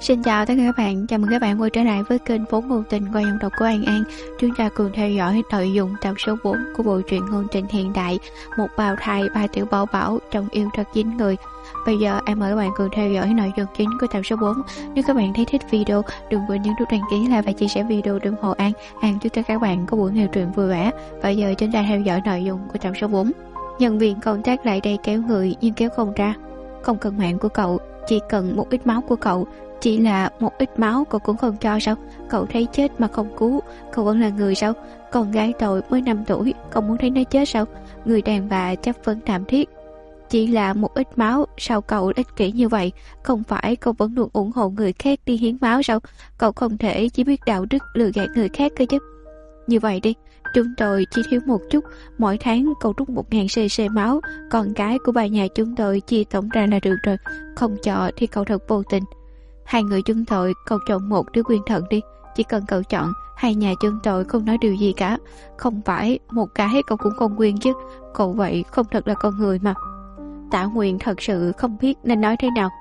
Xin chào tất cả các bạn, chào mừng các bạn quay trở lại với kênh Vốn Ngôn Tình qua giọng đọc của An An. Chúng ta cùng theo dõi nội dung tập số 4 của bộ truyện ngôn tình hiện đại Một bào thai ba tiểu bảo bảo trong yêu thật dính người. Bây giờ An mời các bạn cùng theo dõi nội dung chính của tập số 4. Nếu các bạn thấy thích video, đừng quên nhấn nút đăng ký, like và chia sẻ video để ủng hộ An. An chúc tất cả các bạn có buổi nghe truyện vui vẻ. Và giờ chúng ta theo dõi nội dung của tập số 4. Nhân viên công tác lại đây kéo người nhưng kéo không ra. Không cần mạng của cậu, chỉ cần một ít máu của cậu. Chỉ là một ít máu cậu cũng không cho sao? Cậu thấy chết mà không cứu, cậu vẫn là người sao? Con gái tôi mới 5 tuổi, cậu muốn thấy nó chết sao? Người đàn bà chấp vấn thảm thiết. Chỉ là một ít máu, sao cậu ích kỷ như vậy? Không phải cậu vẫn luôn ủng hộ người khác đi hiến máu sao? Cậu không thể chỉ biết đạo đức lừa gạt người khác cơ chứ. Như vậy đi, chúng tôi chỉ thiếu một chút, mỗi tháng cậu rút 1000 cc máu, con cái của bà nhà chúng tôi chia tổng ra là được rồi. Không cho thì cậu thật vô tình. Hai người chúng tôi, cậu chọn một đứa quyên thận đi. Chỉ cần cậu chọn, hai nhà chúng tôi không nói điều gì cả. Không phải một cái cậu cũng không quyên chứ. Cậu vậy không thật là con người mà. Tạ Nguyên thật sự không biết nên nói thế nào.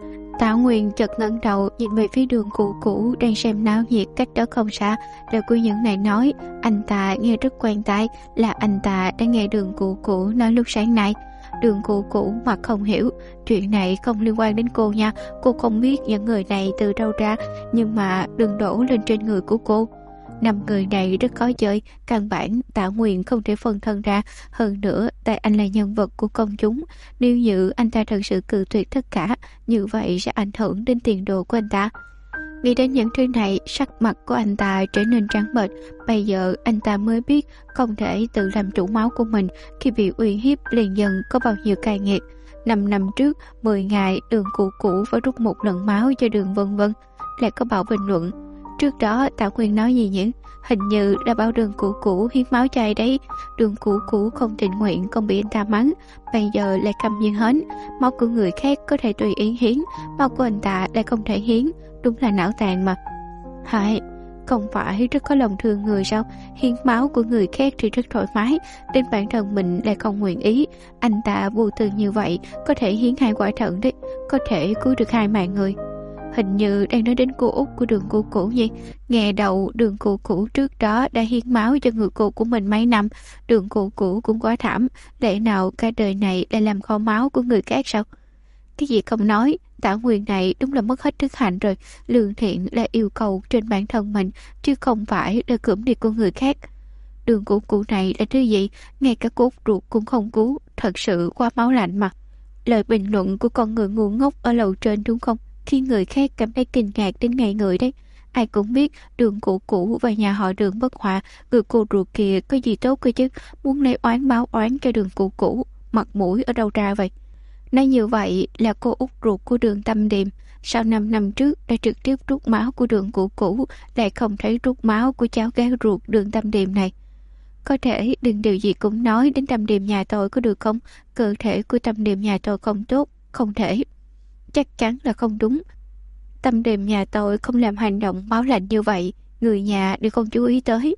Tạ Nguyên chợt ngẩng đầu nhìn về phía Đường Cũ Cũ đang xem náo nhiệt cách đó không xa. Lời của những này nói, anh ta nghe rất quen tai, là anh ta đã nghe Đường Cũ Cũ nói lúc sáng nay. Đường Cũ Cũ mà không hiểu, chuyện này không liên quan đến cô nha, cô không biết những người này từ đâu ra, nhưng mà đừng đổ lên trên người của cô. 5 người này rất khó chơi, căn bản Tạ Nguyên không thể phân thân ra, hơn nữa tại anh là nhân vật của công chúng, nếu như anh ta thật sự cự tuyệt tất cả, như vậy sẽ ảnh hưởng đến tiền đồ của anh ta. Nghĩ đến những thứ này, sắc mặt của anh ta trở nên trắng bệch. Bây giờ anh ta mới biết không thể tự làm chủ máu của mình, khi bị uy hiếp liền dần có bao nhiêu cay nghiệt. 5 năm trước, 10 ngày Đường Cũ Cũ phải rút một lần máu cho Đường Vân Vân. Lại có bảo bình luận, trước đó Tạ Nguyên nói gì nhỉ? Hình như đã bảo Đường Cũ Cũ hiến máu cho ai đấy. Đường Cũ Cũ không tình nguyện, không bị anh ta mắng, bây giờ lại câm như hến. Máu của người khác có thể tùy ý hiến, máu của anh ta lại không thể hiến. Đúng là não tàn mà. Hại, không phải rất có lòng thương người sao? Hiến máu của người khác thì rất thoải mái, đến bản thân mình lại không nguyện ý. Anh ta vô tư như vậy, có thể hiến 2 quả thận đấy, có thể cứu được 2 mạng người. Hình như đang nói đến cô út của Đường Cũ Cũ nhỉ? Nghe đầu Đường Cũ Cũ trước đó đã hiến máu cho người cô của mình mấy năm. Đường Cũ Cũ cũng quá thảm, lẽ nào cả đời này lại làm kho máu của người khác sao? Cái gì không nói, Tạ Nguyên này đúng là mất hết đức hạnh rồi. Lương thiện là yêu cầu trên bản thân mình, chứ không phải là cưỡng đi của người khác. Đường Cũ Cũ này là thứ gì? Ngay cả cốt ruột cũng không cứu, thật sự quá máu lạnh mà. Lời bình luận của con người ngu ngốc ở lầu trên đúng không? Khi người khác cảm thấy kinh ngạc đến ngày người đấy. Ai cũng biết Đường Cũ Cũ và nhà họ Đường bất hòa, người cô ruột kia có gì tốt cơ chứ, muốn lấy oán báo oán cho Đường Cũ Cũ, mặt mũi ở đâu ra vậy? Nói như vậy là cô út ruột của Đường Tâm Điềm, sau 5 năm trước đã trực tiếp rút máu của Đường Cũ Cũ, lại không thấy rút máu của cháu gái ruột Đường Tâm Điềm này. Có thể đừng điều gì cũng nói đến Tâm Điềm nhà tôi có được không? Cơ thể của Tâm Điềm nhà tôi không tốt, không thể. Chắc chắn là không đúng. Tâm Điềm nhà tôi không làm hành động máu lạnh như vậy, người nhà đều không chú ý tới.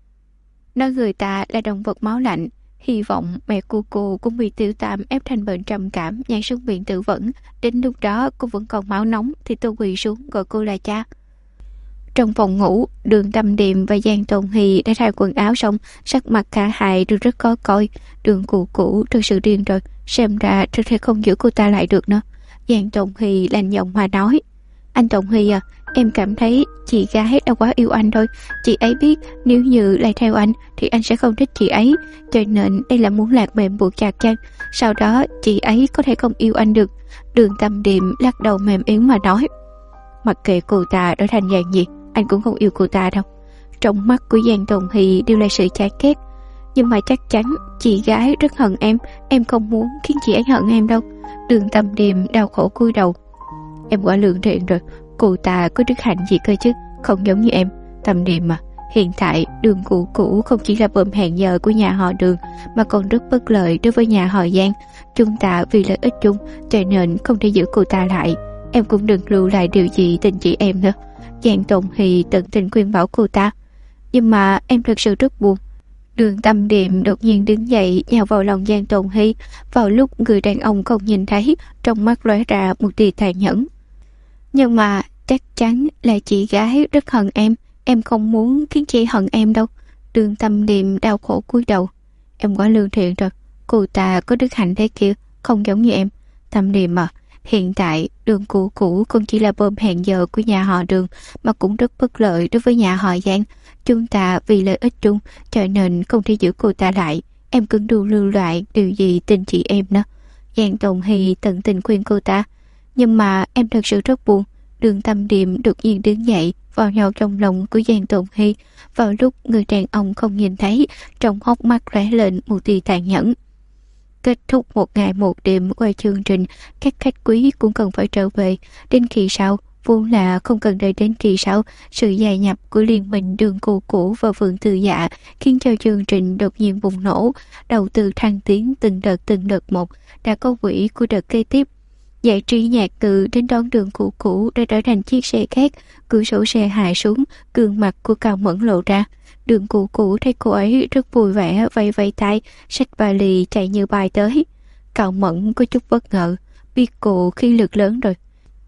Nói người ta là động vật máu lạnh, hy vọng mẹ của cô cũng bị Tiểu Tam ép thành bệnh trầm cảm, nhảy xuống viện tự vẫn. Đến lúc đó cô vẫn còn máu nóng thì tôi quỳ xuống gọi cô là cha. Trong phòng ngủ, Đường Tâm Điềm và Giang Tồn Hy đã thay quần áo xong, sắc mặt cả hai đều rất khó coi. Đường Cũ Cũ thực sự điên rồi, xem ra thực thể không giữ cô ta lại được nữa. Giang Tồn Hy lạnh giọng mà nói, anh Tồn Hy à, em cảm thấy chị gái đã quá yêu anh thôi. Chị ấy biết nếu như lại theo anh thì anh sẽ không thích chị ấy, cho nên đây là muốn lạc mềm buộc chặt chăng. Sau đó chị ấy có thể không yêu anh được. Đường Tâm Điềm lắc đầu mềm yếu mà nói, mặc kệ cô ta đổi thành dạng gì, anh cũng không yêu cô ta đâu. Trong mắt của Giang Tồn Hy đều là sự chán ghét. Nhưng mà chắc chắn chị gái rất hận em không muốn khiến chị ấy hận em đâu. Đường Tâm Điềm đau khổ cúi đầu, em quá lương thiện rồi, cô ta có đức hạnh gì cơ chứ, không giống như em. Tâm Điềm mà, hiện tại Đường Cũ Cũ không chỉ là bơm hẹn giờ của nhà họ Đường, mà còn rất bất lợi đối với nhà họ Giang. Chúng ta vì lợi ích chung cho nên không thể giữ cô ta lại. Em cũng đừng lưu lại điều gì tình chị em nữa. Giang Tồn Hy tận tình khuyên bảo cô ta, nhưng mà em thực sự rất buồn. Đường Tâm Điềm đột nhiên đứng dậy nhào vào lòng Giang Tồn Hy. Vào lúc người đàn ông không nhìn thấy, trong mắt lóe ra một tia tàn nhẫn. Nhưng mà Chắc chắn là chị gái rất hận em không muốn khiến chị hận em đâu. Đường Tâm Điềm đau khổ cúi đầu. Em quá lương thiện rồi, cô ta có đức hạnh thế kia, không giống như em. Tâm Điềm à, hiện tại Đường cũ không chỉ là bom hẹn giờ của nhà họ Đường mà cũng rất bất lợi đối với nhà họ Giang. Chúng ta vì lợi ích chung cho nên không thể giữ cô ta lại. Em cứng đu lưu lại điều gì tin chị em nữa. Giang Tồn Hy tận tình khuyên cô ta. Nhưng mà em thật sự rất buồn. Đường Tâm Điềm đột nhiên đứng dậy, vào nhau trong lòng của Giang Tồn Hy. Vào lúc người đàn ông không nhìn thấy, trong hốc mắt lóe lên một tia tàn nhẫn. Kết thúc một ngày một đêm qua chương trình, các khách quý cũng cần phải trở về. Đến kỳ sau, vốn là không cần đợi đến kỳ sau, sự gia nhập của liên minh Đường cũ và Phượng Từ Dạ khiến cho chương trình đột nhiên bùng nổ. Đầu tư thăng tiến từng đợt một, đã có quỹ của đợt kế tiếp. Giải trí nhạc cự đến đón Đường cũ đã trở thành chiếc xe khác, cửa sổ xe hạ xuống, gương mặt của Cao Mẫn lộ ra. Đường cũ thấy cô ấy rất vui vẻ, vẫy tay, xách vali chạy như bay tới. Cao Mẫn có chút bất ngờ, biết cô khí lực lớn rồi.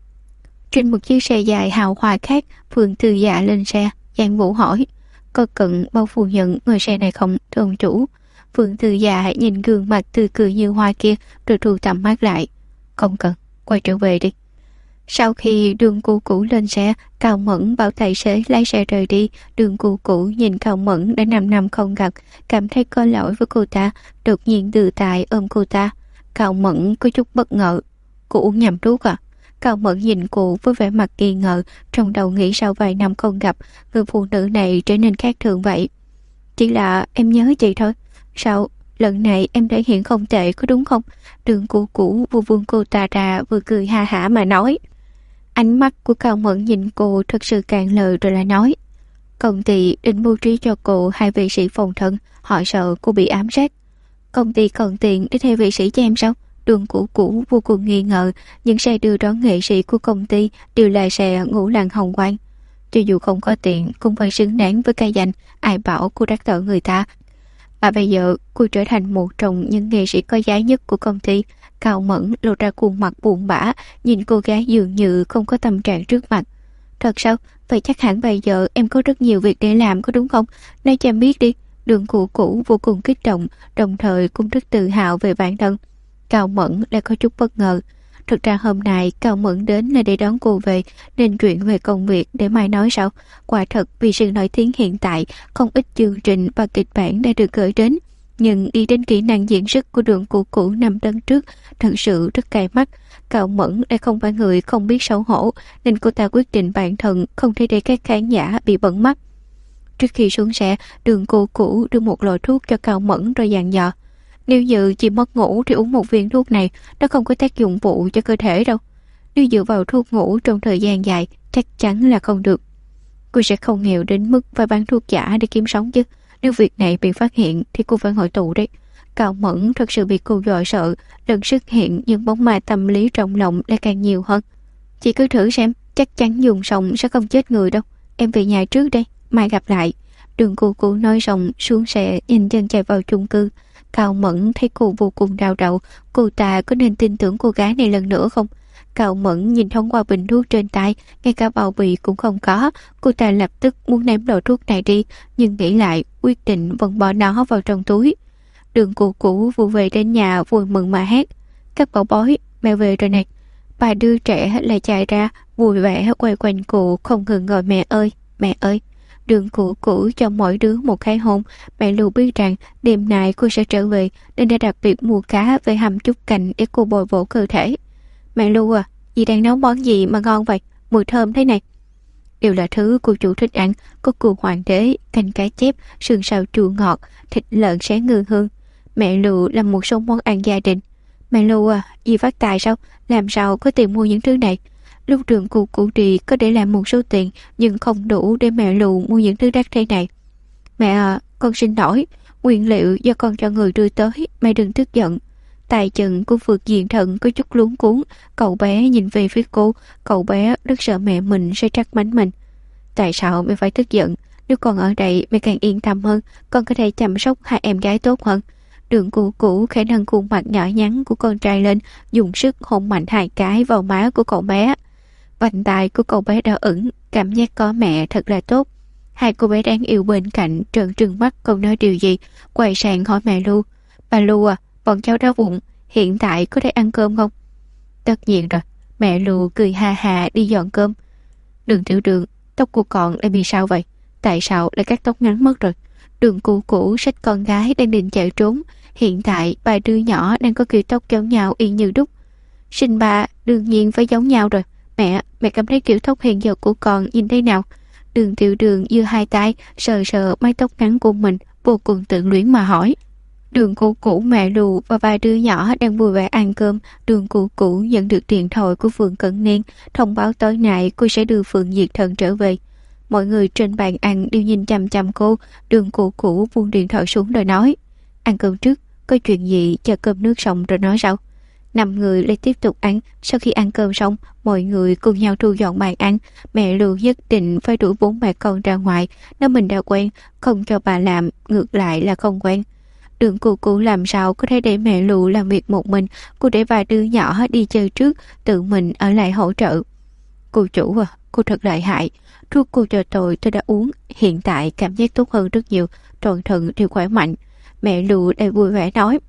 Trên một chiếc xe dài hào hoa khác, Phượng Từ Dạ lên xe. Giang Vũ hỏi, có cần bao phu nhân ngồi xe này không, thưa ông chủ? Phượng Từ Dạ nhìn gương mặt tươi cười như hoa kia rồi thu tầm mắt lại. Không cần, quay trở về đi. Sau khi Đường cũ lên xe, Cao Mẫn bảo tài xế lái xe rời đi. Đường cũ nhìn Cao Mẫn đã 5 năm không gặp, cảm thấy có lỗi với cô ta, đột nhiên tự tại ôm cô ta. Cao Mẫn có chút bất ngờ. Cô uống nhầm thuốc à? Cao Mẫn nhìn cô với vẻ mặt nghi ngờ, trong đầu nghĩ sau vài năm không gặp, người phụ nữ này trở nên khác thường vậy. Chỉ là em nhớ chị thôi. Sao? Lần này em thể hiện không tệ có đúng không? Đường cũ vừa buông cô ta ra vừa cười ha hả mà nói. Ánh mắt của Cao Mẫn nhìn cô thật sự cạn lời rồi lại nói. Công ty định bố trí cho cô 2 vệ sĩ phòng thân, họ sợ cô bị ám sát. Công ty còn tiền để thuê vệ sĩ cho em sao? Đường cũ vô cùng nghi ngờ, những xe đưa đón nghệ sĩ của công ty đều là xe ngũ làng hồng quang. Cho dù không có tiền cũng phải xứng đáng với cái danh, ai bảo cô đắc tội người ta. Và bây giờ cô trở thành một trong những nghệ sĩ có giá nhất của công ty. Cao Mẫn lộ ra khuôn mặt buồn bã, nhìn cô gái dường như không có tâm trạng trước mặt. Thật sao? Vậy chắc hẳn bây giờ em có rất nhiều việc để làm có đúng không? Nói cho em biết đi. Đường cũ vô cùng kích động, đồng thời cũng rất tự hào về bản thân. Cao Mẫn lại có chút bất ngờ. Thực ra hôm nay Cao Mẫn đến là để đón cô về, nên chuyện về công việc để mai nói sao? Quả thật vì sự nổi tiếng hiện tại, không ít chương trình và kịch bản đã được gửi đến. Nhưng đi đến kỹ năng diễn xuất của Đường cũ 5 tấn trước thật sự rất cay mắt. Cao Mẫn đã không phải người không biết xấu hổ, nên cô ta quyết định bản thân không thể để các khán giả bị bẩn mắt. Trước khi xuống xe, Đường cũ đưa một lọ thuốc cho Cao Mẫn rồi dặn dò. Nếu như chị mất ngủ thì uống một viên thuốc này, nó không có tác dụng phụ cho cơ thể đâu. Nếu dựa vào thuốc ngủ trong thời gian dài, chắc chắn là không được. Cô sẽ không nghèo đến mức phải bán thuốc giả để kiếm sống chứ. Nếu việc này bị phát hiện thì cô phải ngồi tù đấy. Cao Mẫn thật sự bị cô dọa sợ, lần xuất hiện những bóng ma tâm lý trong lòng lại càng nhiều hơn. Chị cứ thử xem, chắc chắn dùng xong sẽ không chết người đâu. Em về nhà trước đây, mai gặp lại. Đường cũ nói xong xuống xe nhanh chân chạy vào chung cư. Cao Mẫn thấy cô vô cùng đau đầu, cô ta có nên tin tưởng cô gái này lần nữa không? Cao Mẫn nhìn thông qua bình thuốc trên tay, ngay cả bao bì cũng không có. Cô ta lập tức muốn ném lọ thuốc này đi, nhưng nghĩ lại, quyết định vẫn bỏ nó vào trong túi. Đường cũ vừa về đến nhà vui mừng mà hét. Các bảo bối, mẹ về rồi này. Ba đứa trẻ lại chạy ra, vui vẻ quay quanh cô không ngừng gọi mẹ ơi, mẹ ơi. Đường cũ cho mỗi đứa một cái hôn. Mẹ Lưu biết rằng đêm nay cô sẽ trở về, nên đã đặc biệt mua cá về hầm chút canh để cô bồi bổ cơ thể. Mẹ Lưu à, dì đang nấu món gì mà ngon vậy, mùi thơm thế này. Đều là thứ cô chủ thích ăn, có cua hoàng đế, canh cá chép, sườn xào chua ngọt, thịt lợn xé ngư hương. Mẹ Lưu làm một số món ăn gia đình. Mẹ Lưu à, dì phát tài sao, làm sao có tiền mua những thứ này? Lúc Đường cũ đi có để làm một số tiền, nhưng không đủ để mẹ Lưu mua những thứ đắt thế này. Mẹ à, con xin lỗi, nguyên liệu do con cho người đưa tới, mẹ đừng tức giận. Tài chân của Phượng Diện Thần có chút luống cuống, cậu bé nhìn về phía cô, cậu bé rất sợ mẹ mình sẽ trách mắng mình. Tại sao mẹ phải tức giận? Nếu con ở đây mẹ càng yên tâm hơn, con có thể chăm sóc hai em gái tốt hơn. Đường cũ khẽ nâng khuôn mặt nhỏ nhắn của con trai lên, dùng sức hôn mạnh 2 cái vào má của cậu bé. Vành tai của cậu bé đỏ ửng, cảm giác có mẹ thật là tốt. Hai cô bé đáng yêu bên cạnh trợn trừng mắt không nói điều gì, quay sang hỏi mẹ Lu. Bà Lu à, bọn cháu đau bụng, hiện tại có thể ăn cơm không? Tất nhiên rồi, mẹ Lu cười ha ha đi dọn cơm. Đường Tiểu Đường, tóc của con lại bị sao vậy? Tại sao lại cắt tóc ngắn mất rồi? Đường Cụ Cụ xách con gái đang định chạy trốn. Hiện tại ba đứa nhỏ đang có kiểu tóc giống nhau y như đúc. Sinh ba đương nhiên phải giống nhau rồi. Mẹ cảm thấy kiểu tóc hiện giờ của con nhìn thế nào? Đường Tiểu Đường giơ hai tay sờ sờ mái tóc ngắn của mình, vô cùng tự luyến mà hỏi. Đường Cụ Cụ, mẹ Lu và ba đứa nhỏ đang vui vẻ ăn cơm. Đường Cụ Cụ nhận được điện thoại của Phượng Cận Niên thông báo tối nay cô sẽ đưa Phượng Diệt Thần trở về. Mọi người trên bàn ăn đều nhìn chằm chằm cô. Đường Cụ Cụ buông điện thoại xuống rồi nói: ăn cơm trước, có chuyện gì chờ cơm nước xong rồi nói sau. 5 người lại tiếp tục ăn. Sau khi ăn cơm xong, mọi người cùng nhau thu dọn bàn ăn. Mẹ Lu nhất định phải đuổi 4 mẹ con ra ngoài. Nếu mình đã quen, không cho bà làm, ngược lại là không quen. Đường Cụ Cụ làm sao có thể để mẹ Lu làm việc một mình. Cô để vài đứa nhỏ đi chơi trước, tự mình ở lại hỗ trợ. Cô chủ à, cô thật lợi hại. Thuốc cô cho tôi đã uống, hiện tại cảm giác tốt hơn rất nhiều, toàn thân đều khỏe mạnh. Mẹ Lu đầy vui vẻ nói.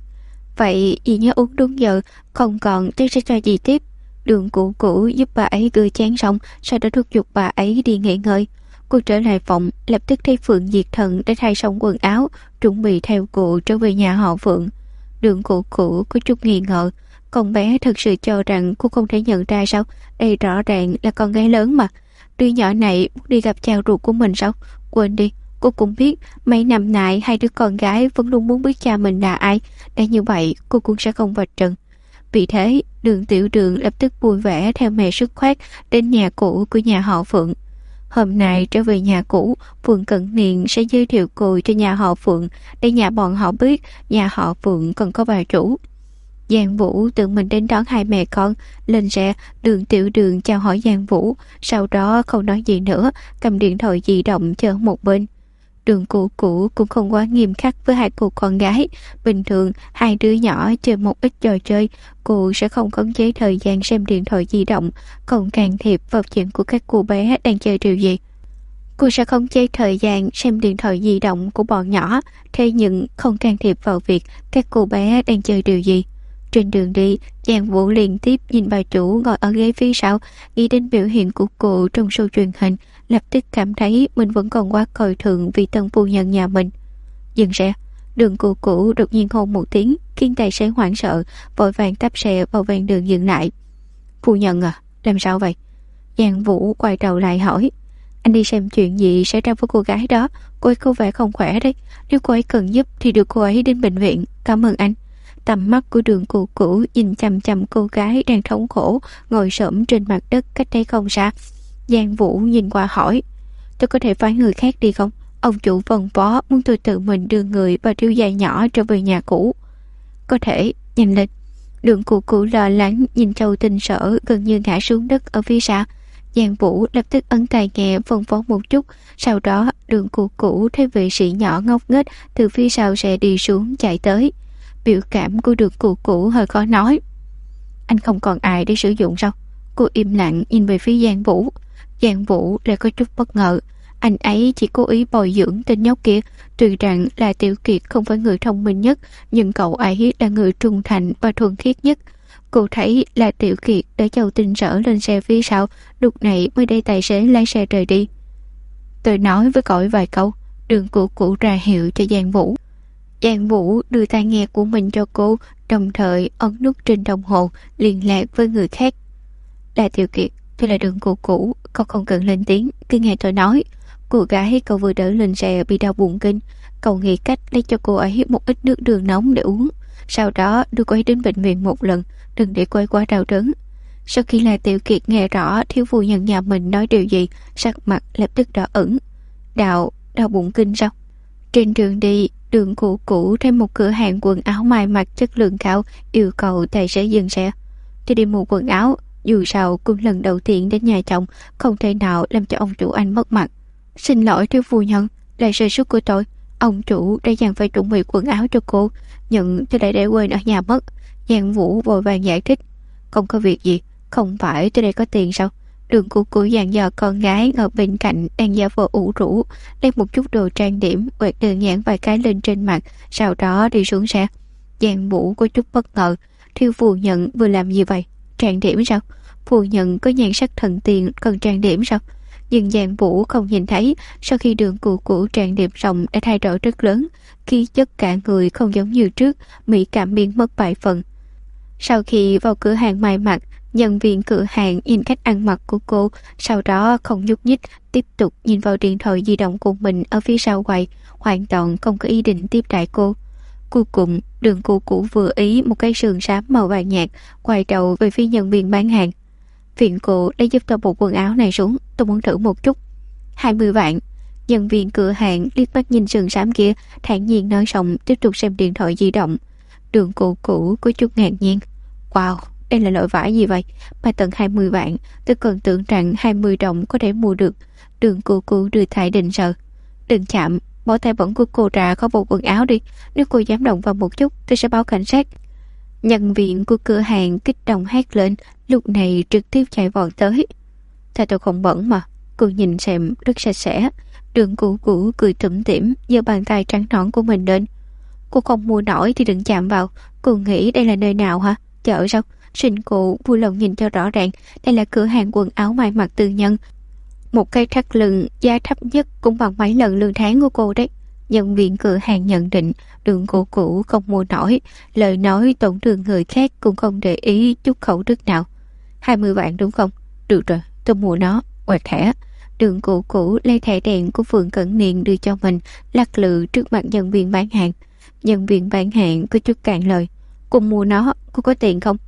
Vậy dì nhớ uống đúng giờ, không còn tôi sẽ cho dì tiếp. Đường Cụ Cụ giúp bà ấy rửa chén xong, sau đó thúc giục bà ấy đi nghỉ ngơi. Cô trở lại phòng, lập tức thấy Phượng Diệt Thần đã thay xong quần áo, chuẩn bị theo cô trở về nhà họ Phượng. Đường Cụ Cụ có chút nghi ngờ, con bé thật sự cho rằng cô không thể nhận ra sao? Đây rõ ràng là con gái lớn mà. Đứa nhỏ này muốn đi gặp cha ruột của mình sao? Quên đi, cô cũng biết mấy năm nay hai đứa con gái vẫn luôn muốn biết cha mình là ai. Đã như vậy cô cũng sẽ không vạch trần. Vì thế Đường Tiểu Đường lập tức vui vẻ theo mẹ sức khoát đến nhà cũ của nhà họ Phượng. Hôm nay trở về nhà cũ, Phượng Cận Niên sẽ giới thiệu cô cho nhà họ Phượng để nhà bọn họ biết nhà họ Phượng còn có bà chủ. Giang Vũ tự mình đến đón hai mẹ con lên xe. Đường Tiểu Đường chào hỏi Giang Vũ, sau đó không nói gì nữa, cầm điện thoại di động chờ một bên. Đường Cụ Cụ cũng không quá nghiêm khắc với hai cô con gái. Bình thường hai đứa nhỏ chơi một ít trò chơi, cô sẽ không khống chế thời gian xem điện thoại di động, không can thiệp vào chuyện của các cô bé đang chơi điều gì. Cô sẽ khống chế thời gian xem điện thoại di động của bọn nhỏ, thế nhưng không can thiệp vào việc các cô bé đang chơi điều gì. Trên đường đi, Giang Vũ liên tiếp nhìn bà chủ ngồi ở ghế phía sau, nghĩ đến biểu hiện của cô trong show truyền hình, lập tức cảm thấy mình vẫn còn quá coi thường vị tân phu nhân nhà mình. Dừng xe, Đường Cụ Cụ đột nhiên hô một tiếng, khiến tài xế hoảng sợ, vội vàng tấp xe vào ven đường dừng lại. Phu nhân à, làm sao vậy? Giang Vũ quay đầu lại hỏi. Anh đi xem chuyện gì xảy ra với cô gái đó, cô ấy có vẻ không khỏe đấy. Nếu cô ấy cần giúp thì đưa cô ấy đến bệnh viện. Cảm ơn anh. Tầm mắt của Đường Cụ Cụ nhìn chằm chằm cô gái đang thống khổ ngồi xổm trên mặt đất cách đây không xa. Giang Vũ nhìn qua hỏi, tôi có thể phái người khác đi không? Ông chủ phân phó muốn tôi tự mình đưa người và Triêu Gia nhỏ trở về nhà cũ. Có thể, nhanh lên. Đường Cụ Cụ lo lắng nhìn Châu Tinh Sở gần như ngã xuống đất ở phía xa. Giang Vũ lập tức ấn tai nghe phân phó một chút. Sau đó Đường Cụ Cụ thấy vệ sĩ nhỏ ngốc nghếch từ phía sau xe đi xuống chạy tới. Biểu cảm của Đường Cụ Cụ hơi khó nói. Anh không còn ai để sử dụng sao? Cô im lặng nhìn về phía Giang Vũ. Giang Vũ lại có chút bất ngờ. Anh ấy chỉ cố ý bồi dưỡng tên nhóc kia. Tuy rằng là Tiểu Kiệt không phải người thông minh nhất, nhưng cậu ấy là người trung thành và thuần khiết nhất. Cô thấy là Tiểu Kiệt đã Châu Tinh Sở lên xe phía sau, lúc này mới để tài xế lái xe rời đi. Tôi nói với cậu vài câu. Đường Cụ Cụ ra hiệu cho Giang Vũ. Giang Vũ đưa tai nghe của mình cho cô, đồng thời ấn nút trên đồng hồ liên lạc với người khác. Là Tiểu Kiệt, tôi là Đường Cụ Cụ, cậu không cần lên tiếng, cứ nghe tôi nói. Cô gái cậu vừa đỡ lên xe bị đau bụng kinh, cậu nghĩ cách lấy cho cô ấy một ít nước đường nóng để uống, sau đó đưa cô ấy đến bệnh viện một lần, đừng để cô ấy quá đau đớn. Sau khi là Tiểu Kiệt nghe rõ thiếu phu nhân nhà mình nói điều gì, sắc mặt lập tức đỏ ửng. Đau bụng kinh sao? Trên đường đi, Đường Cụ Cụ thấy một cửa hàng quần áo may mặc chất lượng cao, yêu cầu tài xế dừng xe. Tôi đi mua quần áo, dù sao cũng lần đầu tiên đến nhà chồng, không thể nào làm cho ông chủ anh mất mặt. Xin lỗi thiếu phu nhân, là sơ suất của tôi. Ông chủ đã dặn phải chuẩn bị quần áo cho cô, nhưng tôi lại để quên ở nhà mất. Giang Vũ vội vàng giải thích. Không có việc gì, không phải tôi đây có tiền sao? Đường Củ Củ dặn dò con gái ở bên cạnh đang giả vờ ủ rũ, lấy một chút đồ trang điểm, quẹt đơn giản vài cái lên trên mặt, sau đó đi xuống xe. Giang Vũ có chút bất ngờ, Thiêu phu nhân vừa làm gì vậy? Trang điểm sao? Phu nhân có nhan sắc thần tiên cần trang điểm sao? Nhưng Giang Vũ không nhìn thấy, sau khi Đường Củ Củ trang điểm xong đã thay đổi rất lớn, khí chất cả người không giống như trước, mỹ cảm biến mất vài phần. Sau khi vào cửa hàng may mặc, nhân viên cửa hàng nhìn cách ăn mặc của cô, sau đó không nhúc nhích, tiếp tục nhìn vào điện thoại di động của mình ở phía sau quầy, hoàn toàn không có ý định tiếp đãi cô. Cuối cùng, Đường Củ Củ vừa ý một cái sườn xám màu vàng nhạt, quay đầu về phía nhân viên bán hàng. Phiền cô lấy giúp tôi bộ quần áo này xuống, tôi muốn thử một chút. 20 vạn. Nhân viên cửa hàng liếc mắt nhìn sườn xám kia, thản nhiên nói xong tiếp tục xem điện thoại di động. Đường Củ Củ có chút ngạc nhiên. Wow, đây là loại vải gì vậy? Mà tận 20 vạn, tôi còn tưởng rằng 20 đồng có thể mua được. Đường Củ Củ đưa Thái Định sợ. Đừng chạm, bỏ tay bẩn của cô ra khỏi bộ quần áo đi. Nếu cô dám động vào một chút, tôi sẽ báo cảnh sát. Nhân viên của cửa hàng kích động hét lên, lúc này trực tiếp chạy vọt tới. Tay tôi không bẩn mà, cô nhìn xem rất sạch sẽ. Đường Củ Củ cười tủm tỉm, giơ bàn tay trắng nõn của mình lên. Cô không mua nổi thì đừng chạm vào. Cô nghĩ đây là nơi nào hả? Chợ sao? Xin cô vui lòng nhìn cho rõ ràng, đây là cửa hàng quần áo may mặc tư nhân. Một cây thắt lưng giá thấp nhất cũng bằng mấy lần lương tháng của cô đấy. Nhân viên cửa hàng nhận định Đường Củ Củ không mua nổi, lời nói tổn thương người khác cũng không để ý chút khẩu đức nào. 20 vạn đúng không? Được rồi, tôi mua nó. Quẹt thẻ. Đường Củ Củ lấy thẻ đèn của Phượng Cẩn Niên đưa cho mình, lắc lư trước mặt nhân viên bán hàng. Nhân viên bán hàng có chút cạn lời. Cô mua nó, cô có tiền không?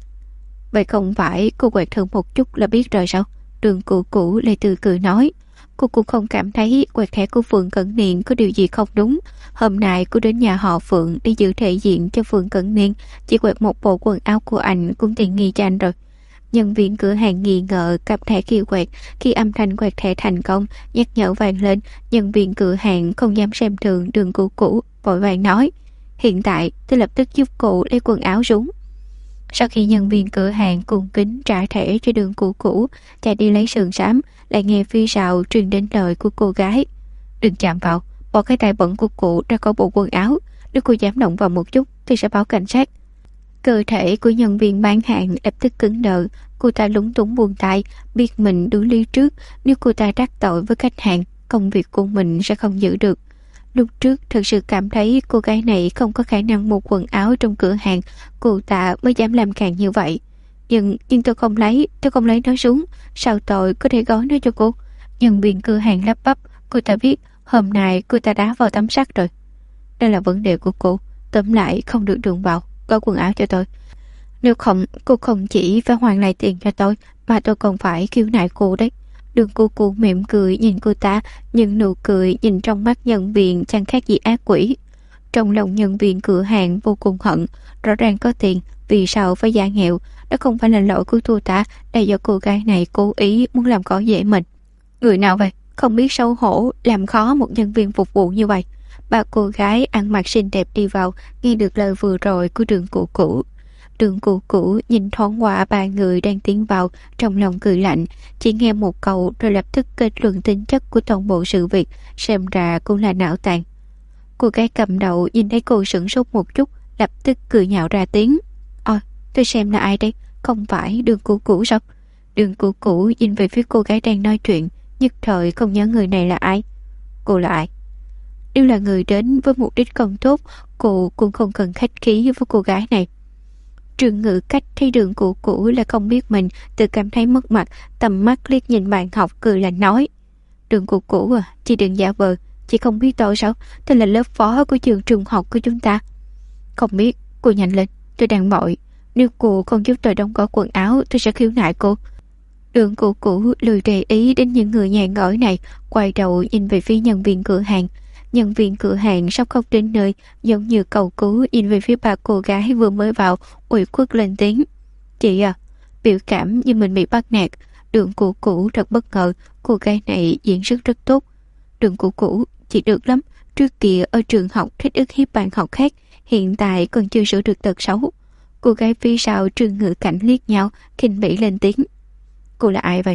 Vậy không phải cô quẹt thử một chút là biết rồi sao? Đường Củ Củ lại từ cười nói. Cô cũng không cảm thấy quẹt thẻ của Phượng Cẩn Niên có điều gì không đúng. Hôm nay cô đến nhà họ Phượng đi giữ thể diện cho Phượng Cẩn Niên, chỉ quẹt một bộ quần áo của anh cũng tiện nghi cho anh rồi. Nhân viên cửa hàng nghi ngờ cặp thẻ kia quẹt, khi âm thanh quẹt thẻ thành công, nhắc nhở vang lên, nhân viên cửa hàng không dám xem thường Đường Củ Củ, vội vàng nói: "Hiện tại tôi lập tức giúp cô lấy quần áo xuống." Sau khi nhân viên cửa hàng cung kính trả thẻ cho Đường Củ Củ, chạy đi lấy sườn xám, lại nghe phía sau truyền đến lời của cô gái: "Đừng chạm vào, bỏ cái tay bẩn của cụ ra khỏi bộ quần áo, nếu cô dám động vào một chút thì sẽ báo cảnh sát." Cơ thể của nhân viên bán hàng lập tức cứng đờ, cô ta lúng túng buông tay, biết mình đối lý trước, nếu cô ta đắc tội với khách hàng, công việc của mình sẽ không giữ được. Lúc trước thật sự cảm thấy cô gái này không có khả năng mua quần áo trong cửa hàng, cô ta mới dám làm càng như vậy. Nhưng tôi không lấy nó xuống, sao tôi có thể gói nó cho cô? Nhân viên cửa hàng lắp bắp, cô ta biết hôm nay cô ta đá vào tấm sắt rồi. Đây là vấn đề của cô, tóm lại không được đụng vào, gói quần áo cho tôi. Nếu không, cô không chỉ phải hoàn lại tiền cho tôi, mà tôi còn phải khiếu nại cô đấy. Đường Củ Củ mỉm cười nhìn cô ta, nhưng nụ cười nhìn trong mắt nhân viên chẳng khác gì ác quỷ. Trong lòng nhân viên cửa hàng vô cùng hận, rõ ràng có tiền, vì sao phải giả nghèo, đó không phải là lỗi của cô ta, là do cô gái này cố ý muốn làm khó dễ mình. Người nào vậy? Không biết xấu hổ, làm khó một nhân viên phục vụ như vậy. Ba cô gái ăn mặc xinh đẹp đi vào, nghe được lời vừa rồi của Đường Củ Củ. Đường Củ Củ nhìn thoáng qua ba người đang tiến vào, trong lòng cười lạnh, chỉ nghe một câu rồi lập tức kết luận tính chất của toàn bộ sự việc, xem ra cũng là não tàn. Cô gái cầm đầu nhìn thấy cô sửng sốt một chút, lập tức cười nhạo ra tiếng: "Ôi, tôi xem là ai đây? Không phải Đường Củ Củ sao?" Đường Củ Củ nhìn về phía cô gái đang nói chuyện, nhất thời không nhớ người này là ai. Cô là ai? Nếu là người đến với mục đích không tốt, cô cũng không cần khách khí với cô gái này. Trường Ngự Cách thấy Đường Củ Củ là không biết mình, tự cảm thấy mất mặt, tầm mắt liếc nhìn bạn học cười lạnh nói: "Đường Củ Củ à, chị đừng giả vờ, chị không biết tôi sao? Tôi là lớp phó của trường trung học của chúng ta." "Không biết." Cô nhanh lên, "Tôi đang bội, nếu cô không giúp tôi đóng gói quần áo tôi sẽ khiếu nại cô." Đường Củ Củ lười để ý đến những người nhàn ngỏi này, quay đầu nhìn về phía nhân viên cửa hàng. Nhân viên cửa hàng sắp khóc đến nơi, giống như cầu cứu nhìn về phía ba cô gái vừa mới vào, ủy khuất lên tiếng: "Chị à." Biểu cảm như mình bị bắt nạt. Đường Củ Củ thật bất ngờ, cô gái này diễn xuất rất tốt. "Đường Củ Củ, chị được lắm, trước kia ở trường học thích ức hiếp bạn học khác, hiện tại còn chưa sửa được tật xấu." Cô gái phía sau Trương Ngự Cảnh liếc nhau, khinh bỉ lên tiếng: "Cô là ai vậy?"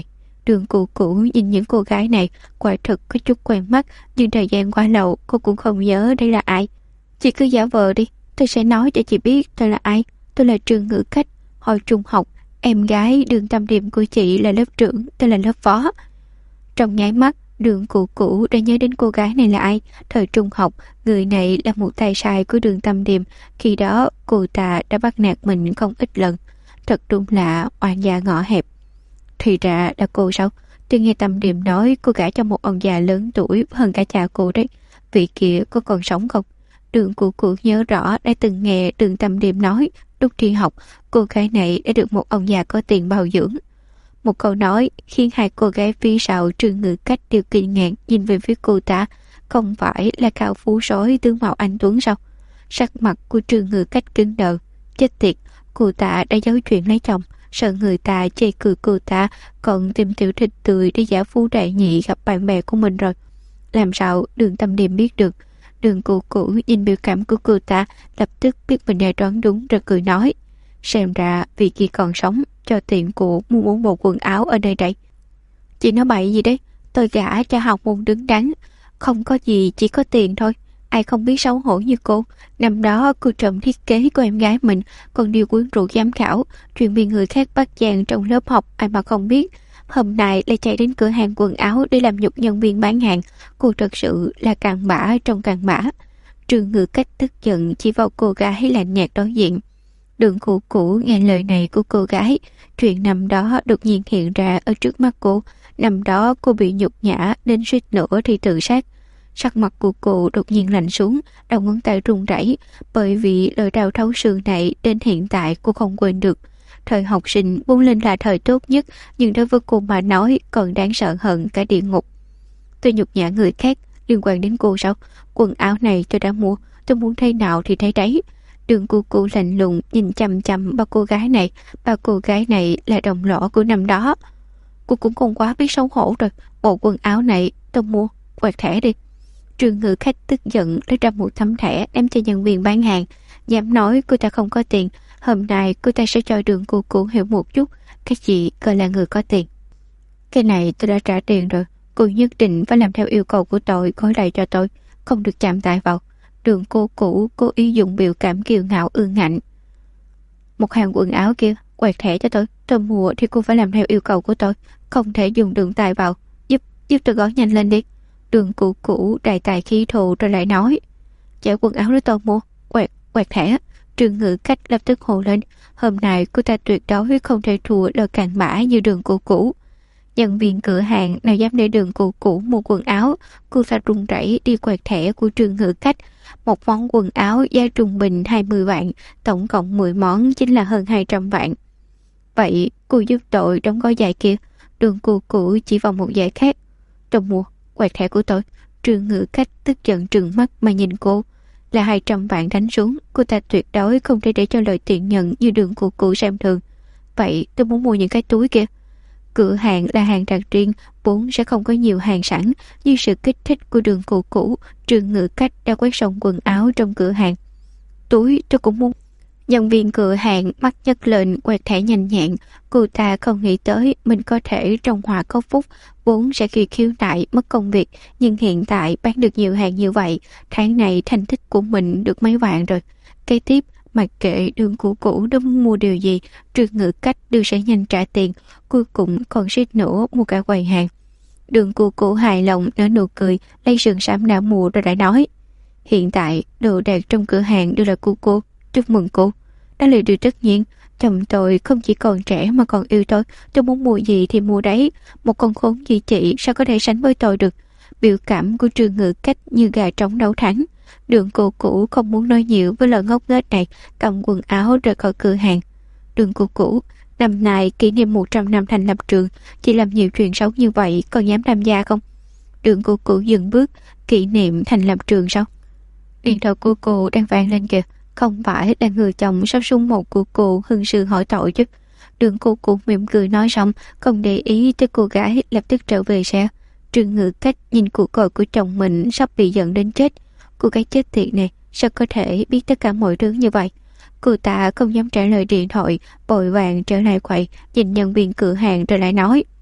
Đường Cụ Cụ nhìn những cô gái này quả thực có chút quen mắt, nhưng thời gian quá lâu cô cũng không nhớ đây là ai. Chị cứ giả vờ đi, tôi sẽ nói cho chị biết tôi là ai. Tôi là Trương Ngữ Cách, hồi trung học, em gái Đường Tâm Điềm của chị là lớp trưởng, tôi là lớp phó. Trong nháy mắt, Đường Cụ Cụ đã nhớ đến cô gái này là ai. Thời trung học, người này là một tay sai của Đường Tâm Điềm. Khi đó, cô ta đã bắt nạt mình không ít lần. Thật đúng là oan gia ngõ hẹp. Thì ra là cô sao? Tôi nghe Tâm Điềm nói cô gả cho một ông già lớn tuổi hơn cả cha cô đấy. Vị kia có còn sống không? Đường Cụ Cụ nhớ rõ đã từng nghe Đường Tâm Điềm nói lúc đi học cô gái này đã được một ông già có tiền bảo dưỡng. Một câu nói khiến hai cô gái phía sau Trương Ngữ Cách đều kinh ngạc nhìn về phía cô ta. Không phải là cao phú sói tướng mạo anh tuấn sao? Sắc mặt của Trương Ngữ Cách cứng đờ. Chết tiệt, cô ta đã giấu chuyện lấy chồng, sợ người ta chê cười cô ta, còn tìm tiểu thịt tươi để giả phú đại nhị gặp bạn bè của mình rồi. Làm sao Đường Tâm Điềm biết được? Đường Cụ Cụ nhìn biểu cảm của cô ta, lập tức biết mình đã đoán đúng rồi cười nói. Xem ra vì kia còn sống, cho tiền của mua một bộ quần áo ở đây đây. Chị nói bậy gì đấy? Tôi gả cho học môn đứng đắn, không có gì, chỉ có tiền thôi. Ai không biết xấu hổ như cô. Năm đó cô trộm thiết kế của em gái mình, còn điều quyến rũ giám khảo, chuyện bị người khác bắt giang trong lớp học ai mà không biết. Hôm nay lại chạy đến cửa hàng quần áo để làm nhục nhân viên bán hàng. Cô thật sự là cặn bã trong cặn bã. Trương Ngữ Cách tức giận chỉ vào cô gái lạnh nhạt đối diện. Đường Cụ Cụ nghe lời này của cô gái, chuyện năm đó đột nhiên hiện ra ở trước mắt cô. Năm đó cô bị nhục nhã đến suýt nữa thì tự sát. Sắc mặt của cô đột nhiên lạnh xuống, đầu ngón tay run rẩy, bởi vì lời đau thấu xương này đến hiện tại cô không quên được. Thời học sinh vốn lên là thời tốt nhất, nhưng đối với cô mà nói còn đáng sợ hơn cả địa ngục. Tôi nhục nhã người khác, liên quan đến cô sao? Quần áo này tôi đã mua, tôi muốn thấy nào thì thấy đấy. Đường Cụ Cụ lạnh lùng nhìn chằm chằm ba cô gái này. Ba cô gái này là đồng lõa của năm đó. Cô cũng không quá biết xấu hổ rồi. Bộ quần áo này tôi mua, quẹt thẻ đi. Trương Ngữ Khách tức giận lấy ra một tấm thẻ đem cho nhân viên bán hàng. Dám nói cô ta không có tiền. Hôm nay cô ta sẽ cho Đường Cụ Cụ hiểu một chút cái gì gọi là người có tiền. Cái này tôi đã trả tiền rồi. Cô nhất định phải làm theo yêu cầu của tôi, gói lại cho tôi, không được chạm tay vào. Đường Cô Cụ cố ý dùng biểu cảm kiêu ngạo ương ngạnh. Một hàng quần áo kia, quẹt thẻ cho tôi mua thì cô phải làm theo yêu cầu của tôi, không thể dùng đường tài vào. Giúp tôi gói nhanh lên đi. Đường Cụ Cụ đại tài khí thù rồi lại nói. Chở quần áo để tôi mua, quẹt thẻ. Trương Ngữ Cách lập tức hồ lên. Hôm nay cô ta tuyệt đối không thể thua lời cặn bã như Đường Cụ Cụ. Nhân viên cửa hàng nào dám để Đường Cụ Cụ mua quần áo. Cô ta run rẩy đi quẹt thẻ của Trương Ngữ Cách. Một món quần áo giá trung bình 20 vạn, tổng cộng 10 món chính là hơn 200 vạn. Vậy cô giúp tội đóng gói giày kia. Đường Cụ Cụ chỉ vào một giày khác. Tôi mua, quẹt thẻ của tôi. Trương Ngữ Cách tức giận trừng mắt mà nhìn cô. Là 200 vạn đánh xuống, cô ta tuyệt đối không thể để cho lời tiện nhận như Đường Cụ Cụ xem thường. Vậy tôi muốn mua những cái túi kia. Cửa hàng là hàng đặc riêng, vốn sẽ không có nhiều hàng sẵn, như sự kích thích của Đường Cụ Cụ, Trương Ngữ Cách đã quét xong quần áo trong cửa hàng. Túi tôi cũng muốn. Nhân viên cửa hàng mắt nhấc lên quẹt thẻ nhanh nhẹn. Cô ta không nghĩ tới mình có thể trong họa có phúc, vốn sẽ khi khiếu nại mất công việc, nhưng hiện tại bán được nhiều hàng như vậy, tháng này thành tích của mình được mấy vạn rồi. Kế tiếp, mặc kệ Đường Cụ Cụ đã muốn mua điều gì, Trương Ngữ Cách đều sẽ nhanh trả tiền, cuối cùng còn suýt nữa mua cả quầy hàng. Đường Cụ Cụ hài lòng nở nụ cười, lấy sườn xám đã mua rồi lại nói. Hiện tại, đồ đạc trong cửa hàng đều là của cô, chúc mừng cô. Đó là điều tất nhiên, chồng tôi không chỉ còn trẻ mà còn yêu tôi muốn mua gì thì mua đấy, một con khốn như chị sao có thể sánh với tôi được. Biểu cảm của Trương Ngữ Cách như gà trống đấu thắng. Đường Cụ Cụ không muốn nói nhiều với lời ngốc nghếch này, cầm quần áo rời khỏi cửa hàng. Đường Cụ Cụ, năm nay kỷ niệm 100 năm thành lập trường, chị làm nhiều chuyện xấu như vậy, còn dám tham gia không? Đường Cụ Cụ dừng bước. Kỷ niệm thành lập trường sao? Điện thoại của cô đang vang lên kìa. Không phải là người chồng sắp sung một của cô hưng sư hỏi tội chứ. Đường Cụ Cụ mỉm cười nói xong, không để ý tới cô gái, lập tức trở về xe. Trương Ngữ Cách nhìn cuộc gọi của chồng mình sắp bị giận đến chết. Cô gái chết tiệt này sao có thể biết tất cả mọi thứ như vậy? Cô ta không dám trả lời điện thoại, vội vàng trở lại quầy, nhìn nhân viên cửa hàng rồi lại nói.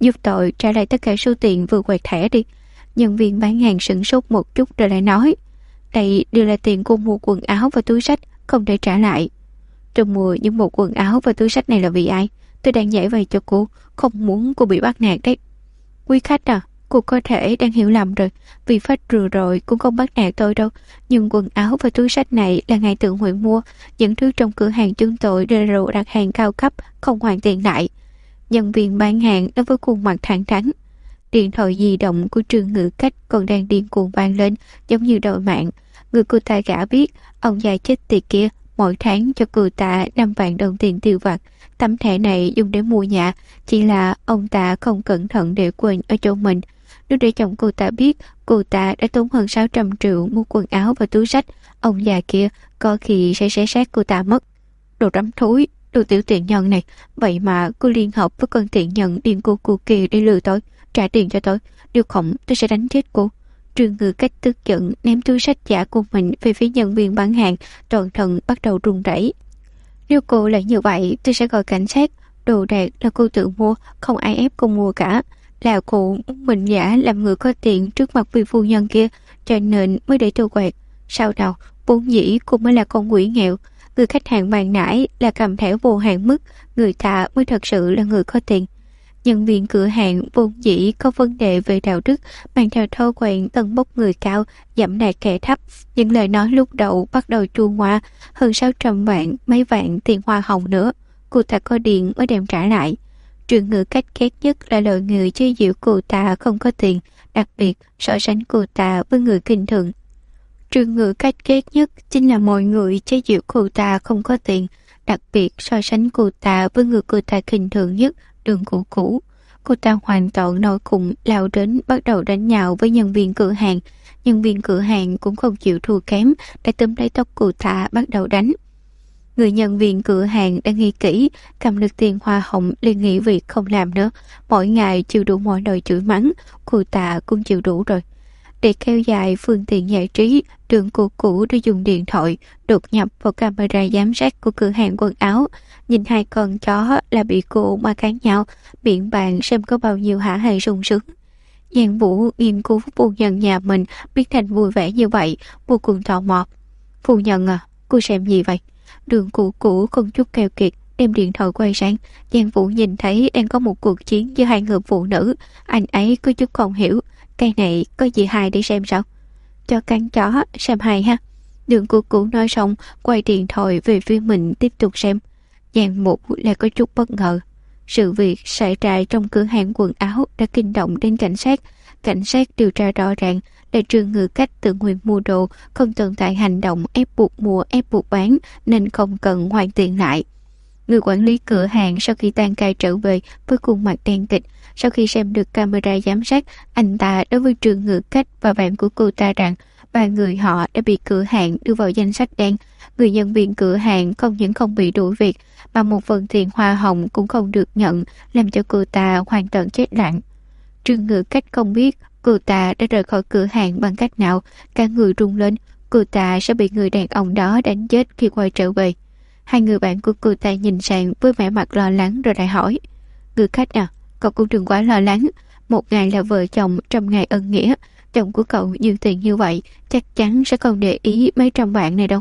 giúp tội trả lại tất cả số tiền vừa quẹt thẻ đi. Nhân viên bán hàng sửng sốt một chút rồi lại nói, đây đều là tiền cô mua quần áo và túi xách, không thể trả lại. Tôi mua những bộ quần áo và túi xách này là vì ai? Tôi đang giải vây cho cô, không muốn cô bị bắt nạt đấy. Quý khách à, cô có thể đang hiểu lầm rồi, vì phát vừa rồi cũng không bắt nạt tôi đâu. Nhưng quần áo và túi xách này là ngày tự nguyện mua, những thứ trong cửa hàng chúng tôi đều là đồ đặt hàng cao cấp, không hoàn tiền lại. Nhân viên bán hàng nói với khuôn mặt thẳng thắn. Điện thoại di động của Trương Ngự Cách còn đang điên cuồng vang lên, giống như đội mạng. Người cô ta gã biết, ông già chết tiệt kia mỗi tháng cho cô ta 5 vạn đồng tiền tiêu vặt. Tấm thẻ này dùng để mua nhà, chỉ là ông ta không cẩn thận để quên ở chỗ mình. Nếu để chồng cô ta biết, cô ta đã tốn hơn 600 triệu mua quần áo và túi xách, ông già kia có khi sẽ xé xác cô ta mất. Đồ rắm thúi, đồ tiểu tiện nhân này, vậy mà cô liên hợp với con tiện nhân điên cô kia để lừa tôi. Trả tiền cho tôi, nếu không tôi sẽ đánh chết cô. Trương Ngự Cách tức giận ném túi xách giả của mình về phía nhân viên bán hàng, toàn thân bắt đầu run rẩy. Nếu cô lại như vậy, tôi sẽ gọi cảnh sát. Đồ đạc là cô tự mua, không ai ép cô mua cả. Là cô muốn mình giả làm người có tiền trước mặt vị phu nhân kia, cho nên mới để tôi quẹt. Sau nào, vốn dĩ cô mới là con quỷ nghèo. Người khách hàng bàn nãy là cầm thẻ vô hạn mức, người ta mới thật sự là người có tiền. Nhân viên cửa hàng vốn dĩ có vấn đề về đạo đức, mang theo thói quen tâng bốc người cao, dẫm đạp kẻ thấp. Những lời nói lúc đầu bắt đầu chua ngoa, hơn 600 vạn, mấy vạn tiền hoa hồng nữa. Cô ta có điện mới đem trả lại. Trương Ngự Cách ghét nhất là lời người chế giễu cô ta không có tiền, đặc biệt so sánh cô ta với người kinh thường. Trương Ngự Cách ghét nhất chính là mọi người chế giễu cô ta không có tiền, đặc biệt so sánh cô ta với người cô ta kinh thường nhất, Đường Cũ Cũ. Cô ta hoàn toàn nổi khùng lao đến bắt đầu đánh nhào với nhân viên cửa hàng. Nhân viên cửa hàng cũng không chịu thua kém, đã túm lấy tóc cô ta bắt đầu đánh. Người nhân viên cửa hàng đã nghĩ kỹ, cầm được tiền hoa hồng liền nghỉ việc không làm nữa. Mỗi ngày chịu đủ mọi lời chửi mắng, cô ta cũng chịu đủ rồi. Để kéo dài phương tiện giải trí, Đường Cũ Cũ đã dùng điện thoại đột nhập vào camera giám sát của cửa hàng quần áo. Nhìn hai con chó là bị cô mà cãi nhau, biện bàn xem có bao nhiêu hả hê sung sướng. Giang Vũ nghiên cứu phu nhân nhà mình biến thành vui vẻ như vậy, vô cùng tò mò. Phu nhân à, cô xem gì vậy? Đường Cũ Cũ không chút keo kiệt đem điện thoại quay sang. Giang Vũ nhìn thấy đang có một cuộc chiến giữa hai người phụ nữ, anh ấy có chút không hiểu. Cái này có gì hay để xem sao? Cho cắn chó xem hay ha. Đường Cũ Cũ nói xong, quay điện thoại về phía mình tiếp tục xem. Giang Vũ lại có chút bất ngờ. Sự việc xảy ra trong cửa hàng quần áo đã kinh động đến cảnh sát. Cảnh sát điều tra rõ ràng là Trương Ngự Cách tự nguyện mua đồ, không tồn tại hành động ép buộc mua ép buộc bán, nên không cần hoàn tiền lại. Người quản lý cửa hàng sau khi tan ca trở về với khuôn mặt đen kịt. Sau khi xem được camera giám sát, anh ta đối với Trương Ngự Cách và bạn của cô ta rằng 3 người họ đã bị cửa hàng đưa vào danh sách đen. Người nhân viên cửa hàng không những không bị đuổi việc, mà một phần tiền hoa hồng cũng không được nhận, làm cho cô ta hoàn toàn chết lặng. Trương Ngự Cách không biết cô ta đã rời khỏi cửa hàng bằng cách nào, cả người run lên, cô ta sẽ bị người đàn ông đó đánh chết khi quay trở về. Hai người bạn của cô ta nhìn sang với vẻ mặt lo lắng rồi lại hỏi, Ngự Cách à, cậu cũng đừng quá lo lắng, một ngày là vợ chồng, 100 ngày ân nghĩa, chồng của cậu nhiều tiền như vậy, chắc chắn sẽ không để ý mấy trăm vạn này đâu.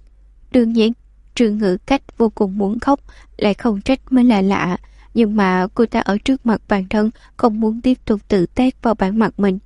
Đương nhiên, Trương Ngự Cách vô cùng muốn khóc, lại không trách mới là lạ, nhưng mà cô ta ở trước mặt bản thân, không muốn tiếp tục tự tác vào bản mặt mình.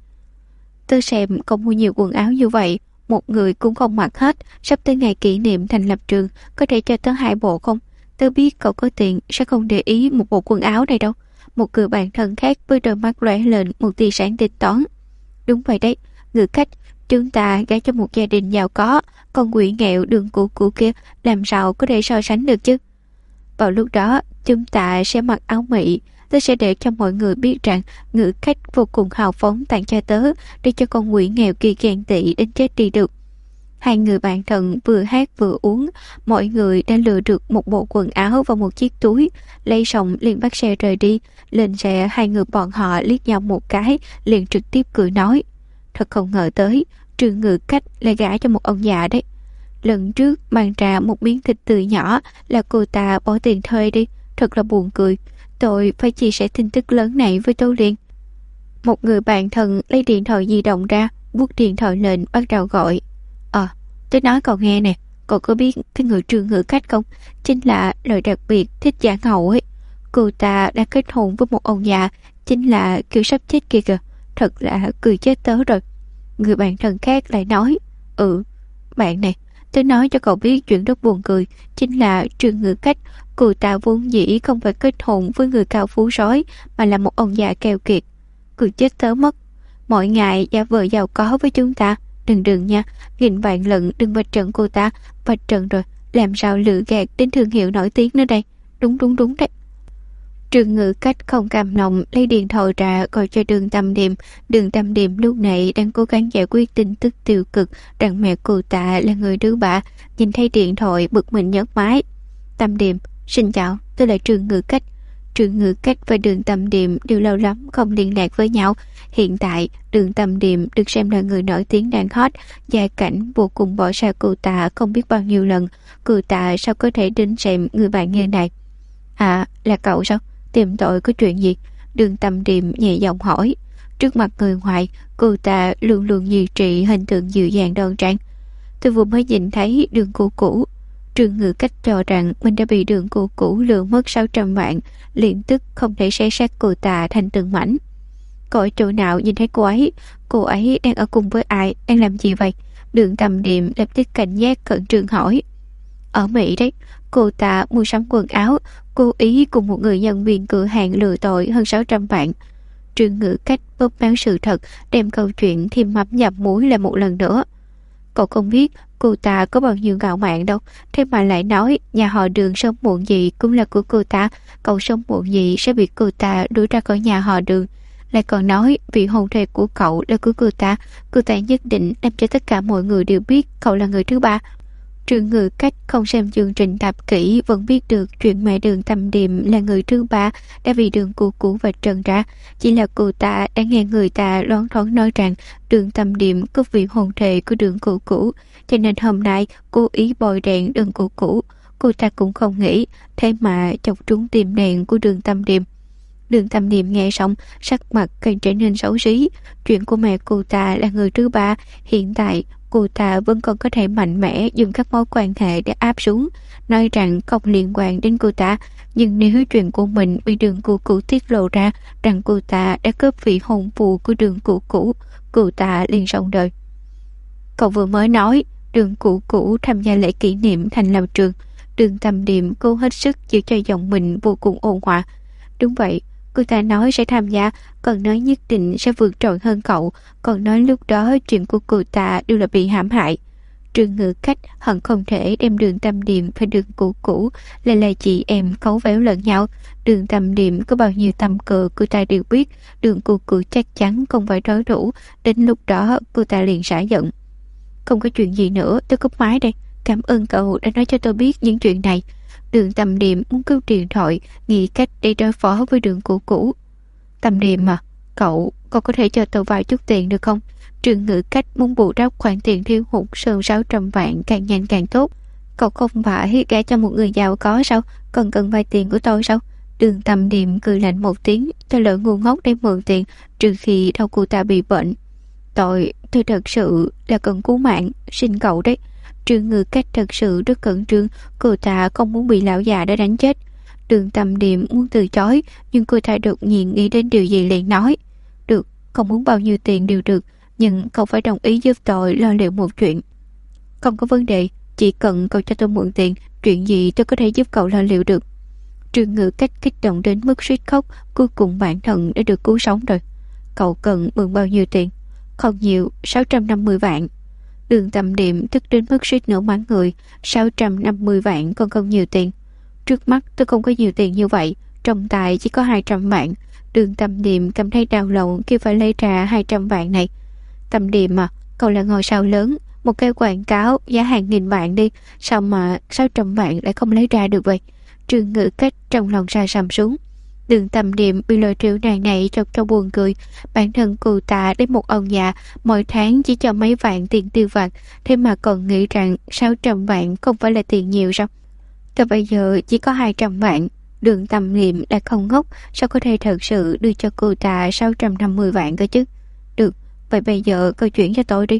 Tôi xem cậu mua nhiều quần áo như vậy, một người cũng không mặc hết, sắp tới ngày kỷ niệm thành lập trường, có thể cho tớ 2 bộ không? Tớ biết cậu có tiền, sẽ không để ý một bộ quần áo này đâu. Một người bạn thân khác với đôi mắt lóe lên một tia sáng tính toán. Đúng vậy đấy, Ngự Cách, chúng ta gả cho một gia đình giàu có, con quỷ nghèo Đường Cũ Cũ kia làm sao có thể so sánh được chứ? Vào lúc đó, chúng ta sẽ mặc áo Mỹ, tớ sẽ để cho mọi người biết rằng Ngự Cách vô cùng hào phóng tặng cho tớ, để cho con quỷ nghèo kia ghen tị đến chết đi được. Hai người bạn thân vừa hát vừa uống, mọi người đã lựa được một bộ quần áo và một chiếc túi, lấy xong liền bắt xe rời đi. Lên xe, hai người bọn họ liếc nhau một cái, liền trực tiếp cười nói, thật không ngờ tới, Trương Ngự Cách lại gả cho một ông già đấy. Lần trước mang ra một miếng thịt từ nhỏ là cô ta bỏ tiền thuê đi, thật là buồn cười. tôi phải chia sẻ tin tức lớn này với Tố Liên. Một người bạn thân lấy điện thoại di động ra, vuốt điện thoại lên bắt đầu gọi. Tôi nói cậu nghe nè, cậu có biết cái người Trương Ngự Cách không? Chính là lời đặc biệt thích giả ngầu ấy. Cô ta đã kết hôn với một ông già, chính là kiểu sắp chết kia kìa. Thật là cười chết tớ rồi. Người bạn thân khác lại nói, bạn này, tôi nói cho cậu biết chuyện rất buồn cười. Chính là Trương Ngự Cách, cô ta vốn dĩ không phải kết hôn với người cao phú sói, mà là một ông già keo kiệt. Cười chết tớ mất. Mỗi ngày giả vờ giàu có với chúng ta. Đừng nha, nghìn vạn lần đừng vạch trần cô ta. Vạch trần rồi, làm sao lừa gạt đến thương hiệu nổi tiếng nữa đây. Đúng đấy. Trương Ngự Cách không cam lòng lấy điện thoại ra gọi cho Đường Tâm Điềm. Đường Tâm Điềm lúc này đang cố gắng giải quyết tin tức tiêu cực rằng mẹ cô ta là người thứ ba. Nhìn thấy điện thoại bực mình nhấc máy. Tâm Điềm, xin chào, tôi là Trương Ngự Cách. Trương Ngự Cách và Đường Tâm Điềm đều lâu lắm không liên lạc với nhau. Hiện tại, Đường Tâm Điềm được xem là người nổi tiếng đang hot. Gia Cảnh vô cùng bỏ xa cô ta không biết bao nhiêu lần. Cô ta sao có thể đến xem người bạn như này? Là cậu sao? Tìm tội có chuyện gì? Đường Tâm Điềm nhẹ giọng hỏi. Trước mặt người ngoài, cô ta luôn luôn duy trì hình tượng dịu dàng đoan trang. Tôi vừa mới nhìn thấy Đường cô cũ. Trương Ngự Cách cho rằng mình đã bị Đường cô cũ lừa mất 600 vạn, liền tức không thể xé xác cô ta thành từng mảnh. Cậu ở chỗ nào nhìn thấy cô ấy đang ở cùng với ai, đang làm gì vậy? Đường Tâm Điềm lập tức cảnh giác khẩn trương hỏi. Ở Mỹ đấy, cô ta mua sắm quần áo, cố ý cùng một người nhân viên cửa hàng lừa tội hơn 600 vạn. Trương Ngự Cách bóp méo sự thật, đem câu chuyện thêm mắm dặm muối lại một lần nữa. Cậu không biết cô ta có bao nhiêu ngạo mạn đâu, thế mà lại nói nhà họ Đường sớm muộn gì cũng là của cô ta, cậu sớm muộn gì sẽ bị cô ta đuổi ra khỏi nhà họ Đường. Lại còn nói vị hôn thê của cậu là của cô ta nhất định làm cho tất cả mọi người đều biết cậu là người thứ ba. Trương Ngự Cách không xem chương trình tạp kỹ vẫn biết được chuyện mẹ Đường Tâm Điềm là người thứ ba đã bị Đường cô cũ vạch trần ra. Chỉ là cô ta đã nghe người ta loáng thoáng nói rằng Đường Tâm Điềm có vị hôn thê của Đường cô cũ, cho nên hôm nay cố ý bồi đèn Đường cô cũ. Cô ta cũng không nghĩ, thế mà chọc trúng tim đèn của Đường Tâm Điềm. Đường Tâm Điềm nghe xong, sắc mặt càng trở nên xấu xí. Chuyện của mẹ cô ta là người thứ ba, hiện tại cô ta vẫn còn có thể mạnh mẽ dùng các mối quan hệ để áp xuống, nói rằng không liên quan đến cô ta. Nhưng nếu chuyện của mình bị Đường cô cũ tiết lộ ra rằng cô ta đã cướp vị hôn phu của Đường cô cũ, cô ta liền xong đời. Cậu vừa mới nói Đường cô cũ tham gia lễ kỷ niệm thành lập trường. Đường Tâm Điềm cố hết sức giữ cho giọng mình vô cùng ôn hòa. Đúng vậy, cô ta nói sẽ tham gia, còn nói nhất định sẽ vượt trội hơn cậu, còn nói lúc đó chuyện của cô ta đều là bị hãm hại. Trương Ngự Cách hận không thể đem Đường Tâm Điềm và Đường cô cũ lại là chị em cấu véo lẫn nhau. Đường Tâm Điềm có bao nhiêu tầm cờ cô ta đều biết, Đường cô cũ chắc chắn không phải đối thủ. Đến lúc đó cô ta liền xả giận. Không có chuyện gì nữa, tôi cúp máy đây. Cảm ơn cậu đã nói cho tôi biết những chuyện này. Đường Tâm Điềm muốn cứu điện thoại, nghĩ cách để đối phó với Đường cô cũ. Tâm Điềm à, cậu có thể cho tôi vài chút tiền được không? Trương Ngự Cách muốn bù đắp khoản tiền thiếu hụt hơn 600 vạn càng nhanh càng tốt. Cậu không phải gả cho một người giàu có sao? Còn cần vay tiền của tôi sao? Đường Tâm Điềm cười lạnh một tiếng, cho lỡ ngu ngốc để mượn tiền, trừ khi đâu cô ta bị bệnh. Tôi thật sự là cần cứu mạng, xin cậu đấy. Trương Ngự Cách thật sự rất cẩn trương, cô ta không muốn bị lão già đã đánh chết. Đường Tâm Điềm muốn từ chối, nhưng cô ta đột nhiên nghĩ đến điều gì liền nói. Được, không muốn bao nhiêu tiền đều được, nhưng cậu phải đồng ý giúp tôi lo liệu một chuyện. Không có vấn đề, chỉ cần cậu cho tôi mượn tiền, chuyện gì tôi có thể giúp cậu lo liệu được. Trương Ngự Cách kích động đến mức suýt khóc, cuối cùng bản thân đã được cứu sống rồi. Cậu cần mượn bao nhiêu tiền? Không nhiều, 650 vạn. Đường Tâm Điềm tức đến mức suýt nổ mắng người. 650 vạn còn không nhiều tiền. Trước mắt tôi không có nhiều tiền như vậy, trong tài chỉ có 200 vạn. Đường Tâm Điềm cảm thấy đau lòng khi phải lấy ra 200 vạn này. Tâm Điềm à, cậu là ngôi sao lớn, một cái quảng cáo giá hàng nghìn vạn đi, sao mà 600 vạn lại không lấy ra được vậy? Trương Ngự Cách trong lòng sa sầm xuống. Đường Tâm Điềm bị lời triệu nàng này chọc cho buồn cười. Bản thân cô ta đến một ông già mỗi tháng chỉ cho mấy vạn tiền tiêu vặt, thế mà còn nghĩ rằng 600 vạn không phải là tiền nhiều sao? Tôi bây giờ chỉ có 200 vạn. Đường Tâm Niệm đã không ngốc, sao có thể thật sự đưa cho cô ta 650 vạn cơ chứ? Được, vậy bây giờ câu chuyển cho tôi đi.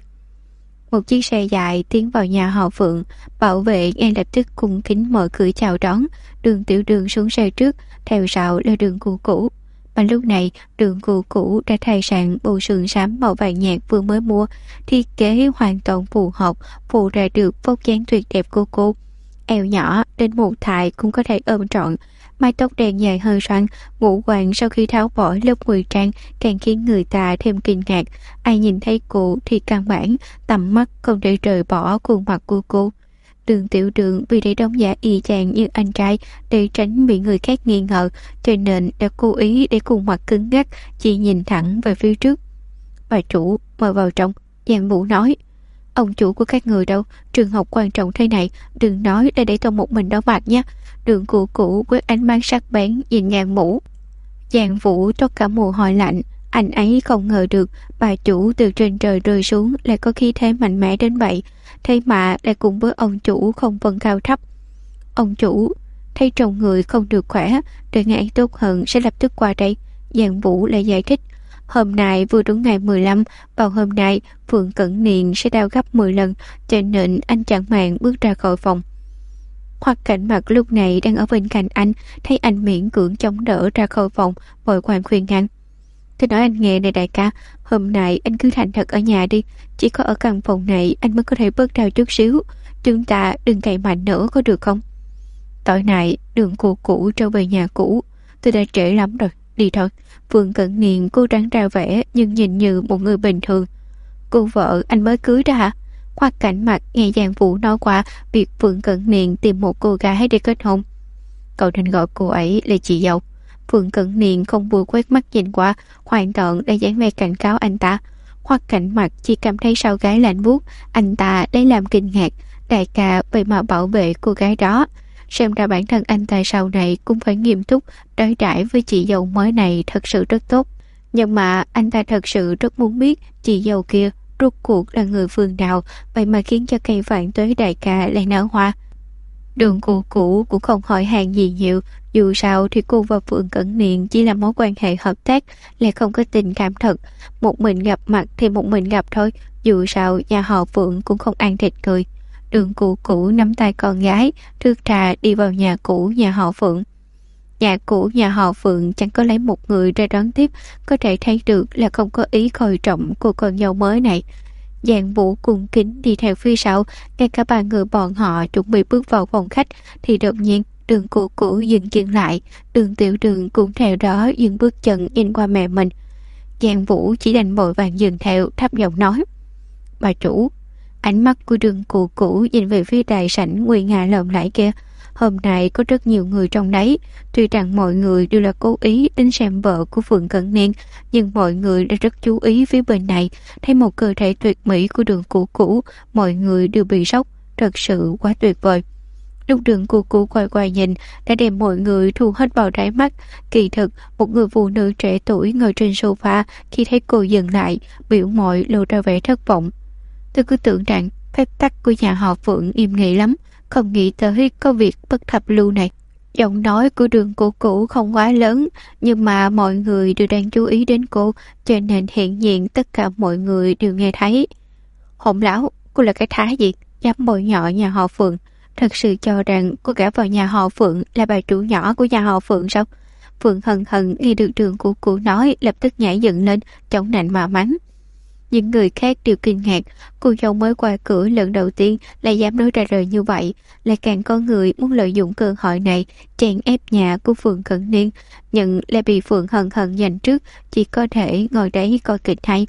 Một chiếc xe dài tiến vào nhà họ Phượng, bảo vệ ngay lập tức cung kính mở cửa chào đón. Đường Tiểu Đường xuống xe trước, theo sau là Đường Cũ Cũ. Mà lúc này, Đường Cũ Cũ đã thay sàn bộ sườn xám màu vàng nhạt vừa mới mua, thiết kế hoàn toàn phù hợp, phụ ra được vóc dáng tuyệt đẹp của cô. Eo nhỏ đến một thải cũng có thể ôm trọn, mái tóc đen dài hơi xoăn, ngũ quan sau khi tháo bỏ lớp ngụy trang càng khiến người ta thêm kinh ngạc. Ai nhìn thấy cô thì căn bản tầm mắt không để rời bỏ khuôn mặt của cô. Đường Tiểu Đường vì để đóng giả y chang như anh trai để tránh bị người khác nghi ngờ, cho nên đã cố ý để khuôn mặt cứng ngắc, chỉ nhìn thẳng về phía trước. Bà chủ, mời vào trong. Giang Vũ nói. Ông chủ của các người đâu? Trường học quan trọng thế này, đừng nói để tôi một mình đó mặt nhé. Đường Cũ Cũ quét ánh mắt sắc bén nhìn Giang Vũ. Giang Vũ toát cả mồ hôi lạnh. Anh ấy không ngờ được bà chủ từ trên trời rơi xuống lại có khí thế mạnh mẽ đến vậy, thế mà lại cùng với ông chủ không phân cao thấp. Ông chủ thấy trong người không được khỏe, đợi ngày tốt hơn sẽ lập tức qua đây. Giang Vũ lại giải thích. Hôm nay vừa đúng ngày 15, vào hôm nay Phượng Cẩn Niên sẽ đau gấp 10 lần, cho nên anh chẳng màng bước ra khỏi phòng. Hoặc Cảnh Mặc lúc này đang ở bên cạnh anh, thấy anh miễn cưỡng chống đỡ ra khỏi phòng, vội vàng khuyên ngăn. Tôi nói anh nghe này đại ca, hôm nay anh cứ thành thật ở nhà đi, chỉ có ở căn phòng này anh mới có thể bớt đau chút xíu, chúng ta đừng cậy mạnh nữa có được không? Tối nay Đường Cũ Cũ trở về nhà cũ, tôi đã trễ lắm rồi, đi thôi. Phượng Cẩn Niên cố gắng ra vẻ nhưng nhìn như một người bình thường. Cô vợ anh mới cưới đó hả? Hoặc Cảnh Mặc nghe Giang Vũ nói qua việc Phượng Cẩn Niên tìm một cô gái để kết hôn. Cậu nên gọi cô ấy là chị dâu. Phượng Cẩn Niên không vừa quét mắt nhìn qua, hoàn toàn đã dáng vẻ cảnh cáo anh ta. Hoặc Cảnh Mặc chỉ cảm thấy sau gái lạnh buốt, anh ta lấy làm kinh ngạc. Đại ca vậy mà bảo vệ cô gái đó. Xem ra bản thân anh ta sau này cũng phải nghiêm túc đối đãi với chị dâu mới này thật sự rất tốt. Nhưng mà anh ta thật sự rất muốn biết chị dâu kia rốt cuộc là người phương nào, vậy mà khiến cho cây vạn tuế đại ca lại nở hoa. Đường Cũ Cũ cũng không hỏi hàng gì nhiều, dù sao thì cô và Phượng Cẩn Niên chỉ là mối quan hệ hợp tác, lại không có tình cảm thật. Một mình gặp mặt thì một mình gặp thôi, dù sao nhà họ Phượng cũng không ăn thịt người. Đường Cũ Cũ nắm tay con gái, thước trà đi vào nhà cũ nhà họ Phượng. Nhà cũ nhà họ Phượng chẳng có lấy một người ra đón tiếp, có thể thấy được là không có ý coi trọng của con dâu mới này. Giang Vũ cung kính đi theo phía sau, ngay cả ba người bọn họ chuẩn bị bước vào phòng khách thì đột nhiên Đường Cũ Cũ dừng chân lại. Đường Tiểu Đường cũng theo đó dừng bước chân nhìn qua mẹ mình. Giang Vũ chỉ đành vội vàng dừng theo, thấp giọng nói. Bà chủ. Ánh mắt của Đường Cũ Cũ nhìn về phía đại sảnh nguy nga lộng lẫy kia. Hôm nay có rất nhiều người trong đấy, tuy rằng mọi người đều là cố ý đến xem vợ của Phượng Cẩn Niên, nhưng mọi người đã rất chú ý phía bên này. Thấy một cơ thể tuyệt mỹ của Đường Cũ Cũ, mọi người đều bị sốc, thật sự quá tuyệt vời. Lúc Đường Cũ Cũ quay quay nhìn, đã đem mọi người thu hết vào đáy mắt. Kỳ thực, một người phụ nữ trẻ tuổi ngồi trên sofa, khi thấy cô dừng lại, biểu môi lộ ra vẻ thất vọng. Tôi cứ tưởng rằng phép tắc của nhà họ Phượng nghiêm nghị lắm, không nghĩ tới có việc bất thập lưu này. Giọng nói của Đường Cũ Cũ không quá lớn, nhưng mà mọi người đều đang chú ý đến cô, cho nên hiện nhiên tất cả mọi người đều nghe thấy. Hỗn láo, cô là cái thái gì? Dám bôi nhọ nhà họ Phượng. Thật sự cho rằng cô gả vào nhà họ Phượng là bà chủ nhỏ của nhà họ Phượng sao? Phượng Hân Hân nghe được Đường Cũ Cũ nói, lập tức nhảy dựng lên, chống nạnh mà mắng. Những người khác đều kinh ngạc, cô dâu mới qua cửa lần đầu tiên lại dám nói ra lời như vậy, lại càng có người muốn lợi dụng cơ hội này chèn ép nhà của Phượng Cẩn Niên, nhưng lại bị Phượng Hân Hân giành trước, chỉ có thể ngồi đấy coi kịch hay.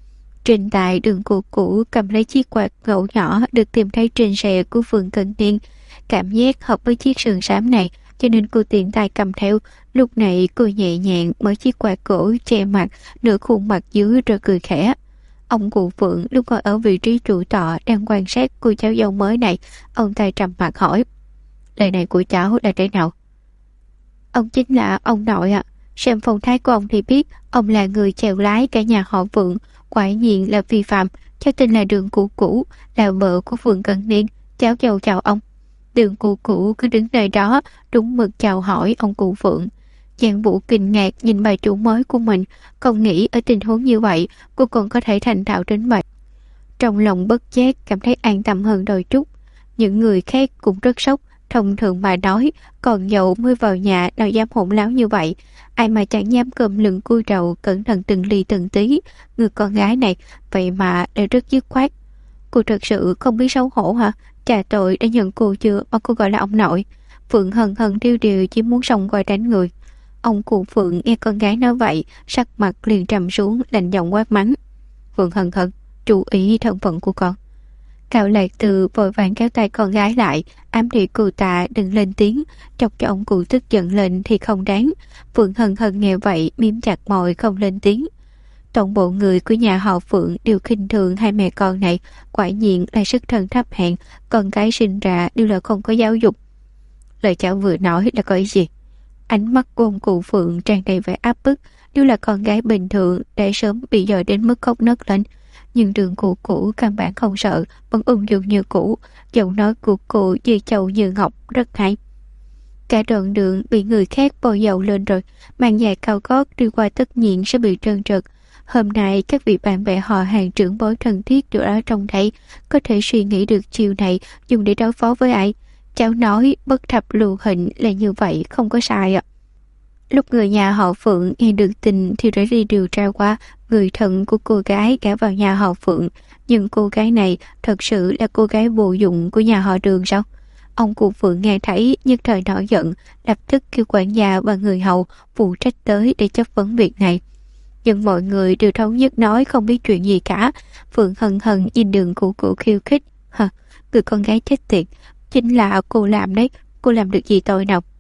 Trên tay Đường Cũ Cũ cầm lấy chiếc quạt gỗ nhỏ được tìm thấy trên xe của Phượng Cẩn Niên, cảm giác hợp với chiếc sườn xám này, cho nên cô tiện tay cầm theo. Lúc này cô nhẹ nhàng mở chiếc quạt gỗ che mặt, nửa khuôn mặt dưới rồi cười khẽ. Ông cụ Phượng lúc ngồi ở vị trí chủ tọa đang quan sát cô cháu dâu mới này, ông ta trầm mặt hỏi. Lời này của cháu là thế nào? Ông chính là ông nội ạ. Xem phong thái của ông thì biết ông là người chèo lái cả nhà họ Phượng, quả nhiên là vi phạm. Cháu tên là Đường Cũ Cũ, là vợ của Phượng Cẩn Niên, cháu dâu chào ông. Đường cụ cũ cứ đứng nơi đó đúng mực chào hỏi ông cụ Phượng. Giang Vũ kinh ngạc nhìn bà chủ mới của mình, không nghĩ ở tình huống như vậy cô còn có thể thành thạo đến vậy. Trong lòng bất giác cảm thấy an tâm hơn đôi chút. Những người khác cũng rất sốc. Thông thường bà nói còn dậu mới vào nhà nào dám hỗn láo như vậy, ai mà chẳng dám cơm lưng cúi đầu cẩn thận từng ly từng tí. Người con gái này vậy mà lại rất dứt khoát. Cô thật sự không biết xấu hổ hả? Chà, tội đã nhận cô chưa mà cô gọi là ông nội. Phượng hần hần điêu điều chỉ muốn xông qua đánh người. Ông cụ Phượng nghe con gái nói vậy, sắc mặt liền trầm xuống, lạnh giọng quát mắng. Phượng hần hần, chú ý thân phận của con. Cao Lạc Từ vội vàng kéo tay con gái lại, ám thị cô ta đừng lên tiếng, chọc cho ông cụ tức giận lên thì không đáng. Phượng hần hần nghe vậy, miếm chặt môi không lên tiếng. Toàn bộ người của nhà họ Phượng đều khinh thường hai mẹ con này, quả nhiên là sức thân thấp hèn, con cái sinh ra đều là không có giáo dục. Lời cháu vừa nói là có ý gì? Ánh mắt của ông cụ Phượng tràn đầy vẻ áp bức, nếu là con gái bình thường đã sớm bị dọa đến mức khóc nấc lên. Nhưng Đường cụ cũ căn bản không sợ, vẫn ung dung như cũ, giọng nói của cô như châu như ngọc, rất hay. Cả đoạn đường bị người khác bôi dầu lên rồi, màn dài cao gót đi qua tất nhiên sẽ bị trơn trượt. Hôm nay các vị bạn bè họ hàng trưởng bối thân thiết đều ở trong đây, có thể suy nghĩ được chiều này dùng để đối phó với ai. Cháu nói bất thập lưu hình là như vậy, không có sai ạ. Lúc người nhà họ Phượng nghe được tin thì đã đi điều tra qua người thân của cô gái gả vào nhà họ Phượng. Nhưng cô gái này thật sự là cô gái vô dụng của nhà họ Đường sao? Ông cụ Phượng nghe thấy nhất thời nổi giận, lập tức kêu quản gia và người hầu phụ trách tới để chất vấn việc này. Nhưng mọi người đều thống nhất nói không biết chuyện gì cả. Phượng hần hần nhìn Đường cụ cụ khiêu khích. Hả, người con gái chết tiệt, chính là cô làm đấy, cô làm được gì tôi nào?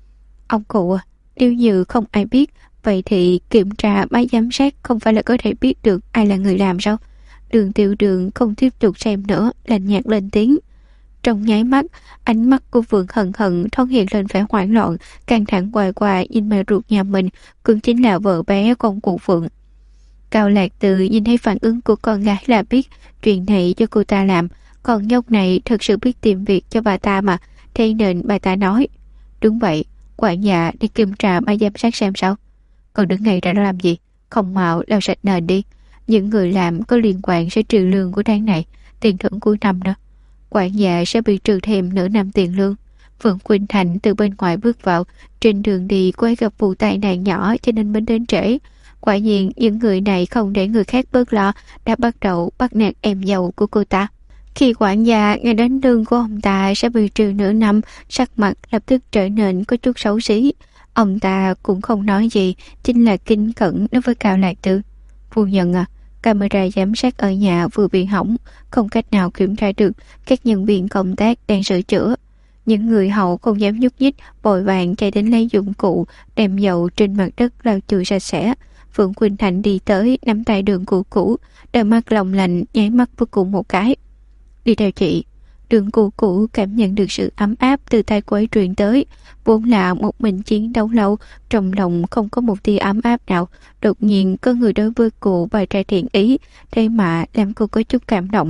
Ông cụ à, nếu như không ai biết, vậy thì kiểm tra máy giám sát không phải là có thể biết được ai là người làm sao? Đường Tiểu Đường không tiếp tục xem nữa, lạnh nhạt lên tiếng. Trong nháy mắt, ánh mắt của Phượng hần hần thoáng hiện lên vẻ hoảng loạn, căng thẳng hoài qua nhìn mẹ ruột nhà mình, cũng chính là vợ bé con cụ Phượng. Cao Lạc Từ nhìn thấy phản ứng của con gái là biết chuyện này cho cô ta làm, con nhóc này thật sự biết tìm việc cho bà ta mà, thế nên bà ta nói. Đúng vậy, quản gia đi kiểm tra máy giám sát xem sao. Còn đứng ngay ra đó làm gì? Không mau lau sạch nền đi. Những người làm có liên quan sẽ trừ lương của tháng này, tiền thưởng cuối năm đó. Quản gia sẽ bị trừ thêm nửa năm tiền lương. Phượng Quỳnh Thành từ bên ngoài bước vào, trên đường đi cô ấy gặp vụ tai nạn nhỏ cho nên mới đến trễ. Quả nhiên những người này không để người khác bớt lo, đã bắt đầu bắt nạt em dâu của cô ta. Khi quản gia nghe đến lương của ông ta sẽ bị trừ nửa năm, sắc mặt lập tức trở nên có chút xấu xí. Ông ta cũng không nói gì, chính là kính cẩn đối với Cao Lạc Từ. Phu nhân à, camera giám sát ở nhà vừa bị hỏng, không cách nào kiểm tra được, các nhân viên công tác đang sửa chữa. Những người hầu không dám nhúc nhích, vội vàng chạy đến lấy dụng cụ, đem dầu trên mặt đất lau chùi sạch sẽ. Phượng Quỳnh Thành đi tới, nắm tay Đường cụ cũ, đôi mắt lòng lạnh nháy mắt với cụ một cái. Đi theo chị. Đường cụ cũ cảm nhận được sự ấm áp từ tay cô ấy truyền tới, vốn là một mình chiến đấu lâu, trong lòng không có một tia ấm áp nào, đột nhiên có người đối với cô bày ra thiện ý, thế mà làm cô có chút cảm động.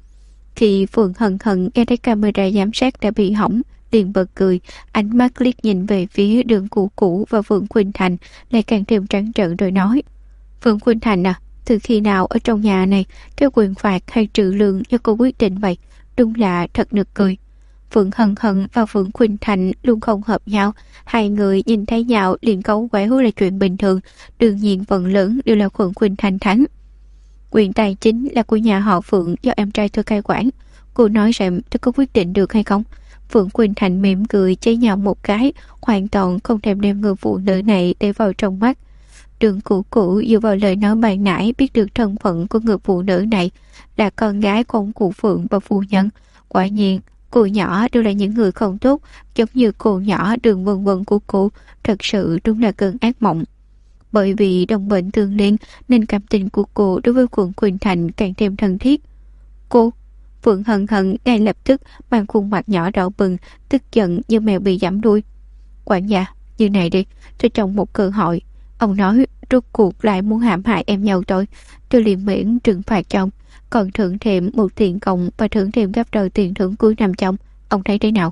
Khi Phượng hần hần nghe thấy camera giám sát đã bị hỏng, liền bật cười, ánh mắt liếc nhìn về phía Đường cụ cũ và Phượng Quỳnh Thành lại càng thêm trắng trợn rồi nói. Phượng Quỳnh Thành à, từ khi nào ở trong nhà này cái quyền phạt hay trừ lương do cô quyết định vậy? Đúng là thật nực cười. Phượng hần hần và Phượng Quỳnh Thành luôn không hợp nhau, hai người nhìn thấy nhau liền cấu quẻo là chuyện bình thường, đương nhiên phần lớn đều là Phượng Quỳnh Thành thắng. Quyền tài chính là của nhà họ Phượng do em trai tôi cai quản. Cô nói xem tôi có quyết định được hay không? Phượng Quỳnh Thành mỉm cười chế nhạo một cái, hoàn toàn không thèm đem người phụ nữ này để vào trong mắt. Đường cụ cũ dựa vào lời nói ban nãy biết được thân phận của người phụ nữ này là con gái của ông cụ Phượng và phu nhân. Quả nhiên, cô nhỏ đều là những người không tốt, giống như cô nhỏ Đường Vân Vân của cô, thật sự đúng là cơn ác mộng. Bởi vì đồng bệnh tương liên nên cảm tình của cô đối với Phượng Quỳnh Thành càng thêm thân thiết. Cô, Phượng hần hần ngay lập tức mang khuôn mặt nhỏ đỏ bừng, tức giận như mèo bị giẫm đuôi. Quản gia, như này đi, cho chồng một cơ hội. Ông nói rốt cuộc lại muốn hãm hại em dâu tôi liền miễn trừng phạt chồng, còn thưởng thêm một tiền cộng và thưởng thêm gấp đôi tiền thưởng cuối năm chồng. Ông thấy thế nào?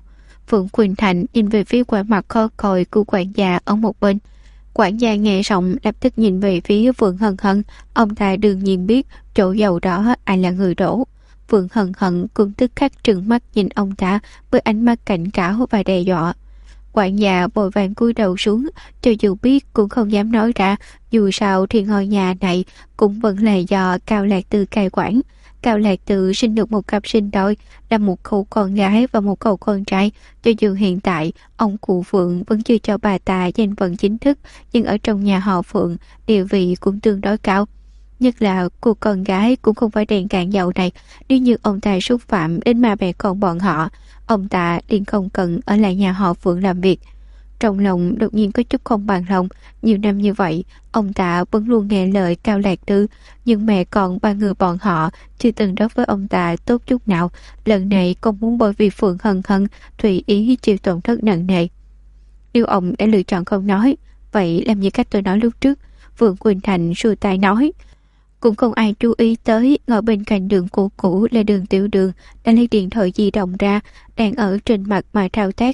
Phượng Quỳnh Thành nhìn về phía vẻ mặt khó coi của quản gia ở một bên. Quản gia nghe xong lập tức nhìn về phía Phượng Hân Hân. Ông ta đương nhiên biết chỗ dầu đó ai là người đổ. Phượng Hân Hân cũng tức khắc trừng mắt nhìn ông ta với ánh mắt cảnh cáo và đe dọa. Quản gia vội vàng cúi đầu xuống, cho dù biết cũng không dám nói ra, dù sao thì ngôi nhà này cũng vẫn là do Cao Lạc Tư cai quản. Cao Lạc Tư sinh được một cặp sinh đôi, là một cậu con gái và một cậu con trai. Cho dù hiện tại ông cụ Phượng vẫn chưa cho bà ta danh phận chính thức, nhưng ở trong nhà họ Phượng địa vị cũng tương đối cao. Nhất là cô con gái cũng không phải đèn cạn dầu này. Nếu như ông ta xúc phạm đến ma mẹ con bọn họ, ông ta liền không cần ở lại nhà họ Phượng làm việc. Trong lòng đột nhiên có chút không bằng lòng. Nhiều năm như vậy, ông ta vẫn luôn nghe lời Cao Lạc Tư, nhưng mẹ con ba người bọn họ chưa từng đối với ông ta tốt chút nào. Lần này không muốn bởi vì Phượng Hân Hân tùy ý chịu tổn thất nặng nề. Nếu ông đã lựa chọn không nói, vậy làm như cách tôi nói lúc trước. Phượng Quỳnh Thành xua tay nói. Cũng không ai chú ý tới, ngồi bên cạnh Đường Cũ Cũ là Đường Tiểu Đường đang lấy điện thoại di động ra, đang ở trên mặt mà thao tác.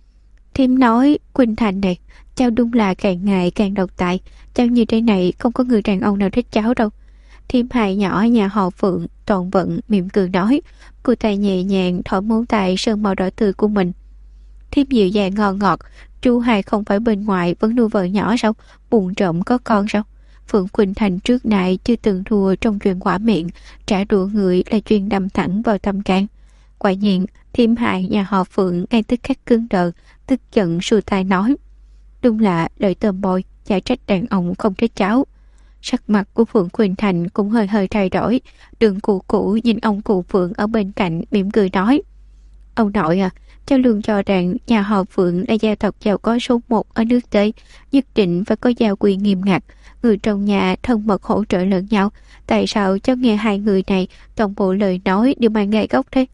Thím nói, Quỳnh Thành này, cháu đúng là càng ngày càng độc tài, cháu như thế này không có người đàn ông nào thích cháu đâu. Thím hài nhỏ nhà họ Phượng, Toàn Vận mỉm cười nói, cô tay nhẹ nhàng thổi móng tay sơn màu đỏ tươi của mình. Thím dịu dàng ngon ngọt, chú hai không phải bên ngoài vẫn nuôi vợ nhỏ sao, buồn trộm có con sao? Phượng Quỳnh Thành trước này chưa từng thua trong chuyện quả miệng, trả đũa người là chuyện đâm thẳng vào tâm can. Quả nhiên, Thiêm hại nhà họ Phượng ngay tức khắc cứng đờ, tức giận xua tay nói. Đúng là lời tôm bôi, chả trách đàn ông không thích cháu. Sắc mặt của Phượng Quỳnh Thành cũng hơi hơi thay đổi. Đường Cũ Cũ nhìn ông cụ Phượng ở bên cạnh mỉm cười nói. Ông nội à, cháu luôn cho rằng nhà họ Phượng là gia tộc giàu có số 1 ở nước Tây, nhất định phải có gia quy nghiêm ngặt, người trong nhà thân mật hỗ trợ lẫn nhau. Tại sao cháu nghe hai người này toàn bộ lời nói đều mang gai góc thế?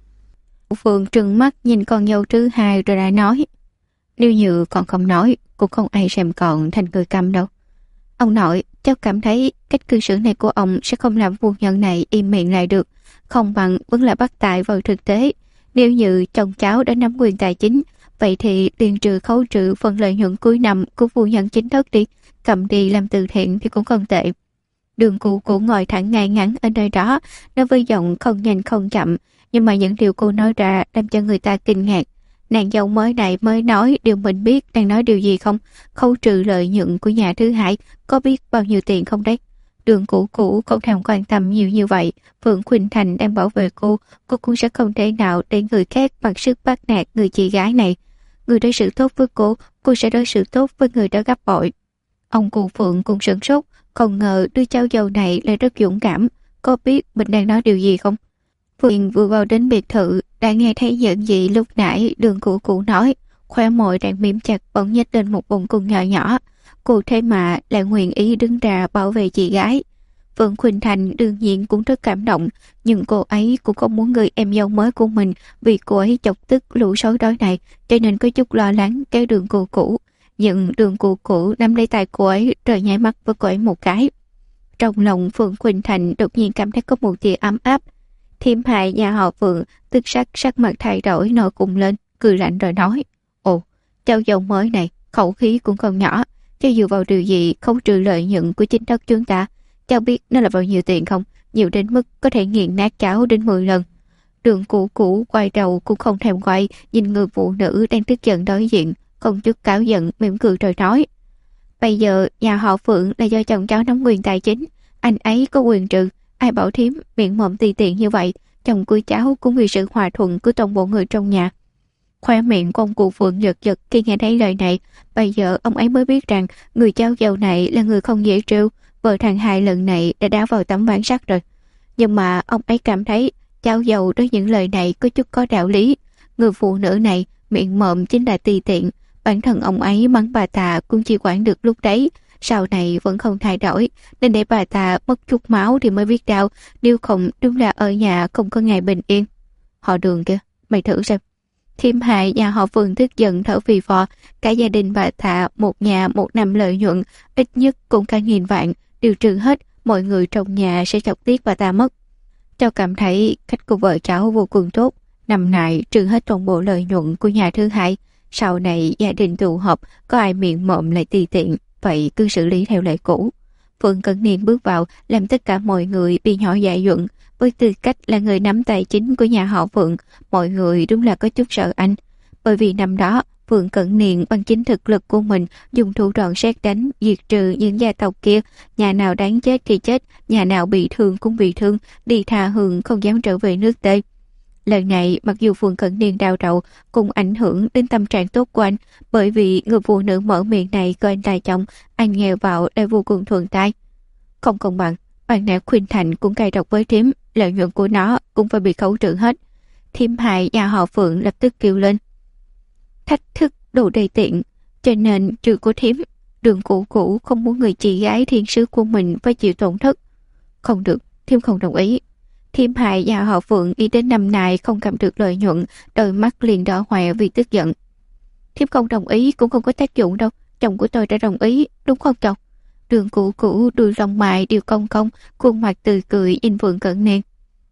Phượng trừng mắt nhìn con dâu thứ hai rồi lại nói. Nếu như còn không nói, cũng không ai xem còn thành người câm đâu. Ông nội, cháu cảm thấy cách cư xử này của ông sẽ không làm phu nhân này im miệng lại được, không bằng vẫn là bắt tại vào thực tế. Nếu như chồng cháu đã nắm quyền tài chính, vậy thì tiền trừ khấu trừ phần lợi nhuận cuối năm của phu nhân chính thức đi, cầm đi làm từ thiện thì cũng không tệ. Đường Cũ Cũ ngồi thẳng ngay ngắn ở nơi đó, nói với giọng không nhanh không chậm, nhưng mà những điều cô nói ra làm cho người ta kinh ngạc. Nàng dâu mới này mới nói điều mình biết đang nói điều gì không? Khấu trừ lợi nhuận của nhà thứ hai có biết bao nhiêu tiền không đấy? Đường Cũ Cũ không thèm quan tâm nhiều như vậy. Phượng Quỳnh Thành đang bảo vệ cô cũng sẽ không thể nào để người khác mặc sức bắt nạt người chị gái này. Người đối xử tốt với cô sẽ đối xử tốt với người đó gấp bội. Ông cụ Phượng cũng sửng sốt, không ngờ đứa cháu dâu này lại rất dũng cảm. Có biết mình đang nói điều gì không? Phượng vừa vào đến biệt thự đã nghe thấy những gì lúc nãy Đường Cũ Cũ nói, khóe môi đang mím chặt bỗng nhếch lên một vòng cung nhỏ nhỏ. Cô thế mà lại nguyện ý đứng ra bảo vệ chị gái. Phượng Quỳnh Thành đương nhiên cũng rất cảm động, nhưng cô ấy cũng không muốn người em dâu mới của mình vì cô ấy chọc tức lũ sói đói này, cho nên có chút lo lắng kéo Đường Cũ Cũ. Nhưng Đường Cũ Cũ nắm lấy tay cô ấy rồi nháy mắt với cô ấy một cái. Trong lòng Phượng Quỳnh Thành đột nhiên cảm thấy có một tia ấm áp. Thiêm hại nhà họ Phượng tức sắc mặt thay đổi nổi cùng lên, cười lạnh rồi nói. Ồ, cháu dâu mới này khẩu khí cũng không nhỏ, cho dù vào điều gì khấu trừ lợi nhuận của chính đất chúng ta, cháu biết nó là bao nhiêu tiền không? Nhiều đến mức có thể nghiền nát cháu đến 10 lần. Đường Cũ Cũ quay đầu cũng không thèm quay, nhìn người phụ nữ đang tức giận đối diện, không chút cáu giận mỉm cười rồi nói. Bây giờ nhà họ Phượng là do chồng cháu nắm quyền tài chính, anh ấy có quyền trừ, ai bảo thím miệng mồm tùy tiện như vậy. Chồng của cháu cũng vì sự hòa thuận của toàn bộ người trong nhà. Khoe miệng của ông cụ Phượng giật giật khi nghe thấy lời này. Bây giờ ông ấy mới biết rằng người cháu dâu này là người không dễ trêu. Vợ thằng hai lần này đã đá vào tấm ván sắt rồi. Nhưng mà ông ấy cảm thấy cháu dâu đối những lời này có chút có đạo lý. Người phụ nữ này miệng mồm chính là tùy tiện. Bản thân ông ấy mắng bà ta cũng chỉ quản được lúc đấy, sau này vẫn không thay đổi, nên để bà ta mất chút máu thì mới biết đau, nếu không đúng là ở nhà không có ngày bình yên. Họ Đường kìa, mày thử xem. Thiêm hại nhà họ Phượng tức giận thở phì phò, cả gia đình bà ta một nhà một năm lợi nhuận, ít nhất cũng cả 1.000 vạn, đều trừ hết, mọi người trong nhà sẽ chọc tiếc bà ta mất. Cháu cảm thấy cách của vợ cháu vô cùng tốt, Năm nay trừ hết toàn bộ lợi nhuận của nhà thứ hai, sau này gia đình tụ họp có ai miệng mộm lại tùy tiện, vậy cứ xử lý theo lệ cũ. Phượng Cẩn Niên bước vào làm tất cả mọi người bị nhỏ dại nhuận. Với tư cách là người nắm tài chính của nhà họ Phượng, mọi người đúng là có chút sợ anh. Bởi vì năm đó Phượng Cẩn Niên bằng chính thực lực của mình dùng thủ đoạn sét đánh diệt trừ những gia tộc kia, nhà nào đáng chết thì chết, nhà nào bị thương cũng bị thương, đi tha hương không dám trở về nước Tây. Lần này mặc dù Phượng Cẩn Niên đau đầu cũng ảnh hưởng đến tâm trạng tốt của anh, bởi vì người phụ nữ mở miệng này coi anh là chồng, anh nghe vào lại vô cùng thuận tai. Không công bằng, bạn nãy Khuynh Thành cũng cay độc với thím, lợi nhuận của nó cũng phải bị khấu trừ hết. Thím hại nhà họ Phượng lập tức kêu lên. Thách thức đồ đầy tiện, cho nên trừ của thím, Đường Cũ Cũ không muốn người chị gái thiên sứ của mình phải chịu tổn thất. Không được, thím không đồng ý. Thím hại nhà họ Phượng ý đến năm nay không cầm được lợi nhuận, đôi mắt liền đỏ hoe vì tức giận. Thím không đồng ý cũng không có tác dụng đâu, chồng của tôi đã đồng ý, đúng không chồng? Đường Cũ Cũ đuôi lông mày đều cong cong, khuôn mặt tươi cười nhìn Phượng Cẩn Niên.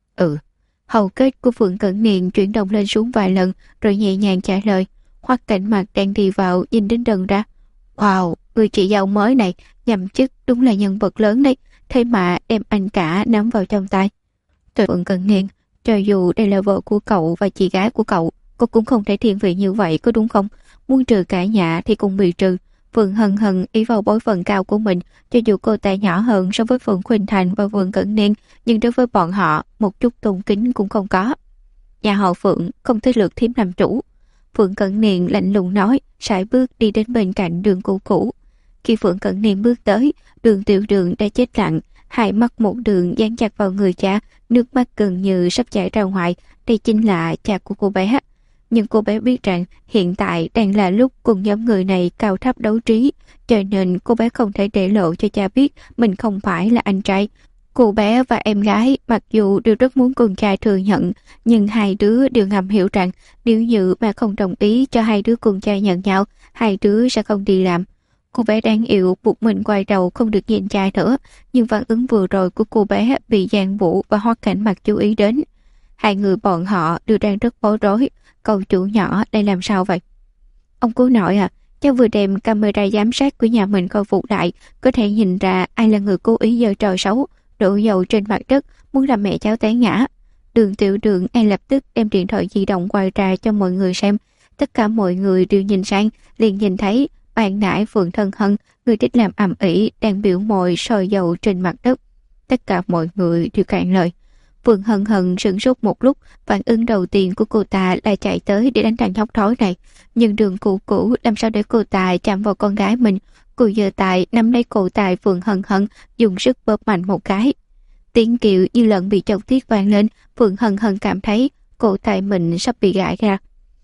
Hầu kết của Phượng Cẩn Niên chuyển động lên xuống vài lần rồi nhẹ nhàng trả lời. Hoắc Cảnh Mặc đang đi vào nhìn đến đần ra. Wow, người chị dâu mới này nhậm chức đúng là nhân vật lớn đấy, thế mà đem anh cả nắm vào trong tay. Phượng Cẩn Niên, cho dù đây là vợ của cậu và chị gái của cậu, cô cũng không thể thiên vị như vậy có đúng không? Muốn trừ cả nhà thì cũng bị trừ. Phượng hân hân ý vào bối phận cao của mình, cho dù cô ta nhỏ hơn so với Phượng Khuynh Thành và Phượng Cẩn Niên, nhưng đối với bọn họ một chút tôn kính cũng không có. Nhà họ Phượng không tới lượt thím làm chủ. Phượng Cẩn Niên lạnh lùng nói, sải bước đi đến bên cạnh Đường Cũ Cũ. Khi Phượng Cẩn Niên bước tới, Đường Tiểu Đường đã chết lặng, hai mắt một đường dán chặt vào người cha, nước mắt gần như sắp chảy ra ngoài. Đây chính là cha của cô bé. Nhưng cô bé biết rằng hiện tại đang là lúc cùng nhóm người này cao thấp đấu trí, cho nên cô bé không thể để lộ cho cha biết mình không phải là anh trai. Cô bé và em gái mặc dù đều rất muốn con trai thừa nhận, nhưng hai đứa đều ngầm hiểu rằng nếu như mà không đồng ý cho hai đứa con trai nhận nhau, hai đứa sẽ không đi làm. Cô bé đáng yêu buộc mình quay đầu không được nhìn cha nữa, nhưng phản ứng vừa rồi của cô bé bị Giang Vũ và Hoắc Cảnh Mặc chú ý đến. Hai người bọn họ đều đang rất bối rối. Cậu chủ nhỏ đây làm sao vậy? Ông cố nội à, cháu vừa đem camera giám sát của nhà mình coi phụ lại, có thể nhìn ra ai là người cố ý giở trò xấu, đổ dầu trên mặt đất, muốn làm mẹ cháu té ngã. Đường Tiểu Đường ngay lập tức đem điện thoại di động quay ra cho mọi người xem. Tất cả mọi người đều nhìn sang, liền nhìn thấy bạn nãy Phượng Thân Hân, người thích làm ầm ĩ đang biểu môi soi dầu trên mặt đất. Tất cả mọi người đều cạn lời. Phượng Hân Hân sửng sốt một lúc, phản ứng đầu tiên của cô ta là chạy tới để đánh thằng nhóc thối này. Nhưng Đường Cũ Cũ làm sao để cô ta chạm vào con gái mình. Cô giơ tay nắm lấy cổ tay Phượng Hân Hân, dùng sức bóp mạnh một cái. Tiếng kêu như lợn bị chọc tiết vang lên. Phượng Hân Hân cảm thấy cổ tay mình sắp bị gãy ra.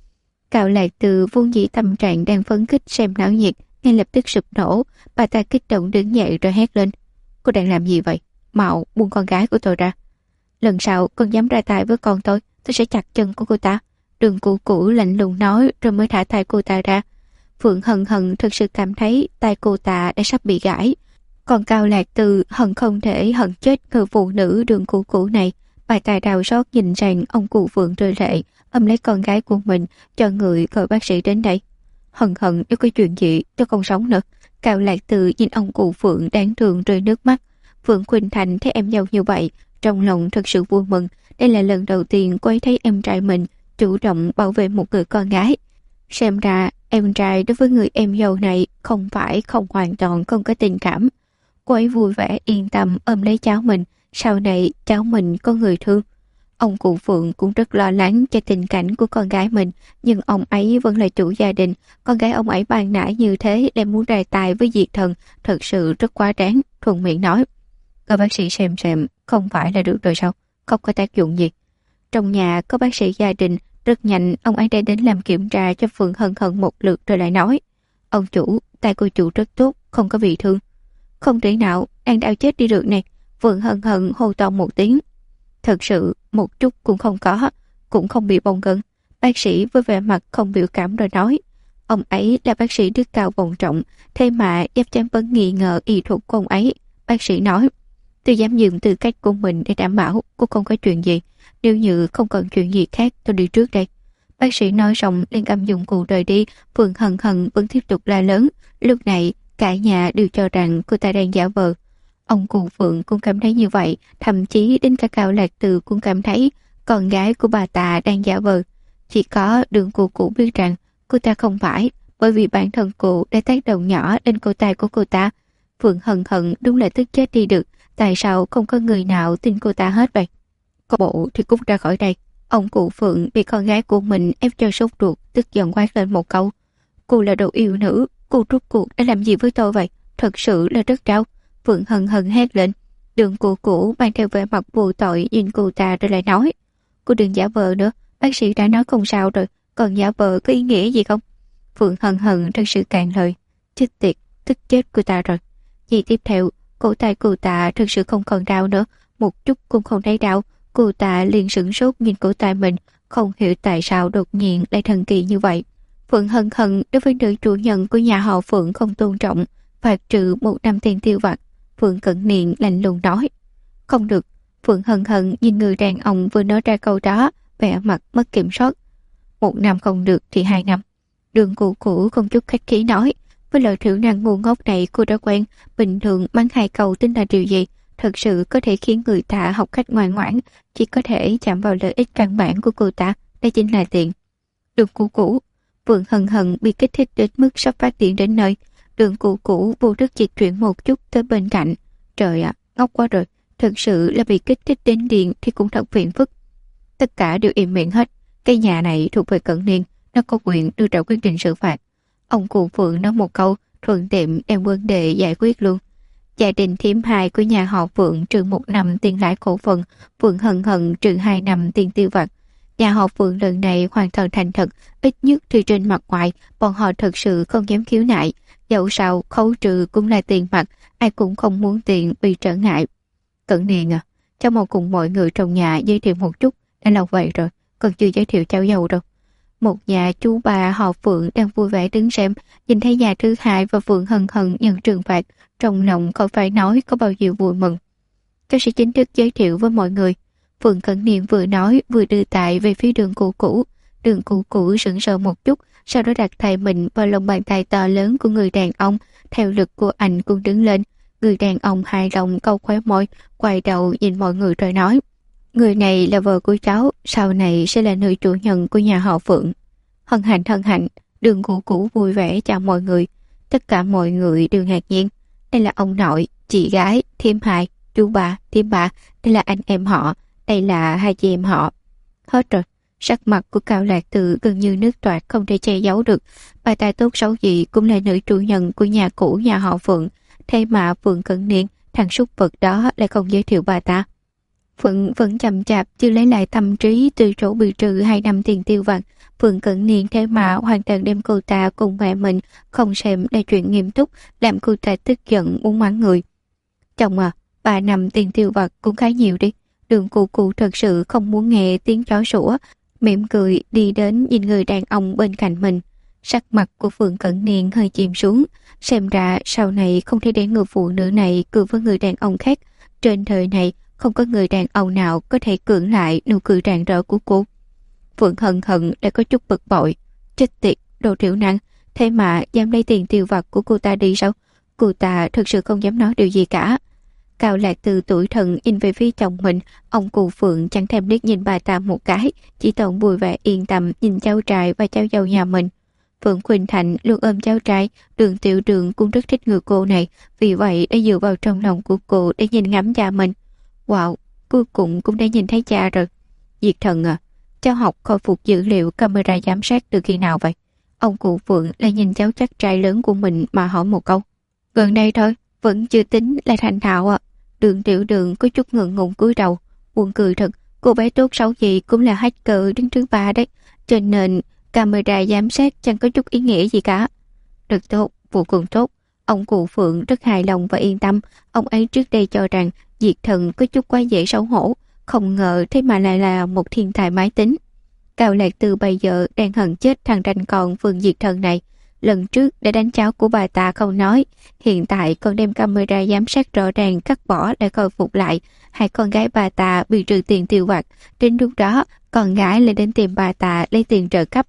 Cạo Lạc Từ vốn dĩ tâm trạng đang phấn khích xem náo nhiệt, ngay lập tức sụp đổ. Bà ta kích động đứng dậy rồi hét lên. Cô đang làm gì vậy? Mau buông con gái của tôi ra. Lần sau con dám ra tay với con tôi sẽ chặt chân của cô ta. Đường Cũ Cũ lạnh lùng nói rồi mới thả tay cô ta ra. Phượng Hân Hân thực sự cảm thấy tay cô ta đã sắp bị gãy. Còn Cao Lạc Từ hận không thể hận chết người phụ nữ Đường Cũ Cũ này. Bà ta đau xót nhìn rằng ông cụ Phượng rơi lệ, ôm lấy con gái của mình, cho người gọi bác sĩ đến đây. Hân Hân nếu có chuyện gì tôi không sống nữa. Cao Lạc Từ nhìn ông cụ Phượng đáng thương rơi nước mắt. Phượng Khuynh Thành thấy em dâu như vậy, trong lòng thật sự vui mừng. Đây là lần đầu tiên cô ấy thấy em trai mình chủ động bảo vệ một người con gái. Xem ra em trai đối với người em dâu này không phải không hoàn toàn không có tình cảm. Cô ấy vui vẻ yên tâm ôm lấy cháu mình. Sau này cháu mình có người thương. Ông cụ Phượng cũng rất lo lắng cho tình cảnh của con gái mình, nhưng ông ấy vẫn là chủ gia đình. Con gái ông ấy ban nãy như thế đem muốn ra tài với Diệt Thần, thật sự rất quá đáng. Thuận miệng nói, các bác sĩ xem không phải là được rồi sao? Không có tác dụng gì. Trong nhà có bác sĩ gia đình, rất nhanh ông ấy đã đến làm kiểm tra cho Phượng Hân Hân một lượt rồi lại nói, ông chủ, tay cô chủ rất tốt, không có bị thương. Không thể nào, đang đau chết đi được này. Phượng Hân Hân hô to một tiếng. Thật sự một chút cũng không có, cũng không bị bong gân. Bác sĩ với vẻ mặt không biểu cảm rồi nói, ông ấy là bác sĩ đức cao vọng trọng, thế mà dám chám vấn nghi ngờ y thuật của ông ấy. Bác sĩ nói, tôi dám dùng tư cách của mình để đảm bảo cô không có chuyện gì. Nếu như không cần chuyện gì khác tôi đi trước đây. Bác sĩ nói xong liền cầm dụng cụ rời đi. Phượng Hân Hân vẫn tiếp tục la lớn. Lúc này cả nhà đều cho rằng cô ta đang giả vờ. Ông cụ Phượng cũng cảm thấy như vậy, thậm chí đến cả Cao Lạc Từ cũng cảm thấy con gái của bà ta đang giả vờ. Chỉ có Đường Cụ Cụ biết rằng cô ta không phải, bởi vì bản thân cụ đã tác động nhỏ lên cổ tay của cô ta. Phượng Hân Hân đúng là tức chết đi được, tại sao không có người nào tin cô ta hết vậy? Có bộ thì cút ra khỏi đây. Ông cụ Phượng bị con gái của mình ép cho sốt ruột, tức giận quát lên một câu. Cô là đồ yêu nữ, cô rốt cuộc đã làm gì với tôi vậy? Thật sự là rất đau. Phượng Hân Hân hét lên. Đường Cụ Cụ mang theo vẻ mặt vô tội nhìn cô ta rồi lại nói. Cô đừng giả vờ nữa, bác sĩ đã nói không sao rồi, còn giả vờ có ý nghĩa gì không? Phượng Hân Hân thật sự cạn lời. Chết tiệt, tức chết cô ta rồi. Vì tiếp theo, cổ tay cô ta thật sự không còn đau nữa, một chút cũng không thấy đau. Cô ta liền sửng sốt nhìn cổ tay mình, không hiểu tại sao đột nhiên lại thần kỳ như vậy. Phượng Hân Hân đối với nữ chủ nhân của nhà họ Phượng không tôn trọng, phạt trừ 1 năm tiền tiêu vặt. Phượng Cẩn Niên lạnh lùng nói. Không được. Phượng Hân Hân nhìn người đàn ông vừa nói ra câu đó, vẻ mặt mất kiểm soát. 1 năm không được thì 2 năm. Đường Cụ Cụ không chút khách khí nói. Với lời thiểu năng ngu ngốc này cô đã quen, bình thường mắng 2 câu tính là điều gì? Thật sự có thể khiến người ta học cách ngoan ngoãn, chỉ có thể chạm vào lợi ích căn bản của cô ta, đây chính là tiền. Đường Cụ Cụ. Phượng Hân Hân bị kích thích đến mức sắp phát điện đến nơi. Đường Cụ Cụ vô thức dịch chuyển một chút tới bên cạnh. Trời ạ, ngốc quá rồi. Thật sự là bị kích thích đến điện thì cũng thật phiền phức. Tất cả đều im miệng hết. Cái nhà này thuộc về Cẩn Niên, nó có quyền đưa ra quyết định xử phạt. Ông cụ Phượng nói một câu, thuận tiện đem vấn đề giải quyết luôn. Gia đình thím 2 của nhà họ Phượng trừ 1 năm tiền lãi cổ phần, Phượng Hân Hân trừ 2 năm tiền tiêu vặt. Nhà họ Phượng lần này hoàn toàn thành thật, ít nhất thì trên mặt ngoài, bọn họ thật sự không dám khiếu nại. Dẫu sao khấu trừ cũng là tiền mặt, ai cũng không muốn tiền bị trở ngại. Cẩn Niên à, cháu mau cùng mọi người trong nhà giới thiệu một chút, đã lâu vậy rồi, còn chưa giới thiệu cháu dâu đâu. Một nhà chú bà họ Phượng đang vui vẻ đứng xem, nhìn thấy nhà thứ hai và Phượng Hân Hân nhận trừng phạt, trong lòng không phải nói có bao nhiêu vui mừng. Cháu sẽ chính thức giới thiệu với mọi người. Phượng Cẩn Niên vừa nói vừa đưa tay về phía Đường Cụ Cụ. Đường Cụ Cụ sững sờ một chút, sau đó đặt tay mình vào lòng bàn tay to lớn của người đàn ông, theo lực của anh cũng đứng lên. Người đàn ông hài lòng câu khóe môi, quay đầu nhìn mọi người rồi nói. Người này là vợ của cháu, sau này sẽ là nữ chủ nhân của nhà họ Phượng. Hân hạnh hân hạnh. Đường Cụ Cụ vui vẻ chào mọi người. Tất cả mọi người đều ngạc nhiên. Đây là ông nội, chị gái, thím 2, chú bà, thím bà. Đây là anh em họ, đây là 2 chị em họ. Hết rồi. Sắc mặt của Cao Lạc Từ gần như nước toát không thể che giấu được. Bà ta tốt xấu gì cũng là nữ chủ nhân của nhà cũ nhà họ Phượng. Thế mà Phượng Cẩn Niên, thằng súc vật đó lại không giới thiệu bà ta. Phượng vẫn chậm chạp chưa lấy lại tâm trí từ chỗ bị trừ 2 năm tiền tiêu vặt. Phượng Cẩn Niên thế mà hoàn toàn đem cô ta cùng mẹ mình không xem là chuyện nghiêm túc, làm cô ta tức giận muốn mắng người. Chồng à, 3 năm tiền tiêu vặt cũng khá nhiều đi. Đường Cụ Cụ thật sự không muốn nghe tiếng chó sủa, mỉm cười đi đến nhìn người đàn ông bên cạnh mình. Sắc mặt của Phượng Cẩn Niên hơi chìm xuống, xem ra sau này không thể để người phụ nữ này cười với người đàn ông khác. Trên đời này không có người đàn ông nào có thể cưỡng lại nụ cười rạng rỡ của cô. Phượng Hân Hân đã có chút bực bội. Chết tiệt, đồ thiểu năng, thế mà dám lấy tiền tiêu vặt của cô ta đi sao? Cô ta thật sự không dám nói điều gì cả. Cao Lạc Từ tuổi thần nhìn về phía chồng mình, ông cụ Phượng chẳng thèm liếc nhìn bà ta một cái, chỉ toàn vui vẻ yên tâm nhìn cháu trai và cháu dâu nhà mình. Phượng Khuynh Thành luôn ôm cháu trai, Đường Tiểu Đường cũng rất thích người cô này, vì vậy đã dựa vào trong lòng của cô để nhìn ngắm cha mình. Wow, cuối cùng cũng đã nhìn thấy cha rồi. Diệt Thần à, cháu học khôi phục dữ liệu camera giám sát từ khi nào vậy? Ông cụ Phượng lại nhìn cháu chắc trai lớn của mình mà hỏi một câu. Gần đây thôi, vẫn chưa tính là thành thạo à. Đường Tiểu Đường có chút ngượng ngùng cúi đầu. Buồn cười thật, cô bé tốt xấu gì cũng là hacker đứng thứ 3 đấy, cho nên camera giám sát chẳng có chút ý nghĩa gì cả. Được tốt, vô cùng tốt. Ông cụ Phượng rất hài lòng và yên tâm. Ông ấy trước đây cho rằng Diệt Thần có chút quá dễ xấu hổ, không ngờ thế mà lại là một thiên tài máy tính. Cao Lạc Từ bây giờ đang hận chết thằng ranh con Phương Diệt Thần này. Lần trước đã đánh cháu của bà ta không nói, hiện tại còn đem camera giám sát rõ ràng cắt bỏ để khôi phục lại. Hai con gái bà ta bị trừ tiền tiêu vặt, đến lúc đó con gái lại đến tìm bà ta lấy tiền trợ cấp.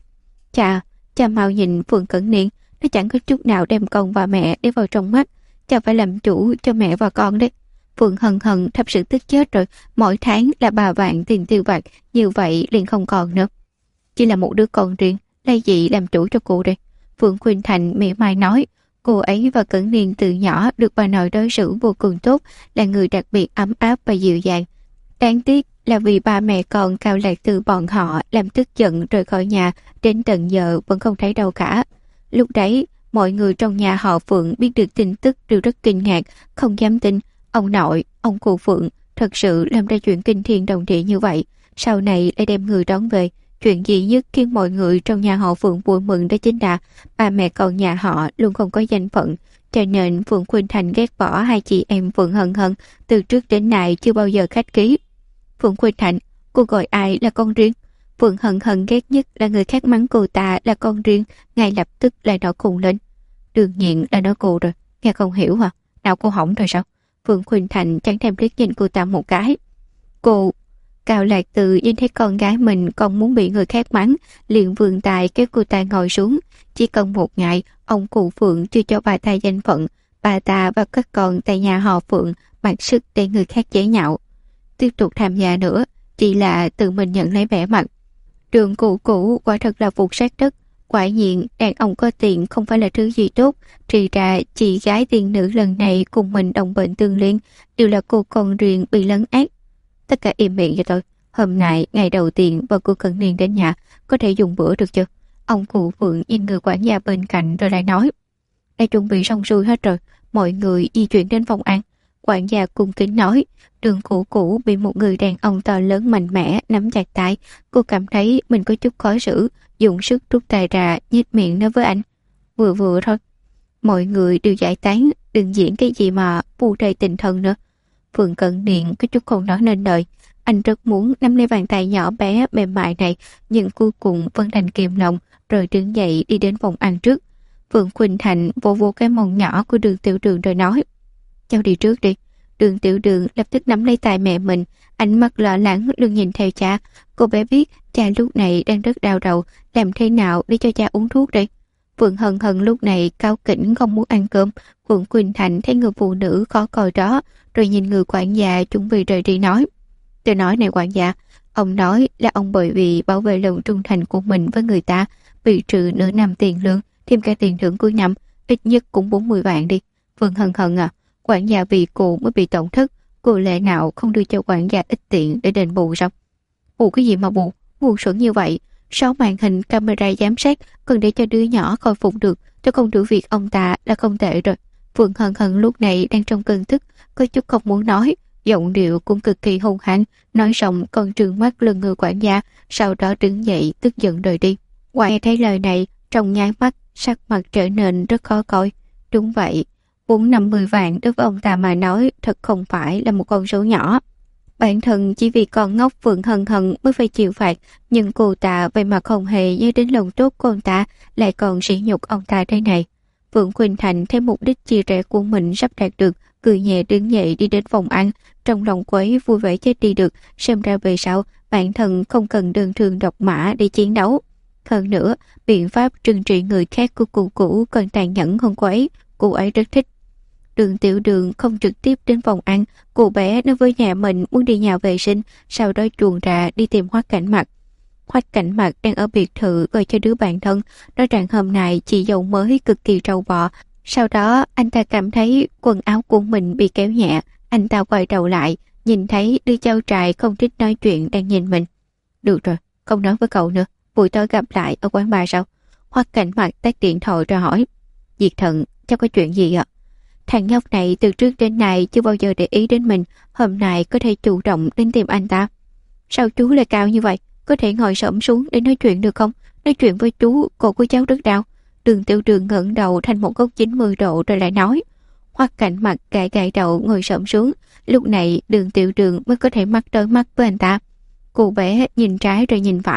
Cha mau nhìn Phượng Cẩn Niên, nó chẳng có chút nào đem con và mẹ để vào trong mắt. Cha phải làm chủ cho mẹ và con đấy. Phượng hận hận thật sự tức chết rồi, mỗi tháng là 3 vạn tiền tiêu vặt, như vậy liền không còn nữa. Chỉ là một đứa con riêng, lấy gì làm chủ cho cô đây? Phượng Khuynh Thành mỉa mai nói, cô ấy và Cẩn Niên từ nhỏ được bà nội đối xử vô cùng tốt, là người đặc biệt ấm áp và dịu dàng. Đáng tiếc là vì ba mẹ con Cao Lạc Tư bọn họ làm tức giận rời khỏi nhà, đến tận giờ vẫn không thấy đâu cả. Lúc đấy, mọi người trong nhà họ Phượng biết được tin tức đều rất kinh ngạc, không dám tin ông nội, ông cụ Phượng thật sự làm ra chuyện kinh thiên động địa như vậy. Sau này lại đem người đón về. Chuyện duy nhất khiến mọi người trong nhà họ Phượng vui mừng đó chính là ba mẹ con nhà họ luôn không có danh phận, cho nên Phượng Khuynh Thành ghét bỏ hai chị em Phượng Hân Hân từ trước đến nay chưa bao giờ khách khí. Phượng Khuynh Thành, cô gọi ai là con riêng? Phượng Hân Hân ghét nhất là người khác mắng cô ta là con riêng, ngay lập tức lại nổi khùng lên. Đương nhiên là nói cô rồi, nghe không hiểu hả? Nào cô hỏng rồi sao? Phượng Khuynh Thành chẳng thèm liếc nhìn cô ta một cái. Cô... Cao Lạc Từ nhìn thấy con gái mình còn muốn bị người khác mắng, liền vươn tay kéo cô ta ngồi xuống. Chỉ cần một ngày, ông cụ Phượng chưa cho bà ta danh phận, bà ta và các con tại nhà họ Phượng mặc sức để người khác chế nhạo. Tiếp tục tham gia nữa, chỉ là tự mình nhận lấy vẻ mặt. Trường cụ cũ quả thật là phục sát đất. Quả nhiên, đàn ông có tiền không phải là thứ gì tốt. Thì ra, chị gái tiên nữ lần này cùng mình đồng bệnh tương liên, đều là cô con riêng bị lấn át. Tất cả im miệng cho tôi. Hôm nay, ngày đầu tiên và cô Cẩn Niên đến nhà, có thể dùng bữa được chưa? Ông cụ Phượng nhìn người quản gia bên cạnh rồi lại nói. Đã chuẩn bị xong xuôi hết rồi, mọi người di chuyển đến phòng ăn. Quản gia cung kính nói. Đường cụ cũ bị một người đàn ông to lớn mạnh mẽ nắm chặt tay. Cô cảm thấy mình có chút khó xử, dùng sức rút tay ra, nhếch miệng nói với anh. Vừa thôi. Mọi người đều giải tán, đừng diễn cái gì mà phù đầy tình thân nữa. Phượng Cẩn Niên có chút không nói nên lời. Anh rất muốn nắm lấy bàn tay nhỏ bé mềm mại này, nhưng cuối cùng vẫn đành kìm lòng, rồi đứng dậy đi đến phòng ăn trước. Phượng Khuynh Thành vô vô cái mông nhỏ của Đường Tiểu Đường rồi nói. Cháu đi trước đi. Đường Tiểu Đường lập tức nắm lấy tay mẹ mình, ánh mắt lo lắng luôn nhìn theo cha. Cô bé biết cha lúc này đang rất đau đầu, làm thế nào để cho cha uống thuốc đây? Phượng Hân Hân lúc này cao kỉnh không muốn ăn cơm. Phượng Khuynh Thành thấy người phụ nữ khó coi đó, rồi nhìn người quản gia chuẩn bị rời đi nói. Tôi nói này quản gia, ông nói là ông bởi vì bảo vệ lòng trung thành của mình với người ta, bị trừ nửa năm tiền lương, thêm cả tiền thưởng cuối năm, ít nhất cũng 40 vạn đi. Phượng Hân Hân à, quản gia vì cô mới bị tổn thất, cô lẽ nào không đưa cho quản gia ít tiền để đền bù sao? Bù cái gì mà bù, ngu xuẩn như vậy. 6 màn hình camera giám sát cần để cho đứa nhỏ khôi phục được, cho công tử việc ông ta là không tệ rồi. Phượng Hân Hân lúc này đang trong cơn tức, có chút không muốn nói, giọng điệu cũng cực kỳ hung hãn. Nói xong còn trừng mắt lưng người quản gia, sau đó đứng dậy tức giận rời đi. Nghe thấy lời này, trong nháy mắt sắc mặt trở nên rất khó coi. Đúng vậy, 450 vạn đối với ông ta mà nói thật không phải là một con số nhỏ. Bản thân chỉ vì con ngốc Phượng Hân Hân mới phải chịu phạt, nhưng cô ta vậy mà không hề nhớ đến lòng tốt của ông ta, lại còn sỉ nhục ông ta thế này. Phượng Khuynh Thành thấy mục đích chia rẽ của mình sắp đạt được, cười nhẹ đứng dậy đi đến phòng ăn, trong lòng quấy vui vẻ chết đi được, xem ra về sau bản thân không cần đơn thương độc mã để chiến đấu. Hơn nữa, biện pháp trừng trị người khác của cụ cũ còn tàn nhẫn hơn quấy, cô ấy rất thích. Đường Tiểu Đường không trực tiếp đến phòng ăn, cô bé nói với nhà mình muốn đi nhà vệ sinh, sau đó chuồn ra đi tìm Hoắc Cảnh Mặc. Hoắc Cảnh Mặc đang ở biệt thự gọi cho đứa bạn thân, nói rằng hôm nay chị dâu mới cực kỳ trâu bò. Sau đó anh ta cảm thấy quần áo của mình bị kéo nhẹ, anh ta quay đầu lại, nhìn thấy đứa cháu trai không thích nói chuyện đang nhìn mình. Được rồi, không nói với cậu nữa, buổi tối gặp lại ở quán bar sao? Hoắc Cảnh Mặc tắt điện thoại ra hỏi. Diệt Thần, cháu có chuyện gì ạ? Thằng nhóc này từ trước đến nay chưa bao giờ để ý đến mình, hôm nay có thể chủ động đến tìm anh ta. Sao chú lại cao như vậy? Có thể ngồi xổm xuống để nói chuyện được không? Nói chuyện với chú, cổ của cháu rất đau. Đường Tiểu Đường ngẩng đầu thành một góc 90 độ rồi lại nói. Hoắc Cảnh Mặc gãi gãi đầu ngồi xổm xuống. Lúc này Đường Tiểu Đường mới có thể mắt đối mắt với anh ta. Cô bé nhìn trái rồi nhìn phải,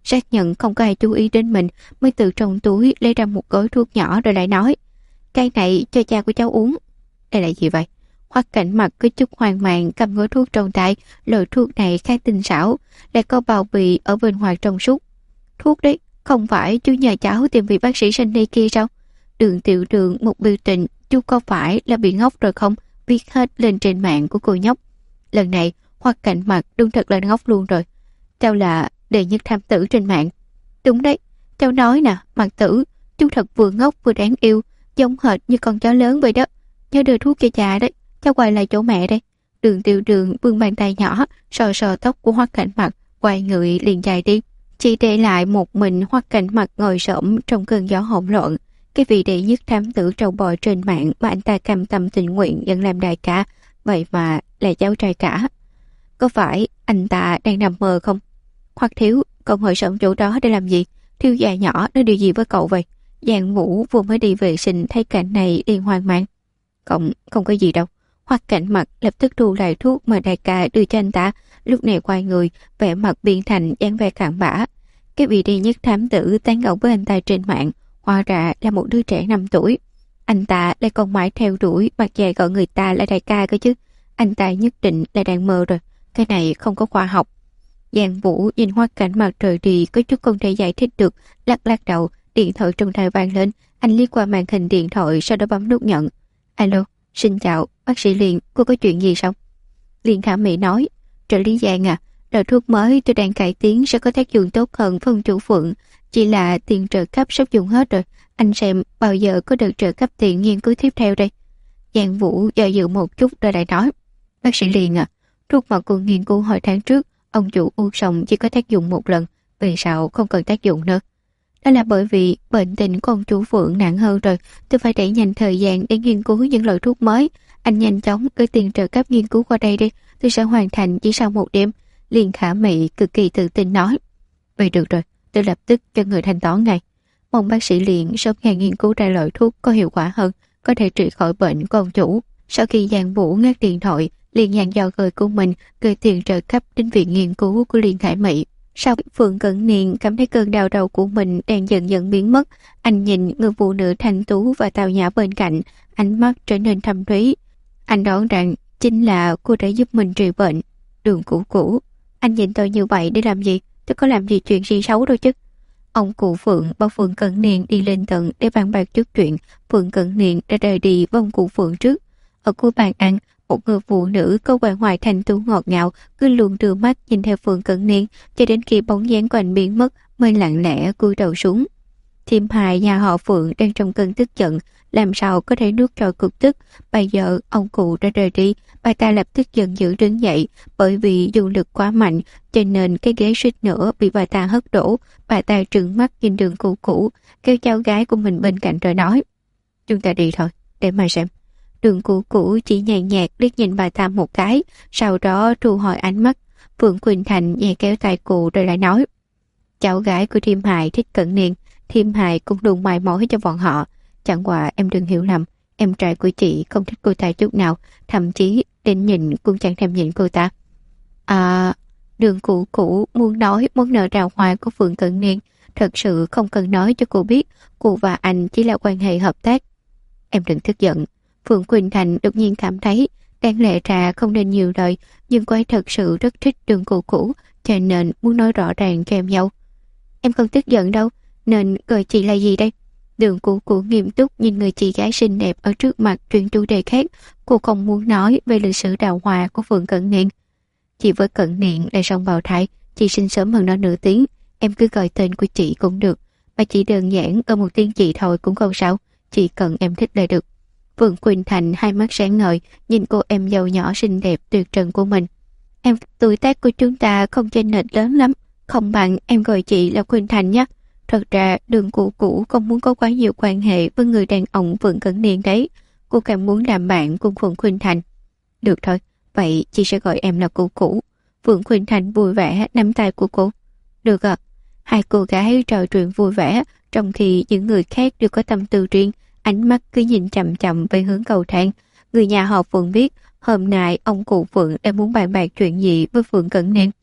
xác nhận không có ai chú ý đến mình, mới từ trong túi lấy ra một gói thuốc nhỏ rồi lại nói: "Cái này cho cha của cháu uống." "Đây là gì vậy?" Hoắc Cảnh Mặc có chút hoang mang cầm gói thuốc trong tay. Loại thuốc này khá tinh xảo, lại có bao bì ở bên ngoài trong suốt. "Thuốc đấy, không phải chú nhờ cháu tìm vị bác sĩ sinh đi kia sao?" Đường Tiểu Đường một biểu tình: "Chú có phải là bị ngốc rồi không?" Viết hết lên trên mạng của cô nhóc. Lần này Hoắc Cảnh Mặc đúng thật là ngốc luôn rồi. "Cháu là đệ nhất thám tử trên mạng." "Đúng đấy, cháu nói nè, Mặc Tử, chú thật vừa ngốc vừa đáng yêu, giống hệt như con chó lớn vậy đó. Nhớ đưa thuốc cho cha đấy, cháu quay lại chỗ mẹ đây." Đường Tiểu Đường vươn bàn tay nhỏ sờ sờ tóc của Hoắc Cảnh Mặc, quay người liền chạy đi. Chỉ để lại một mình Hoắc Cảnh Mặc ngồi xổm trong cơn gió hỗn loạn. Cái vị đệ nhất thám tử trâu bò trên mạng mà anh ta cam tâm tình nguyện nhận làm đại ca, vậy mà là cháu trai cả. Có phải anh ta đang nằm mơ không? "Hoắc thiếu, cậu ngồi xổm chỗ đó để làm gì? Thiếu gia nhỏ nói điều gì với cậu vậy?" Giang Vũ vừa mới đi vệ sinh thấy cảnh này liền hoang mang. Không có gì đâu." Hoắc Cảnh Mặc lập tức thu lại thuốc mà đại ca đưa cho anh ta, lúc này quay người, vẻ mặt biến thành dáng vẻ cặn bã. Cái vị đệ nhất thám tử tán gẫu với anh ta trên mạng, hóa ra là một đứa trẻ 5 tuổi. Anh ta lại còn mãi theo đuổi, mặt dày gọi người ta là đại ca cơ chứ. Anh ta nhất định là đang mơ rồi. Cái này không có khoa học. Giang Vũ nhìn Hoắc Cảnh Mặc trời đi có chút không thể giải thích được, lắc lắc đầu. Điện thoại trong tay vang lên, anh liếc qua màn hình điện thoại, sau đó bấm nút nhận. "Alo, xin chào, bác sĩ Liên, cô có chuyện gì sao?" Liên Khả Mỹ nói: "Trợ lý Giang à, loại thuốc mới tôi đang cải tiến sẽ có tác dụng tốt hơn phân chủ Phượng, chỉ là tiền trợ cấp sắp dùng hết rồi. Anh xem bao giờ có được trợ cấp tiền nghiên cứu tiếp theo đây?" Giang Vũ do dự một chút rồi lại nói: "Bác sĩ Liên à, thuốc mà cô nghiên cứu hồi tháng trước, ông chủ uống xong chỉ có tác dụng một lần, vì sao không cần tác dụng nữa?" "Đó là bởi vì bệnh tình của ông chủ Phượng nặng hơn rồi, tôi phải đẩy nhanh thời gian để nghiên cứu những loại thuốc mới. Anh nhanh chóng gửi tiền trợ cấp nghiên cứu qua đây đi, tôi sẽ hoàn thành chỉ sau một đêm." Liên Khả Mỹ cực kỳ tự tin nói. "Vậy được rồi, tôi lập tức cho người thanh toán ngay. Mong bác sĩ Liên sớm ngày nghiên cứu ra loại thuốc có hiệu quả hơn, có thể trị khỏi bệnh của ông chủ." Sau khi Giang Vũ ngắt điện thoại, liền nhàn dò người của mình gửi tiền trợ cấp đến viện nghiên cứu của Liên Khả Mỹ. Sau Phượng Cẩn Niên cảm thấy cơn đau đầu của mình đang dần dần biến mất, anh nhìn người phụ nữ thanh tú và tào nhã bên cạnh, ánh mắt trở nên thâm thúy. Anh đoán rằng chính là cô đã giúp mình trị bệnh. Đường Cũ Cũ, anh nhìn tôi như vậy để làm gì? Tôi có làm gì chuyện gì xấu đâu chứ? Ông cụ Phượng bảo Phượng Cẩn Niên đi lên tận để bàn bạc chút chuyện. Phượng Cẩn Niên đã rời đi với ông cụ Phượng trước. Ở cuối bàn ăn, một người phụ nữ có vẻ ngoài thanh tú ngọt ngào cứ luôn đưa mắt nhìn theo Phượng Cẩn Niên cho đến khi bóng dáng của anh biến mất mới lặng lẽ cúi đầu xuống. Thiêm Hài nhà họ Phượng đang trong cơn tức giận, làm sao có thể nuốt trôi cục tức. Bây giờ ông cụ đã rời đi, bà ta lập tức giận dữ đứng dậy, bởi vì dùng lực quá mạnh cho nên cái ghế suýt nữa bị bà ta hất đổ. Bà ta trừng mắt nhìn Đường Cũ Cũ, kêu cháu gái của mình bên cạnh rồi nói: "Chúng ta đi thôi, để mà xem." Đường Cũ Cũ chỉ nhàn nhạt liếc nhìn bà ta một cái, sau đó thu hồi ánh mắt. Phượng Quỳnh Thành nhẹ kéo tay cụ rồi lại nói: "Cháu gái của Thiêm Hài thích Cẩn Niên, Thiêm Hài cũng luôn mài mối cho bọn họ. Chẳng qua em đừng hiểu lầm, em trai của chị không thích cô ta chút nào, thậm chí đến nhìn cũng chẳng thèm nhìn cô ta." À, Đường Cũ Cũ muốn nói món nợ đào hoa của Phượng Cẩn Niên, thật sự không cần nói cho cô biết, cô và anh chỉ là quan hệ hợp tác. Em đừng tức giận. Phượng Quỳnh Thành đột nhiên cảm thấy đáng lẽ ra không nên nhiều lời, nhưng cô ấy thật sự rất thích Đường Cũ Cũ, cho nên muốn nói rõ ràng cho em dâu. Em không tức giận đâu, nên gọi chị là gì đây? Đường Cũ Cũ nghiêm túc nhìn người chị gái xinh đẹp ở trước mặt chuyển chủ đề khác. Cô không muốn nói về lịch sử đào hoa của Phượng Cẩn Niên. Chị với Cẩn Niên là song bào thai, chị sinh sớm hơn nó nửa tiếng, em cứ gọi tên của chị cũng được, mà chỉ đơn giản ở một tiếng chị thôi cũng không sao, chỉ cần em thích là được. Phượng Quỳnh Thành hai mắt sáng ngời nhìn cô em dâu nhỏ xinh đẹp tuyệt trần của mình. Em, tuổi tác của chúng ta không chênh lệch lớn lắm, không bằng em gọi chị là Quỳnh Thành nhé. Thật ra Đường Cũ Cũ không muốn có quá nhiều quan hệ với người đàn ông Phượng Cẩn Niên đấy, cô càng muốn làm bạn cùng Phượng Quỳnh Thành. Được thôi, vậy chị sẽ gọi em là Cũ Cũ. Phượng Quỳnh Thành vui vẻ nắm tay của cô. Được ạ. Hai cô gái trò chuyện vui vẻ, trong khi những người khác đều có tâm tư riêng, ánh mắt cứ nhìn chậm chậm về hướng cầu thang. Người nhà họ Phượng biết hôm nay ông cụ Phượng đã muốn bàn bạc chuyện gì với Phượng Cẩn Niên.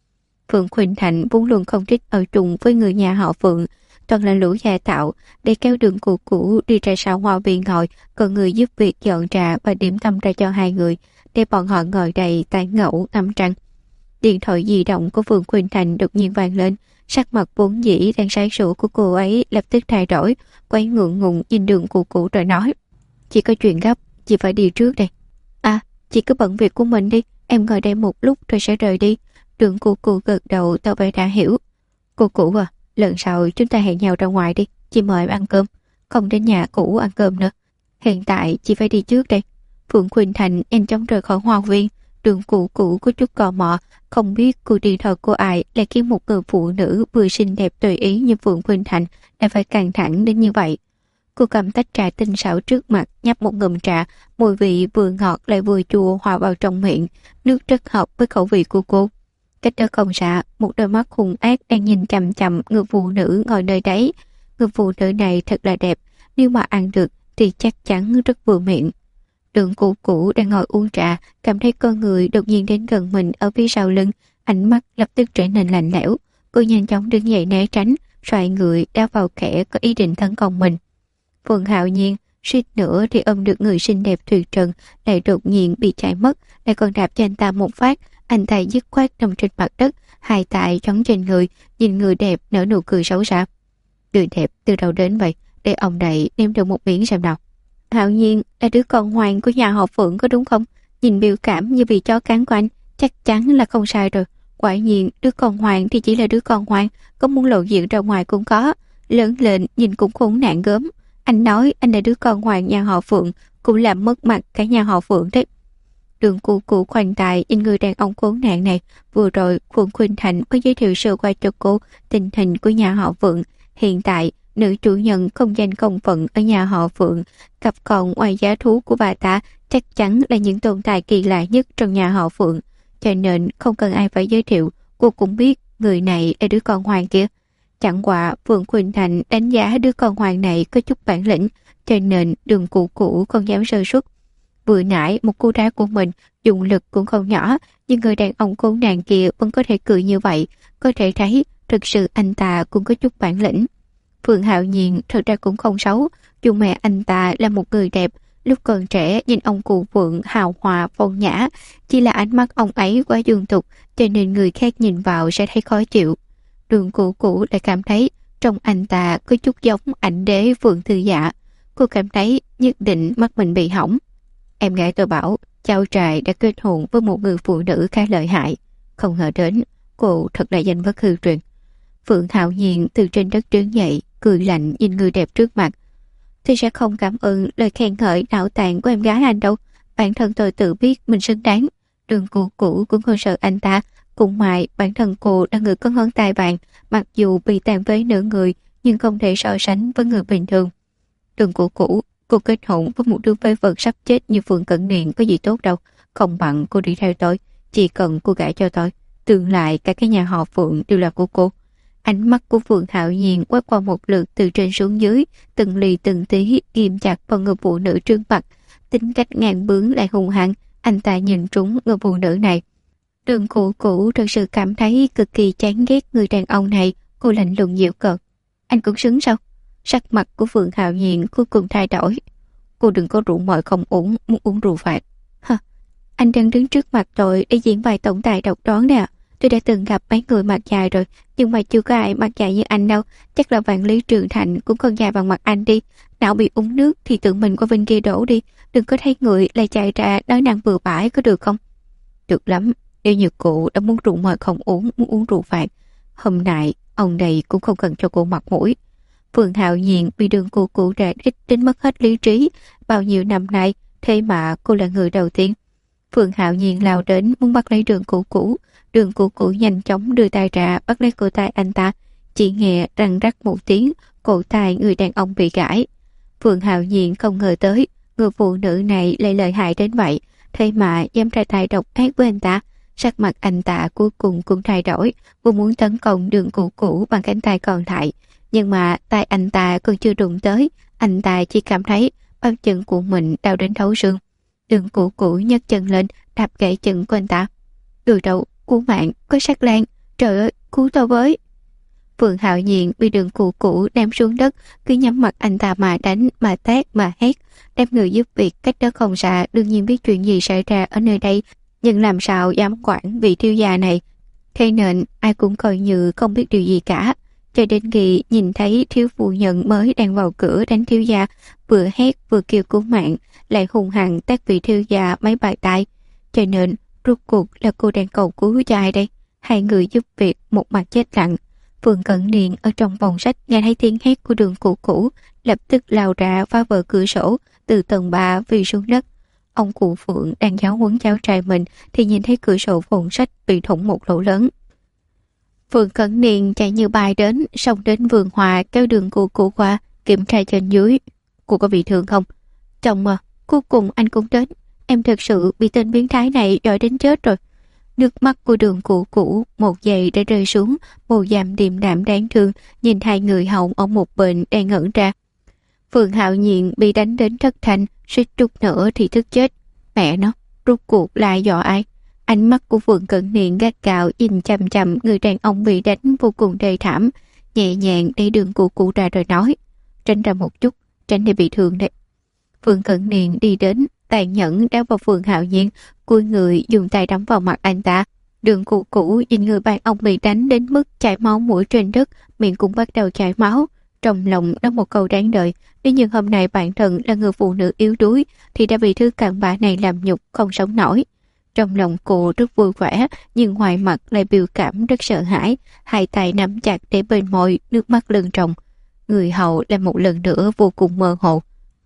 Phượng Khuynh Thành vốn luôn không thích ở chung với người nhà họ Phượng, toàn là lũ gia tạo, để kéo đường cụ cũ đi ra sau hoa viên ngồi, còn người giúp việc dọn trà và điểm tâm ra cho hai người, để bọn họ ngồi đầy tán ngẫu ngắm trăng. Điện thoại di động của Phượng Khuynh Thành đột nhiên vang lên, sắc mặt vốn dĩ đang sáng sủa của cô ấy lập tức thay đổi, quay ngượng ngùng nhìn đường cụ cũ rồi nói: "Chị có chuyện gấp, chị phải đi trước đây." "À, chị cứ bận việc của mình đi, em ngồi đây một lúc rồi sẽ rời đi." Đường cụ cụ gật đầu tỏ vẻ đã hiểu. "Cô cũ à, lần sau chúng ta hẹn nhau ra ngoài đi, chị mời em ăn cơm, không đến nhà cũ ăn cơm nữa. Hiện tại chị phải đi trước đây." Phượng Khuynh Thành nhanh chóng rời khỏi hoa viên. Đường cụ cũ có chút tò mò, không biết cuộc điện thoại của ai lại khiến một người phụ nữ vừa xinh đẹp tùy ý như Phượng Khuynh Thành lại phải căng thẳng đến như vậy. Cô cầm tách trà tinh xảo trước mặt, nhấp một ngụm trà, mùi vị vừa ngọt lại vừa chua hòa vào trong miệng, nước rất hợp với khẩu vị của cô. Cách đó không xa, một đôi mắt hung ác đang nhìn chằm chằm người phụ nữ ngồi nơi đấy. Người phụ nữ này thật là đẹp, nếu mà ăn được thì chắc chắn rất vừa miệng. Đường cụ cũ đang ngồi uống trà, cảm thấy con người đột nhiên đến gần mình ở phía sau lưng, ánh mắt lập tức trở nên lạnh lẽo. Cô nhanh chóng đứng dậy né tránh, xoay người đá vào kẻ có ý định tấn công mình. Phượng Hạo Nhiên suýt nữa thì ôm được người xinh đẹp tuyệt trần, lại đột nhiên bị chạy mất, lại còn đạp cho anh ta một phát. Anh ta dứt khoát nằm trên mặt đất, hai tay trống trên người, nhìn người đẹp nở nụ cười xấu xa. Người đẹp từ đâu đến vậy, để ông này nếm được một miếng xem nào. Hạo Nhiên là đứa con ngoan của nhà họ Phượng có đúng không? Nhìn biểu cảm như bị chó cắn của anh, chắc chắn là không sai rồi. Quả nhiên đứa con ngoan thì chỉ là đứa con ngoan, có muốn lộ diện ra ngoài cũng có. Lớn lên nhìn cũng khốn nạn gớm. Anh nói anh là đứa con ngoan nhà họ Phượng, cũng làm mất mặt cả nhà họ Phượng đấy. Đường cụ cụ khoanh tài nhìn người đàn ông khốn nạn này. Vừa rồi Phượng Khuynh Thành có giới thiệu sơ qua cho cô tình hình của nhà họ Phượng. Hiện tại nữ chủ nhân không danh không phận ở nhà họ Phượng, cặp con ngoài giá thú của bà ta chắc chắn là những tồn tại kỳ lạ nhất trong nhà họ Phượng, cho nên không cần ai phải giới thiệu, cô cũng biết người này là đứa con hoàng kia. Chẳng qua Phượng Khuynh Thành đánh giá đứa con hoàng này có chút bản lĩnh, cho nên đường cụ cũ không dám sơ suất. Vừa nãy một cú đá của mình dùng lực cũng không nhỏ, nhưng người đàn ông khốn nạn kia vẫn có thể cười như vậy, có thể thấy thực sự anh ta cũng có chút bản lĩnh. Phượng Hạo Nhiên thật ra cũng không xấu, dù mẹ anh ta là một người đẹp, lúc còn trẻ nhìn ông cụ Phượng hào hòa phong nhã, chỉ là ánh mắt ông ấy quá dương tục, cho nên người khác nhìn vào sẽ thấy khó chịu. Đường cụ cũ lại cảm thấy trong anh ta có chút giống ảnh đế Phượng Thư Dạ. Cô cảm thấy nhất định mắt mình bị hỏng. Em gái tôi bảo cháu trai đã kết hôn với một người phụ nữ khá lợi hại, không ngờ đến cô thật là danh bất hư truyền. Phượng Hạo Nhiên từ trên đất đứng dậy, cười lạnh nhìn người đẹp trước mặt. Tôi sẽ không cảm ơn lời khen ngợi não tàn của em gái anh đâu. Bản thân tôi tự biết mình xứng đáng. Đường cụ cũ cũng không sợ anh ta. Cũng may bản thân cô là người có ngón tay vàng, mặc dù bị tàn phế nửa người, nhưng không thể so sánh với người bình thường. Đường cụ cũ, cô kết hôn với một đứa phế vật sắp chết như Phượng Cẩn Niên có gì tốt đâu. Không bằng cô đi theo tôi, chỉ cần cô gả cho tôi, tương lai cả cái nhà họ Phượng đều là của cô. Ánh mắt của Phượng Hạo Nhiên quét qua một lượt từ trên xuống dưới, từng ly từng tí ghim chặt vào người phụ nữ trước mặt. Tính cách ngang bướng lại hung hăng, anh ta nhìn trúng người phụ nữ này. Đường cụ cũ thật sự cảm thấy cực kỳ chán ghét người đàn ông này. Cô lạnh lùng giễu cợt. Anh cũng xứng sao? Sắc mặt của Phượng Hạo Nhiên cuối cùng thay đổi. Cô đừng có rượu mời không uống, muốn uống rượu phạt. Hả? Anh đang đứng trước mặt tôi để diễn bài tổng tài độc đoán nè. Tôi đã từng gặp mấy người mặt dài rồi, nhưng mà chưa có ai mặt dài như anh đâu. Chắc là Vạn Lý Trường Thành cũng không dài bằng mặt anh đi. Não bị uống nước thì tự mình qua bên kia đổ đi. Đừng có thấy người lại chạy ra nói năng bừa bãi, có được không? Được lắm, nếu như cô đã muốn rượu mời không uống, muốn uống rượu phạt, hôm nay ông này cũng không cần cho cô mặt mũi. Phượng Hạo Nhiên bị đường cụ cũ đả kích đến mất hết lý trí. Bao nhiêu năm nay, thế mà cô là người đầu tiên. Phượng Hạo Nhiên lao đến muốn bắt lấy đường cụ cũ. Đường cụ cũ nhanh chóng đưa tay ra bắt lấy cổ tay anh ta. Chỉ nghe răng rắc một tiếng, cổ tay người đàn ông bị gãy. Phượng Hạo Nhiên không ngờ tới người phụ nữ này lại lợi hại đến vậy, thế mà dám ra tay độc ác với anh ta. Sắc mặt anh ta cuối cùng cũng thay đổi, vừa muốn tấn công đường cụ cũ bằng cánh tay còn lại, nhưng mà tay anh ta còn chưa đụng tới, anh ta chỉ cảm thấy bắp chân của mình đau đến thấu xương. Đường cụ cũ nhấc chân lên đạp gãy chân của anh ta. Đùi đầu của mạng có sắc lan, Trời ơi, cứu tao với. Phượng Hạo Nhiên bị đường cụ cũ ném xuống đất, cứ nhắm mặt anh ta mà đánh, mà tát, mà hét. Đám người giúp việc cách đó không xa đương nhiên biết chuyện gì xảy ra ở nơi đây, nhưng làm sao dám quản vị thiếu gia này. Thế nên ai cũng coi như không biết điều gì cả. Cho đến khi nhìn thấy thiếu phu nhân mới đang vào cửa đánh thiếu gia, vừa hét vừa kêu cứu mạng, lại hung hăng tát vị thiếu gia mấy bài tay. Cho nên rốt cuộc là cô đang cầu cứu cho ai đây? Hai người giúp việc một mặt chết lặng. Phượng Cẩn Niên ở trong phòng sách nghe thấy tiếng hét của đường cụ cũ, lập tức lao ra phá vỡ cửa sổ từ tầng 3 vì xuống đất. Ông cụ Phượng đang giáo huấn cháu trai mình thì nhìn thấy cửa sổ phòng sách bị thủng một lỗ lớn. Phượng Cẩn Niên chạy như bay đến, xông đến vườn hòa kéo đường cụ cũ qua, kiểm tra trên dưới. Cô có bị thương không? Chồng mà, cuối cùng anh cũng đến. Em thật sự bị tên biến thái này dọa đến chết rồi. Nước mắt của đường cụ cũ một giây đã rơi xuống, bộ dạng điềm đạm đáng thương, nhìn hai người hậu ở một bên đang ngẩn ra. Phượng Hạo Nhiên bị đánh đến thất thanh, suýt chút nữa thì thức chết. Mẹ nó, rốt cuộc lại dọa ai? Ánh mắt của Phượng Cẩn Niên gắt gao nhìn chằm chằm người đàn ông bị đánh vô cùng thê thảm, nhẹ nhàng đẩy đường cụ cũ ra rồi nói: tránh ra một chút, tránh để bị thương đấy. Phượng Cẩn Niên đi đến, tàn nhẫn đá vào Phượng Hạo Nhiên, cúi người dùng tay đấm vào mặt anh ta. Đường cụ cũ nhìn người bạn ông bị đánh đến mức chảy máu mũi trên đất, miệng cũng bắt đầu chảy máu. Trong lòng đó một câu đáng đợi, nếu như hôm nay bản thân là người phụ nữ yếu đuối thì đã bị thứ cặn bã này làm nhục không sống nổi. Trong lòng cô rất vui vẻ, nhưng ngoài mặt lại biểu cảm rất sợ hãi, hai tay nắm chặt để bên môi, nước mắt lưng tròng. Người hậu lại một lần nữa vô cùng mơ hồ.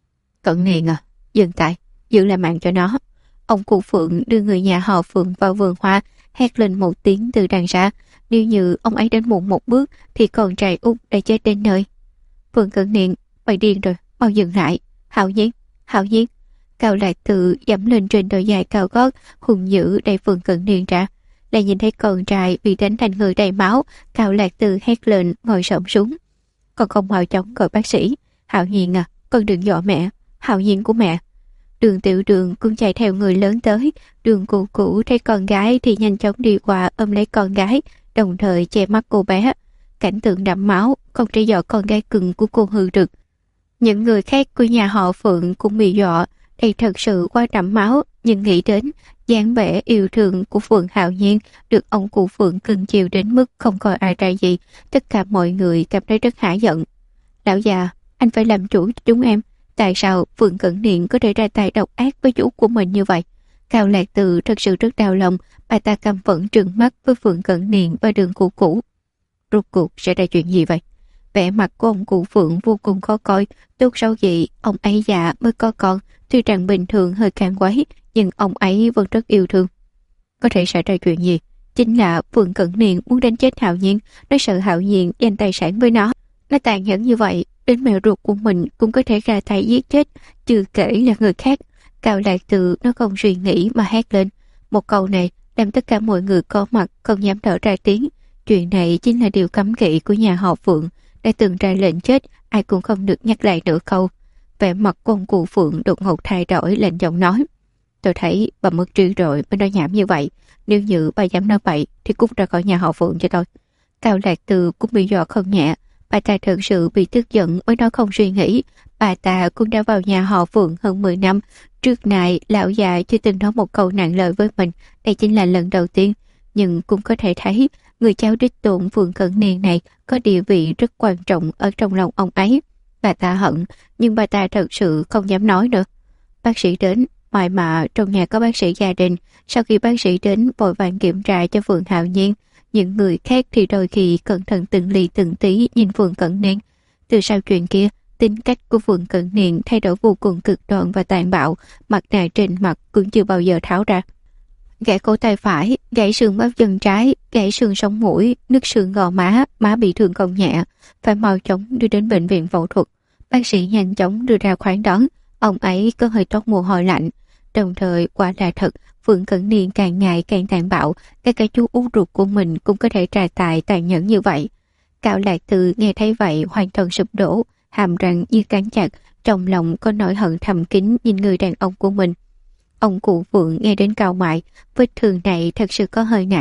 Cẩn Niên à, dừng tay, giữ lại mạng cho nó. Ông cụ Phượng đưa người nhà họ Phượng vào vườn hoa, hét lên một tiếng từ đằng xa. Nếu như ông ấy đến muộn một bước thì con trai út đã chết đến nơi. Phượng Cẩn Niên, mày điên rồi, mau dừng lại. Hạo Nhiên, Hạo Nhiên. Cao Lạc Tự dẫm lên trên đôi giày cao gót, hùng dữ đẩy Phượng Cẩn Niên ra. Lại nhìn thấy con trai bị đánh thành người đầy máu, Cao Lạc Tự hét lên, ngồi xổm xuống. Con không mau chóng gọi bác sĩ. Hạo Nhiên à, con đừng dọa mẹ. Hạo Nhiên của mẹ. Đường Tiểu Đường cũng chạy theo người lớn tới. Đường cụ cũ thấy con gái thì nhanh chóng đi qua ôm lấy con gái, đồng thời che mắt cô bé. Cảnh tượng đẫm máu, không chỉ dọa con gái cưng của cô hư rực. Những người khác của nhà họ Phượng cũng bị dọa. Đây thật sự quá đẫm máu, nhưng nghĩ đến dáng vẻ yêu thương của Phượng Hạo Nhiên được ông cụ Phượng cưng chiều đến mức không coi ai ra gì, tất cả mọi người cảm thấy rất hả giận. Lão già, anh phải làm chủ cho chúng em. Tại sao Phượng Cẩn Niên có thể ra tay độc ác với chủ của mình như vậy? Cao Lạc Từ thật sự rất đau lòng, bà ta căm phẫn trừng mắt với Phượng Cẩn Niên và đường cụ cũ. Rốt cuộc sẽ ra chuyện gì vậy? Vẻ mặt của ông cụ Phượng vô cùng khó coi, tốt xấu gì ông ấy già mới có con, tuy rằng bình thường hơi càn quấy, nhưng ông ấy vẫn rất yêu thương. Có thể xảy ra chuyện gì? Chính là Phượng Cẩn Niên muốn đánh chết Hạo Nhiên, nó sợ Hạo Nhiên giành tài sản với nó. Nó tàn nhẫn như vậy, đến mẹ ruột của mình cũng có thể ra tay giết chết, chưa kể là người khác. Cao Lạc Từ nó không suy nghĩ mà hét lên. Một câu này làm tất cả mọi người có mặt không dám thở ra tiếng. Chuyện này chính là điều cấm kỵ của nhà họ Phượng. Đã từng ra lệnh chết, ai cũng không được nhắc lại nửa câu. Vẻ mặt của ông cụ Phượng đột ngột thay đổi, lạnh giọng nói: tôi thấy bà mất trí rồi mới nói nhảm như vậy. Nếu như bà dám nói bậy thì cút ra khỏi nhà họ Phượng cho tôi. Cao Lạc Từ cũng bị dọa không nhẹ. Bà ta thật sự bị tức giận mới nói không suy nghĩ. Bà ta cũng đã vào nhà họ Phượng hơn 10 năm. Trước này lão già chưa từng nói một câu nặng lời với mình. Đây chính là lần đầu tiên. Nhưng cũng có thể thấy người cháu đích tôn Phượng Cẩn Niên này có địa vị rất quan trọng ở trong lòng ông ấy. Bà ta hận, nhưng bà ta thật sự không dám nói nữa. Bác sĩ đến, mà trong nhà có bác sĩ gia đình. Sau khi bác sĩ đến vội vàng kiểm tra cho Phượng Hạo Nhiên. Những người khác thì đôi khi cẩn thận từng ly từng tí nhìn Phượng Cẩn Niên. Từ sau chuyện kia, tính cách của Phượng Cẩn Niên thay đổi vô cùng cực đoan và tàn bạo, mặt nạ trên mặt cũng chưa bao giờ tháo ra. Gãy cổ tay phải, gãy xương bắp chân trái, gãy xương sống mũi, nứt xương gò má, má bị thương không nhẹ, phải mau chóng đưa đến bệnh viện phẫu thuật. Bác sĩ nhanh chóng đưa ra khoán đón, ông ấy có hơi toát mồ hôi lạnh. Đồng thời quả là thật, Phượng Cẩn Niên càng ngày càng tàn bạo, ngay cả chú út ruột của mình cũng có thể trà tài tàn nhẫn như vậy. Cao Lạc Từ nghe thấy vậy hoàn toàn sụp đổ, hàm răng như cắn chặt, trong lòng có nỗi hận thầm kín nhìn người đàn ông của mình. Ông cụ Phượng nghe đến cau mày, vết thương này thật sự có hơi nặng,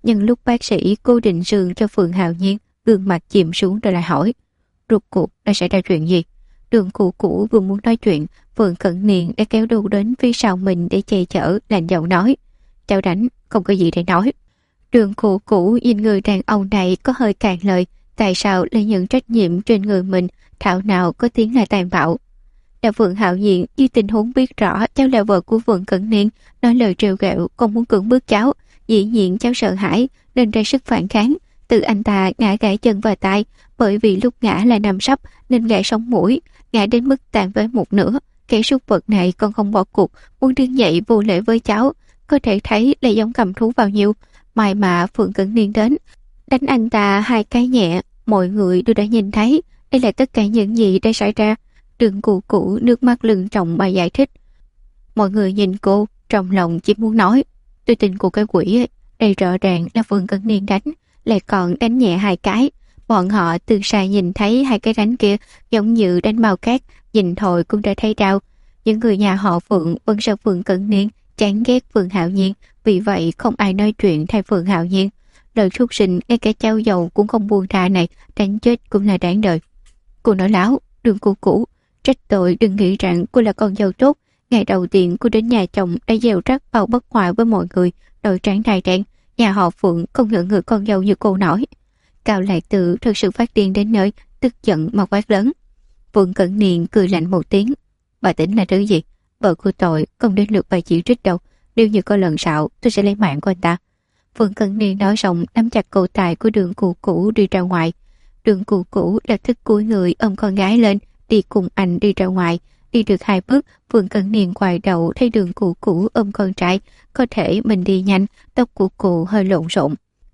Nhưng lúc bác sĩ cố định giường cho Phượng Hạo Nhiên, gương mặt chìm xuống rồi lại hỏi: rốt cuộc đã xảy ra chuyện gì? Đường Cụ Cũ vừa muốn nói chuyện, Phượng Cẩn Niên đã kéo đu đến phía sau mình để che chở, lạnh giọng nói: cháu đánh, không có gì để nói. Đường Cụ Cũ nhìn người đàn ông này có hơi cạn lời, tại sao lại nhận trách nhiệm trên người mình, thảo nào có tiếng là tàn bạo. Là Phượng Hạo Nhiên như tình huống biết rõ cháu là vợ của Phượng Cẩn Niên, nói lời trêu ghẹo còn muốn cưỡng bức cháu, dĩ nhiên cháu sợ hãi nên ra sức phản kháng. Tự anh ta ngã gãy chân và tay, bởi vì lúc ngã là nằm sấp nên gãy sống mũi, ngã đến mức tàn với một nửa. Kẻ súc vật này còn không bỏ cuộc, muốn đứng dậy vô lễ với cháu, có thể thấy là giống cầm thú bao nhiêu. May mà Phượng Cẩn Niên đến, đánh anh ta 2 cái nhẹ, mọi người đều đã nhìn thấy. Đây là tất cả những gì đã xảy ra. Đường Cụ Cũ nước mắt lưng tròng mà giải thích. Mọi người nhìn cô, trong lòng chỉ muốn nói: tôi tin cô cái quỷ ấy. Đây rõ ràng là Phượng Cẩn Niên đánh, lại còn đánh nhẹ 2 cái. Bọn họ từ xa nhìn thấy 2 cái đánh kia giống như đánh bao cát, nhìn thôi cũng đã thấy đau. Những người nhà họ Phượng vẫn sợ Phượng Cẩn Niên, chán ghét Phượng Hạo Nhiên, vì vậy không ai nói chuyện thay Phượng Hạo Nhiên. Lời súc sinh ngay cả cháu dầu cũng không buông tha này, đánh chết cũng là đáng đời. Cô nói láo. Đường Cụ Cũ, trách tội đừng nghĩ rằng cô là con dâu tốt. Ngày đầu tiên cô đến nhà chồng đã gieo rắc bao bất hòa với mọi người, đội trán đài đen. Nhà họ Phượng không nhận người con dâu như cô nói. Cao Lạc Tự thật sự phát điên đến nơi, tức giận mà quát lớn. Phượng Cẩn Niên cười lạnh một tiếng. Bà tính là thứ gì? Vợ của tội không đến lượt bà chỉ trích đâu. Nếu như có lần sau tôi sẽ lấy mạng của anh ta. Phượng Cẩn Niên nói xong nắm chặt cổ tay của Đường Cụ Cũ đi ra ngoài. Đường Cụ Cũ lập tức cúi người ôm con gái lên, đi cùng anh đi ra ngoài. Đi được 2 bước, Phượng Cẩn Niên quay đầu thấy Đường Cụ Cũ ôm con trai, có thể mình đi nhanh, tóc của cụ hơi lộn xộn.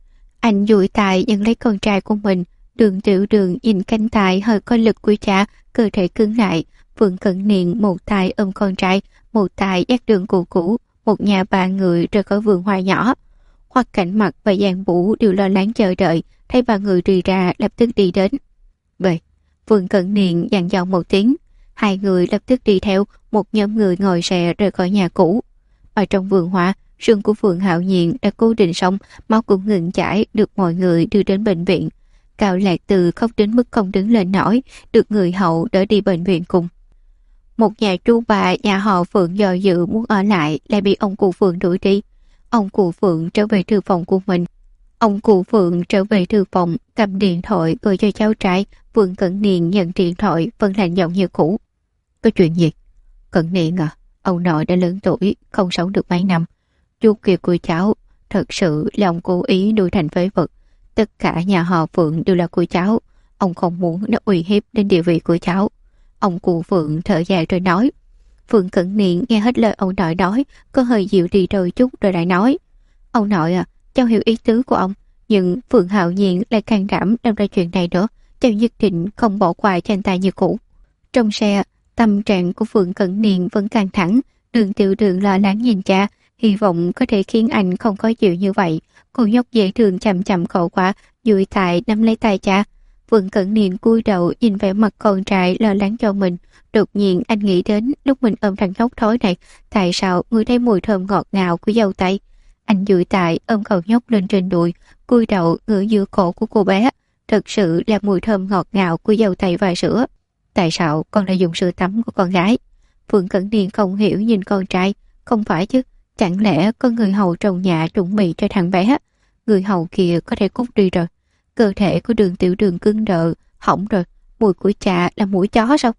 Anh duỗi tay nhận lấy con trai của mình. Đường Tiểu Đường nhìn cánh tay hơi có lực của cha, cơ thể cứng lại. Phượng Cẩn Niên một tay ôm con trai, một tay dắt Đường Cụ Cũ, một nhà 3 người rời khỏi vườn hoa nhỏ. Hoặc Cảnh Mặc và Giang Vũ đều lo lắng chờ đợi, thấy 3 người đi ra lập tức đi đến. Vậy, Phượng Cẩn Niên dặn dò một tiếng, 2 người lập tức đi theo, một nhóm người ngồi xe rời khỏi nhà cũ. Ở trong vườn hoa, xương của Phượng Hạo Nhiên đã cố định xong, máu cũng ngừng chảy, được mọi người đưa đến bệnh viện. Cao Lạc Từ khóc đến mức không đứng lên nổi, được người hậu đỡ đi bệnh viện cùng. Một nhà chú bà nhà họ Phượng do dự muốn ở lại, lại bị ông cụ Phượng đuổi đi. Ông cụ Phượng trở về thư phòng của mình. Ông cụ Phượng trở về thư phòng, cầm điện thoại gọi cho cháu trai. Phượng Cẩn Niên nhận điện thoại, vẫn lạnh giọng như cũ. Có chuyện gì? Cẩn Niên à, ông nội đã lớn tuổi, không sống được mấy năm. Chú Kiệt của cháu, thật sự là ông cố ý nuôi thành phế vật. Tất cả nhà họ Phượng đều là của cháu. Ông không muốn nó uy hiếp đến địa vị của cháu. Ông cụ Phượng thở dài rồi nói. Phượng Cẩn Niên nghe hết lời ông nội nói, có hơi dịu đi đôi chút rồi lại nói. Ông nội à, cháu hiểu ý tứ của ông, nhưng Phượng Hạo Nhiên lại can đảm làm ra chuyện này nữa. Cháu nhất định không bỏ qua cho anh ta như cũ. Trong xe, tâm trạng của Phượng Cẩn Niên vẫn căng thẳng. Đường Tiểu Đường lo lắng nhìn cha, hy vọng có thể khiến anh không có chịu như vậy. Cô nhóc dễ thương chậm chậm khẩu quả, duỗi tay nắm lấy tay cha. Phượng Cẩn Niên cúi đầu nhìn vẻ mặt con trai lo lắng cho mình. Đột nhiên anh nghĩ đến lúc mình ôm thằng nhóc thối này, tại sao người thấy mùi thơm ngọt ngào của dâu tây. Anh duỗi tay ôm cậu nhóc lên trên đùi, cúi đầu ngửi giữa cổ của cô bé. Thật sự là mùi thơm ngọt ngào của dâu tây và sữa. Tại sao con lại dùng sữa tắm của con gái? Phượng Cẩn Niên không hiểu nhìn con trai. Không phải chứ, chẳng lẽ có người hầu trong nhà chuẩn bị cho thằng bé? Người hầu kia có thể cút đi rồi. Cơ thể của Đường Tiểu Đường cứng đờ, hỏng rồi. Mùi của cha là mũi chó sao?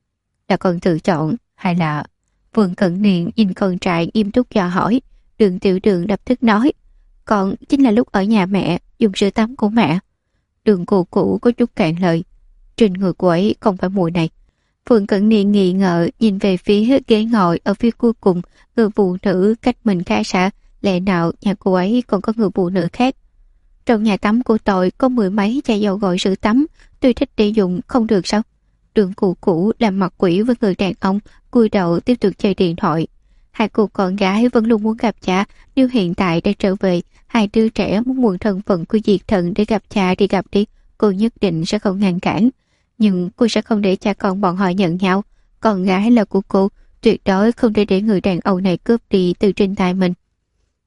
Là con tự chọn hay là... Phượng Cẩn Niên nhìn con trai nghiêm túc dò hỏi. Đường Tiểu Đường lập tức nói. Con chính là lúc ở nhà mẹ dùng sữa tắm của mẹ. Đường Cụ Cũ có chút cạn lời. Trên người cô ấy không phải mùi này. Phượng Cẩn Niên nghi ngờ nhìn về phía ghế ngồi ở phía cuối cùng. Người phụ nữ cách mình khá xa. Lẽ nào nhà cô ấy còn có người phụ nữ khác? Trong nhà tắm của tôi có 10 mấy chai dầu gội sữa tắm. Tôi thích để dùng không được sao? Đường Cụ Cũ làm mặt quỷ với người đàn ông, cúi đầu tiếp tục chơi điện thoại. 2 cô con gái vẫn luôn muốn gặp cha, nếu hiện tại đã trở về, 2 đứa trẻ muốn mượn thân phận của diệt thần để gặp cha đi gặp đi, cô nhất định sẽ không ngăn cản. Nhưng cô sẽ không để cha con bọn họ nhận nhau. Con gái là của cô, tuyệt đối không để người đàn ông này cướp đi từ trên tay mình.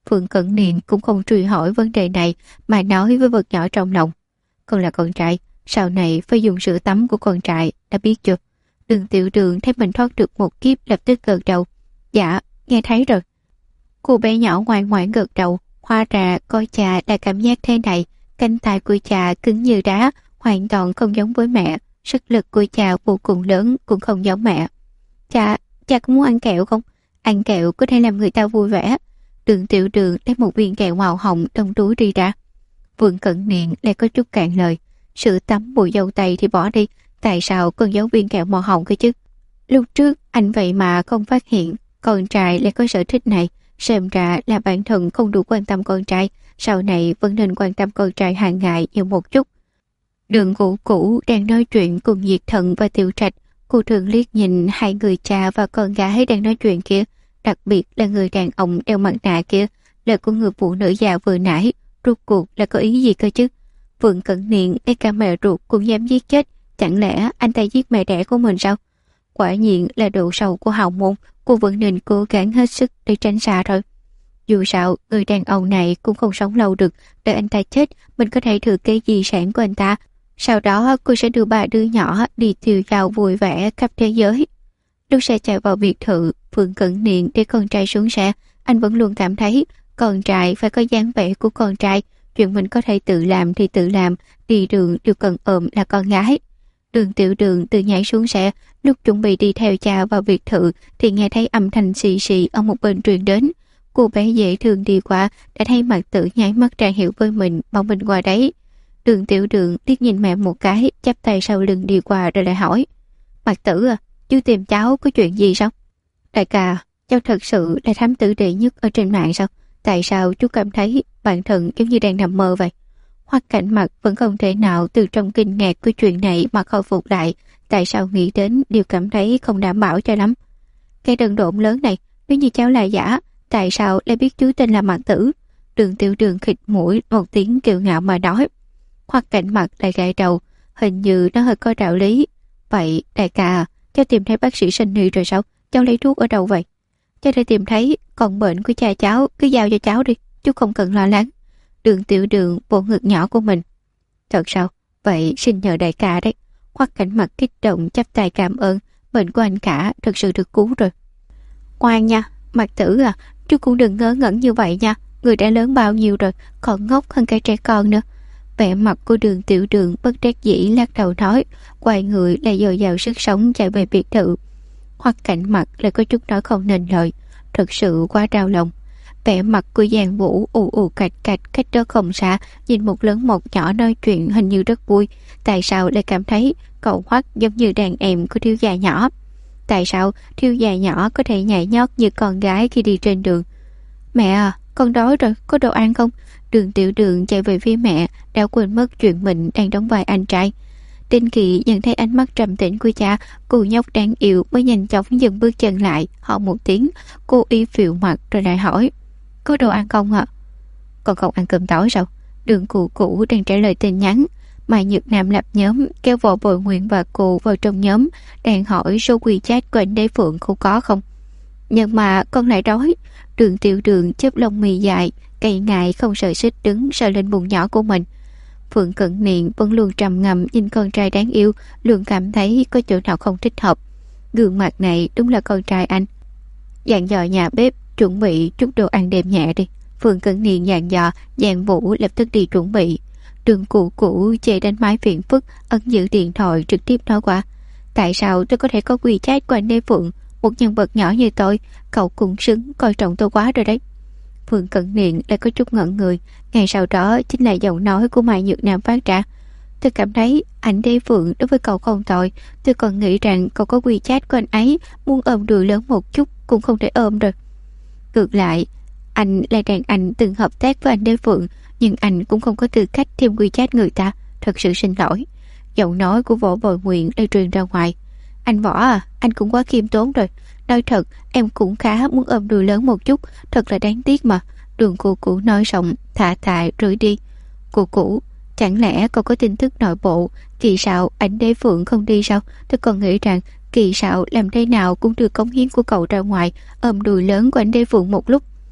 Phượng Cẩn Niệm cũng không truy hỏi vấn đề này mà nói với vật nhỏ trong lòng. Con là con trai, sau này phải dùng sữa tắm của con trai, đã biết chưa? Đường Tiểu Đường thấy mình thoát được một kiếp lập tức gật đầu. Dạ, nghe thấy rồi. Cô bé nhỏ ngoan ngoãn gật đầu, hóa ra coi cha là cảm giác thế này. Cánh tay của cha cứng như đá, hoàn toàn không giống với mẹ. Sức lực của cha vô cùng lớn, cũng không giống mẹ. Cha có muốn ăn kẹo không? Ăn kẹo có thể làm người ta vui vẻ. Đường Tiểu Đường lấy một viên kẹo màu hồng trong túi đi ra. Vương Cẩn Niệm lại có chút cạn lời. Sữa tắm bụi dâu tây thì bỏ đi, tại sao còn giấu viên kẹo màu hồng cơ chứ? Lúc trước anh vậy mà không phát hiện con trai lại có sở thích này, xem ra là bản thân không đủ quan tâm con trai, sau này vẫn nên quan tâm con trai hàng ngày nhiều một chút. Đường Ngũ Cũ đang nói chuyện cùng Diệt Thần và Tiểu Trạch, cô thường liếc nhìn hai người cha và con gái đang nói chuyện kia, đặc biệt là người đàn ông đeo mặt nạ kia, lời của người phụ nữ già vừa nãy, rốt cuộc là có ý gì cơ chứ? Vương Cẩn Niệm ngay cả mẹ ruột cũng dám giết chết, chẳng lẽ anh ta giết mẹ đẻ của mình sao? Quả nhiên là độ sâu của hào môn, cô vẫn nên cố gắng hết sức để tránh xa thôi. Dù sao, người đàn ông này cũng không sống lâu được, đợi anh ta chết, mình có thể thừa kế di sản của anh ta. Sau đó cô sẽ đưa ba đứa nhỏ đi tiêu dao vui vẻ khắp thế giới. Lúc xe chạy vào biệt thự, Vương Cẩn Niệm để con trai xuống xe, anh vẫn luôn cảm thấy con trai phải có dáng vẻ của con trai, chuyện mình có thể tự làm thì tự làm, đi đường đều cần ôm là con gái. Đường Tiểu Đường từ nhảy xuống xe, lúc chuẩn bị đi theo cha vào biệt thự thì nghe thấy âm thanh xì xì ở một bên truyền đến. Cô bé dễ thương đi qua đã thấy Mạc Tử nháy mắt ra hiệu với mình bảo mình qua đấy. Đường Tiểu Đường liếc nhìn mẹ một cái, chắp tay sau lưng đi qua rồi lại hỏi: Mạc Tử à, chú tìm cháu có chuyện gì sao? Đại ca, cháu thật sự là thám tử đệ nhất ở trên mạng sao? Tại sao chú cảm thấy bản thân giống như đang nằm mơ vậy? Hoắc Cảnh Mặc vẫn không thể nào từ trong kinh ngạc của chuyện này mà khôi phục lại. Tại sao nghĩ đến đều cảm thấy không đảm bảo cho lắm. Cái đần độn lớn này, nếu như cháu là giả, tại sao lại biết chú tên là Mạc Tử? Đường Tiểu Đường khịt mũi một tiếng kiêu ngạo mà nói. Hoắc Cảnh Mặc lại gãi đầu, hình như nó hơi có đạo lý. Vậy đại ca, cháu tìm thấy bác sĩ sinh nhi rồi sao? Cháu lấy thuốc ở đâu vậy? Cháu đã tìm thấy, còn bệnh của cha cháu cứ giao cho cháu đi, chú không cần lo lắng. Đường Tiểu Đường vỗ ngực nhỏ của mình. Thật sao? Vậy xin nhờ đại ca đấy. Hoắc Cảnh Mặc kích động chắp tay cảm ơn, bệnh của anh cả thật sự được cứu rồi. Ngoan nha, Mạc Tử à, chú cũng đừng ngớ ngẩn như vậy nha, người đã lớn bao nhiêu rồi, còn ngốc hơn cái trẻ con nữa. Vẻ mặt của Đường Tiểu Đường bất đắc dĩ lắc đầu nói, quay người lại dồi dào sức sống chạy về biệt thự. Hoắc Cảnh Mặc lại có chút nói không nên lời, thật sự quá đau lòng. Vẻ mặt của Giang Vũ ù ù cạch cạch cách đó không xa, nhìn một lớn một nhỏ nói chuyện hình như rất vui. Tại sao lại cảm thấy cậu Hoắc giống như đàn em của thiếu gia nhỏ? Tại sao thiếu gia nhỏ có thể nhảy nhót như con gái khi đi trên đường? Mẹ à, con đói rồi, có đồ ăn không? Đường Tiểu Đường chạy về phía mẹ, đã quên mất chuyện mình đang đóng vai anh trai. Tinh Kỳ nhận thấy ánh mắt trầm tĩnh của cha, cô nhóc đáng yêu mới nhanh chóng dừng bước chân lại, họ một tiếng, cô y phịu mặt rồi lại hỏi: Có đồ ăn không ạ? Còn không ăn cơm tối sao? Đường Cụ Cụ đang trả lời tin nhắn. Mai Nhược Nam lập nhóm kéo Võ Bội Nguyện và cô vào trong nhóm, đang hỏi số WeChat của anh Đế Phượng không có không. Nhưng mà con lại đói. Đường Tiểu Đường chớp lông mì dài, cay ngại không sợ xích đứng sờ lên bụng nhỏ của mình. Phượng Cẩn Niệm vẫn luôn trầm ngâm nhìn con trai đáng yêu, luôn cảm thấy có chỗ nào không thích hợp. Gương mặt này đúng là con trai anh. Dặn dò nhà bếp chuẩn bị chút đồ ăn đêm nhẹ đi. Phượng Cẩn Niệm dặn dò, Giang Vũ lập tức đi chuẩn bị. Đường Cụ Cụ chê đánh máy phiền phức, ấn giữ điện thoại trực tiếp nói qua: Tại sao tôi có thể có WeChat của anh Đế Phượng? Một nhân vật nhỏ như tôi, cậu cũng xứng coi trọng tôi quá rồi đấy. Phượng Cẩn Niệm lại có chút ngẩn người. Ngày sau đó chính là giọng nói của Mai Nhược Nam phát ra: Tôi cảm thấy anh Đế Phượng đối với cậu không tội. Tôi còn nghĩ rằng cậu có WeChat của anh ấy, muốn ôm đùi lớn một chút cũng không thể ôm rồi. Ngược lại, anh là đàn anh từng hợp tác với anh Đế Phượng, nhưng anh cũng không có tư cách thêm WeChat người ta. Thật sự xin lỗi. Giọng nói của Võ Bội Nguyện lại truyền ra ngoài: Anh Võ à, anh cũng quá khiêm tốn rồi. Nói thật, em cũng khá muốn ôm đùi lớn một chút, thật là đáng tiếc mà. Đường Cụ Cụ nói xong thả thải rời đi. Cụ Cụ, chẳng lẽ cậu có tin tức nội bộ Kỳ Sạo ảnh Đế Phượng không đi sao? Tôi còn nghĩ rằng Kỳ Sạo làm thế nào cũng đưa cống hiến của cậu ra ngoài, ôm đùi lớn của ảnh Đế Phượng một lúc.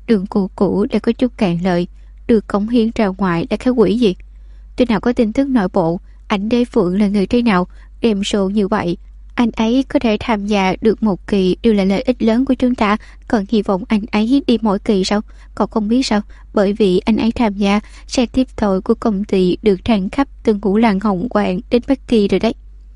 Đường cô cũ đã có chút cạn lời, được cống hiến ra ngoài là cái quỷ gì? Tôi nào có tin tức nội bộ, ảnh Đế Phượng là người thế nào, đem show như vậy. Anh ấy có thể tham gia được một kỳ đều là lợi ích lớn của chúng ta, còn hy vọng anh ấy đi mỗi kỳ sao? Còn không biết sao? Bởi vì anh ấy tham gia, xe tiếp thôi của công ty được tràn khắp từ Ngũ Làng Hồng Quang đến Bắc Kỳ rồi đấy.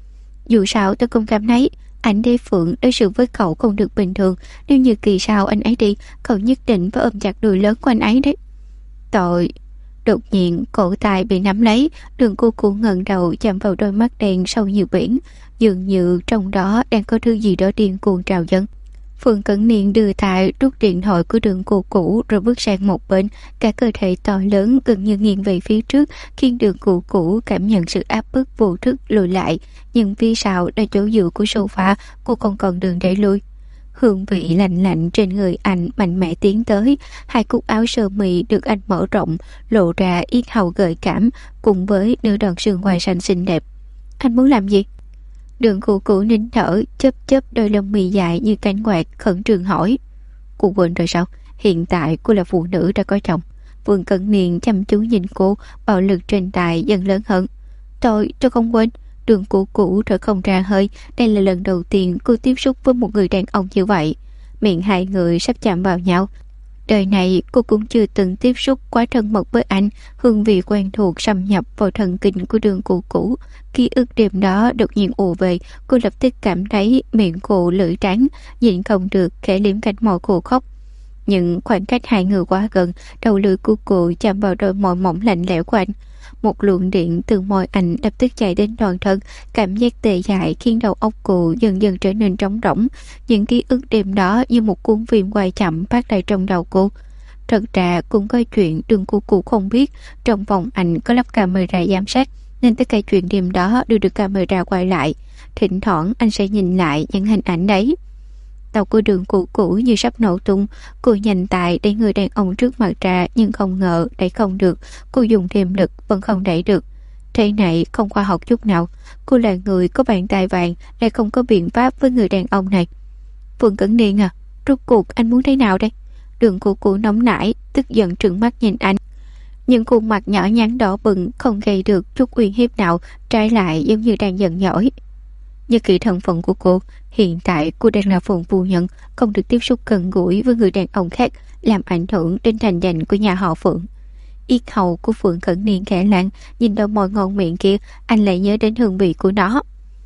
Dù sao tôi cũng cảm thấy ảnh Đế Phượng đối xử với cậu không được bình thường. Nếu như kỳ sau anh ấy đi, cậu nhất định phải ôm chặt đùi lớn của anh ấy đấy. Tội. Đột nhiên cổ tay bị nắm lấy, Đường cô cụ ngẩng đầu chạm vào đôi mắt đen sâu như biển, dường như trong đó đang có thứ gì đó điên cuồng trào dâng. Phương Cẩn Niên đưa tay rút điện thoại của Đường cô cũ rồi bước sang một bên, cả cơ thể to lớn gần như nghiêng về phía trước, khiến Đường cô cũ cảm nhận sự áp bức vô thức lùi lại, nhưng phía sau là chỗ dựa của sofa, cô không còn đường để lui. Hương vị lạnh lạnh trên người anh mạnh mẽ tiến tới, hai cúc áo sơ mi được anh mở rộng, lộ ra yết hầu gợi cảm cùng với nửa đòn sườn ngoài xanh xinh đẹp. Anh muốn làm gì? Đường cụ cụ nín thở, chớp chớp đôi lông mì dài như cánh quạt, khẩn trương hỏi. Cô quên rồi sao? Hiện tại cô là phụ nữ đã có chồng. Vương Cẩn Niên chăm chú nhìn cô, bạo lực trên tay dần lớn hơn. Tôi không quên. Đường cụ cụ thở không ra hơi. Đây là lần đầu tiên cô tiếp xúc với một người đàn ông như vậy. Miệng hai người sắp chạm vào nhau. Đời này cô cũng chưa từng tiếp xúc quá thân mật với anh. Hương vị quen thuộc xâm nhập vào thần kinh của Đường cụ cũ. Ký ức đêm đó đột nhiên ùa về. Cô lập tức cảm thấy miệng cô lưỡi trắng, nhịn không được khẽ liếm cánh môi cô khóc. Nhưng khoảng cách hai người quá gần, đầu lưỡi của cô chạm vào đôi môi mỏng lạnh lẽo của anh. Một luồng điện từ môi anh lập tức chạy đến toàn thân, cảm giác tê dại khiến đầu óc cô dần dần trở nên trống rỗng. Những ký ức đêm đó như một cuốn phim quay chậm phát lại trong đầu cô. Thật ra cũng có chuyện Đường cô cụ không biết, trong phòng ảnh có lắp camera giám sát, nên tất cả chuyện đêm đó đều được camera quay lại. Thỉnh thoảng anh sẽ nhìn lại những hình ảnh đấy. Đầu của Đường cụ cũ như sắp nổ tung. Cô nhanh tay đẩy người đàn ông trước mặt ra, nhưng không ngờ đẩy không được. Cô dùng thêm lực vẫn không đẩy được. Thế này không khoa học chút nào. Cô là người có bàn tay vàng, lại không có biện pháp với người đàn ông này. Phương Cẩn Niên à, rốt cuộc anh muốn thế nào đây? Đường cụ cũ nóng nảy, tức giận trừng mắt nhìn anh. Nhưng khuôn mặt nhỏ nhắn đỏ bừng không gây được chút uy hiếp nào, trái lại giống như đang giận dỗi. Như kỹ thân phận của cô, hiện tại cô đang là phường phu nhân, không được tiếp xúc gần gũi với người đàn ông khác, làm ảnh hưởng đến thành danh của nhà họ Phượng. Yết hầu của Phượng Cẩn Niên khẽ lặng, nhìn đôi môi ngon miệng kia, anh lại nhớ đến hương vị của nó.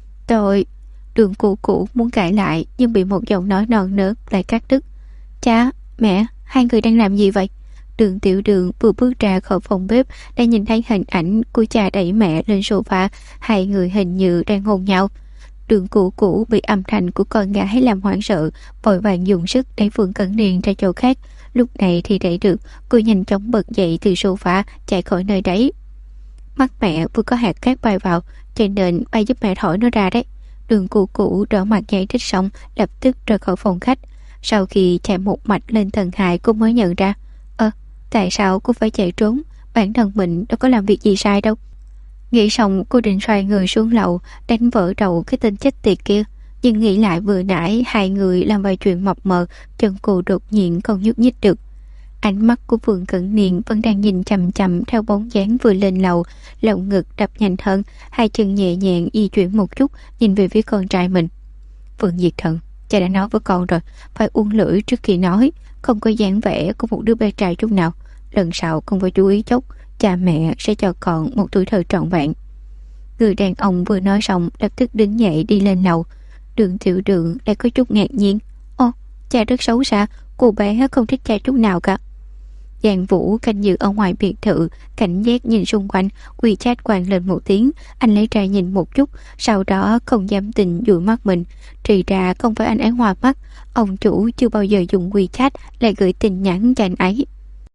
Đường cụ cũ muốn cãi lại, nhưng bị một giọng nói non nớt lại cắt đứt. Cha, mẹ, hai người đang làm gì vậy? Đường Tiểu Đường vừa bước ra khỏi phòng bếp đã nhìn thấy hình ảnh của cha đẩy mẹ lên sofa, hai người hình như đang hôn nhau. Đường cụ cũ bị âm thanh của con gái làm hoảng sợ, vội vàng dùng sức đẩy Phương Cẩn Niên ra chỗ khác. Lúc này thì đẩy được, cô nhanh chóng bật dậy từ sofa, chạy khỏi nơi đấy. Mắt mẹ vừa có hạt cát bay vào, cho nên bay giúp mẹ thổi nó ra đấy. Đường cụ cũ đỏ mặt giải thích xong, lập tức rời khỏi phòng khách. Sau khi chạy một mạch lên tầng 2, cô mới nhận ra, tại sao cô phải chạy trốn? Bản thân mình đâu có làm việc gì sai đâu. Nghĩ xong cô định xoay người xuống lầu, đánh vỡ đầu cái tên chết tiệt kia. Nhưng nghĩ lại vừa nãy hai người làm vài chuyện mập mờ, chân cô đột nhiên không nhúc nhích được. Ánh mắt của Phương Cẩn Niên vẫn đang nhìn chằm chằm theo bóng dáng vừa lên lầu, lồng ngực đập nhanh hơn, hai chân nhẹ nhàng di chuyển một chút, nhìn về phía con trai mình. Phương Diệt Thần, cha đã nói với con rồi, phải uốn lưỡi trước khi nói, không có dáng vẻ của một đứa bé trai chút nào. Lần sau con phải chú ý chút, cha mẹ sẽ cho con một tuổi thơ trọn vẹn. Người đàn ông vừa nói xong lập tức đứng dậy đi lên lầu. Đường Tiểu Đường lại có chút ngạc nhiên. Cha rất xấu xa, cô bé không thích cha chút nào cả. Giang Vũ canh giữ ở ngoài biệt thự, cảnh giác nhìn xung quanh, WeChat quàng lên một tiếng, anh lấy ra nhìn một chút, sau đó không dám tin dụi mắt mình. Thì ra không phải anh ấy hoa mắt, ông chủ chưa bao giờ dùng WeChat lại gửi tin nhắn cho anh ấy.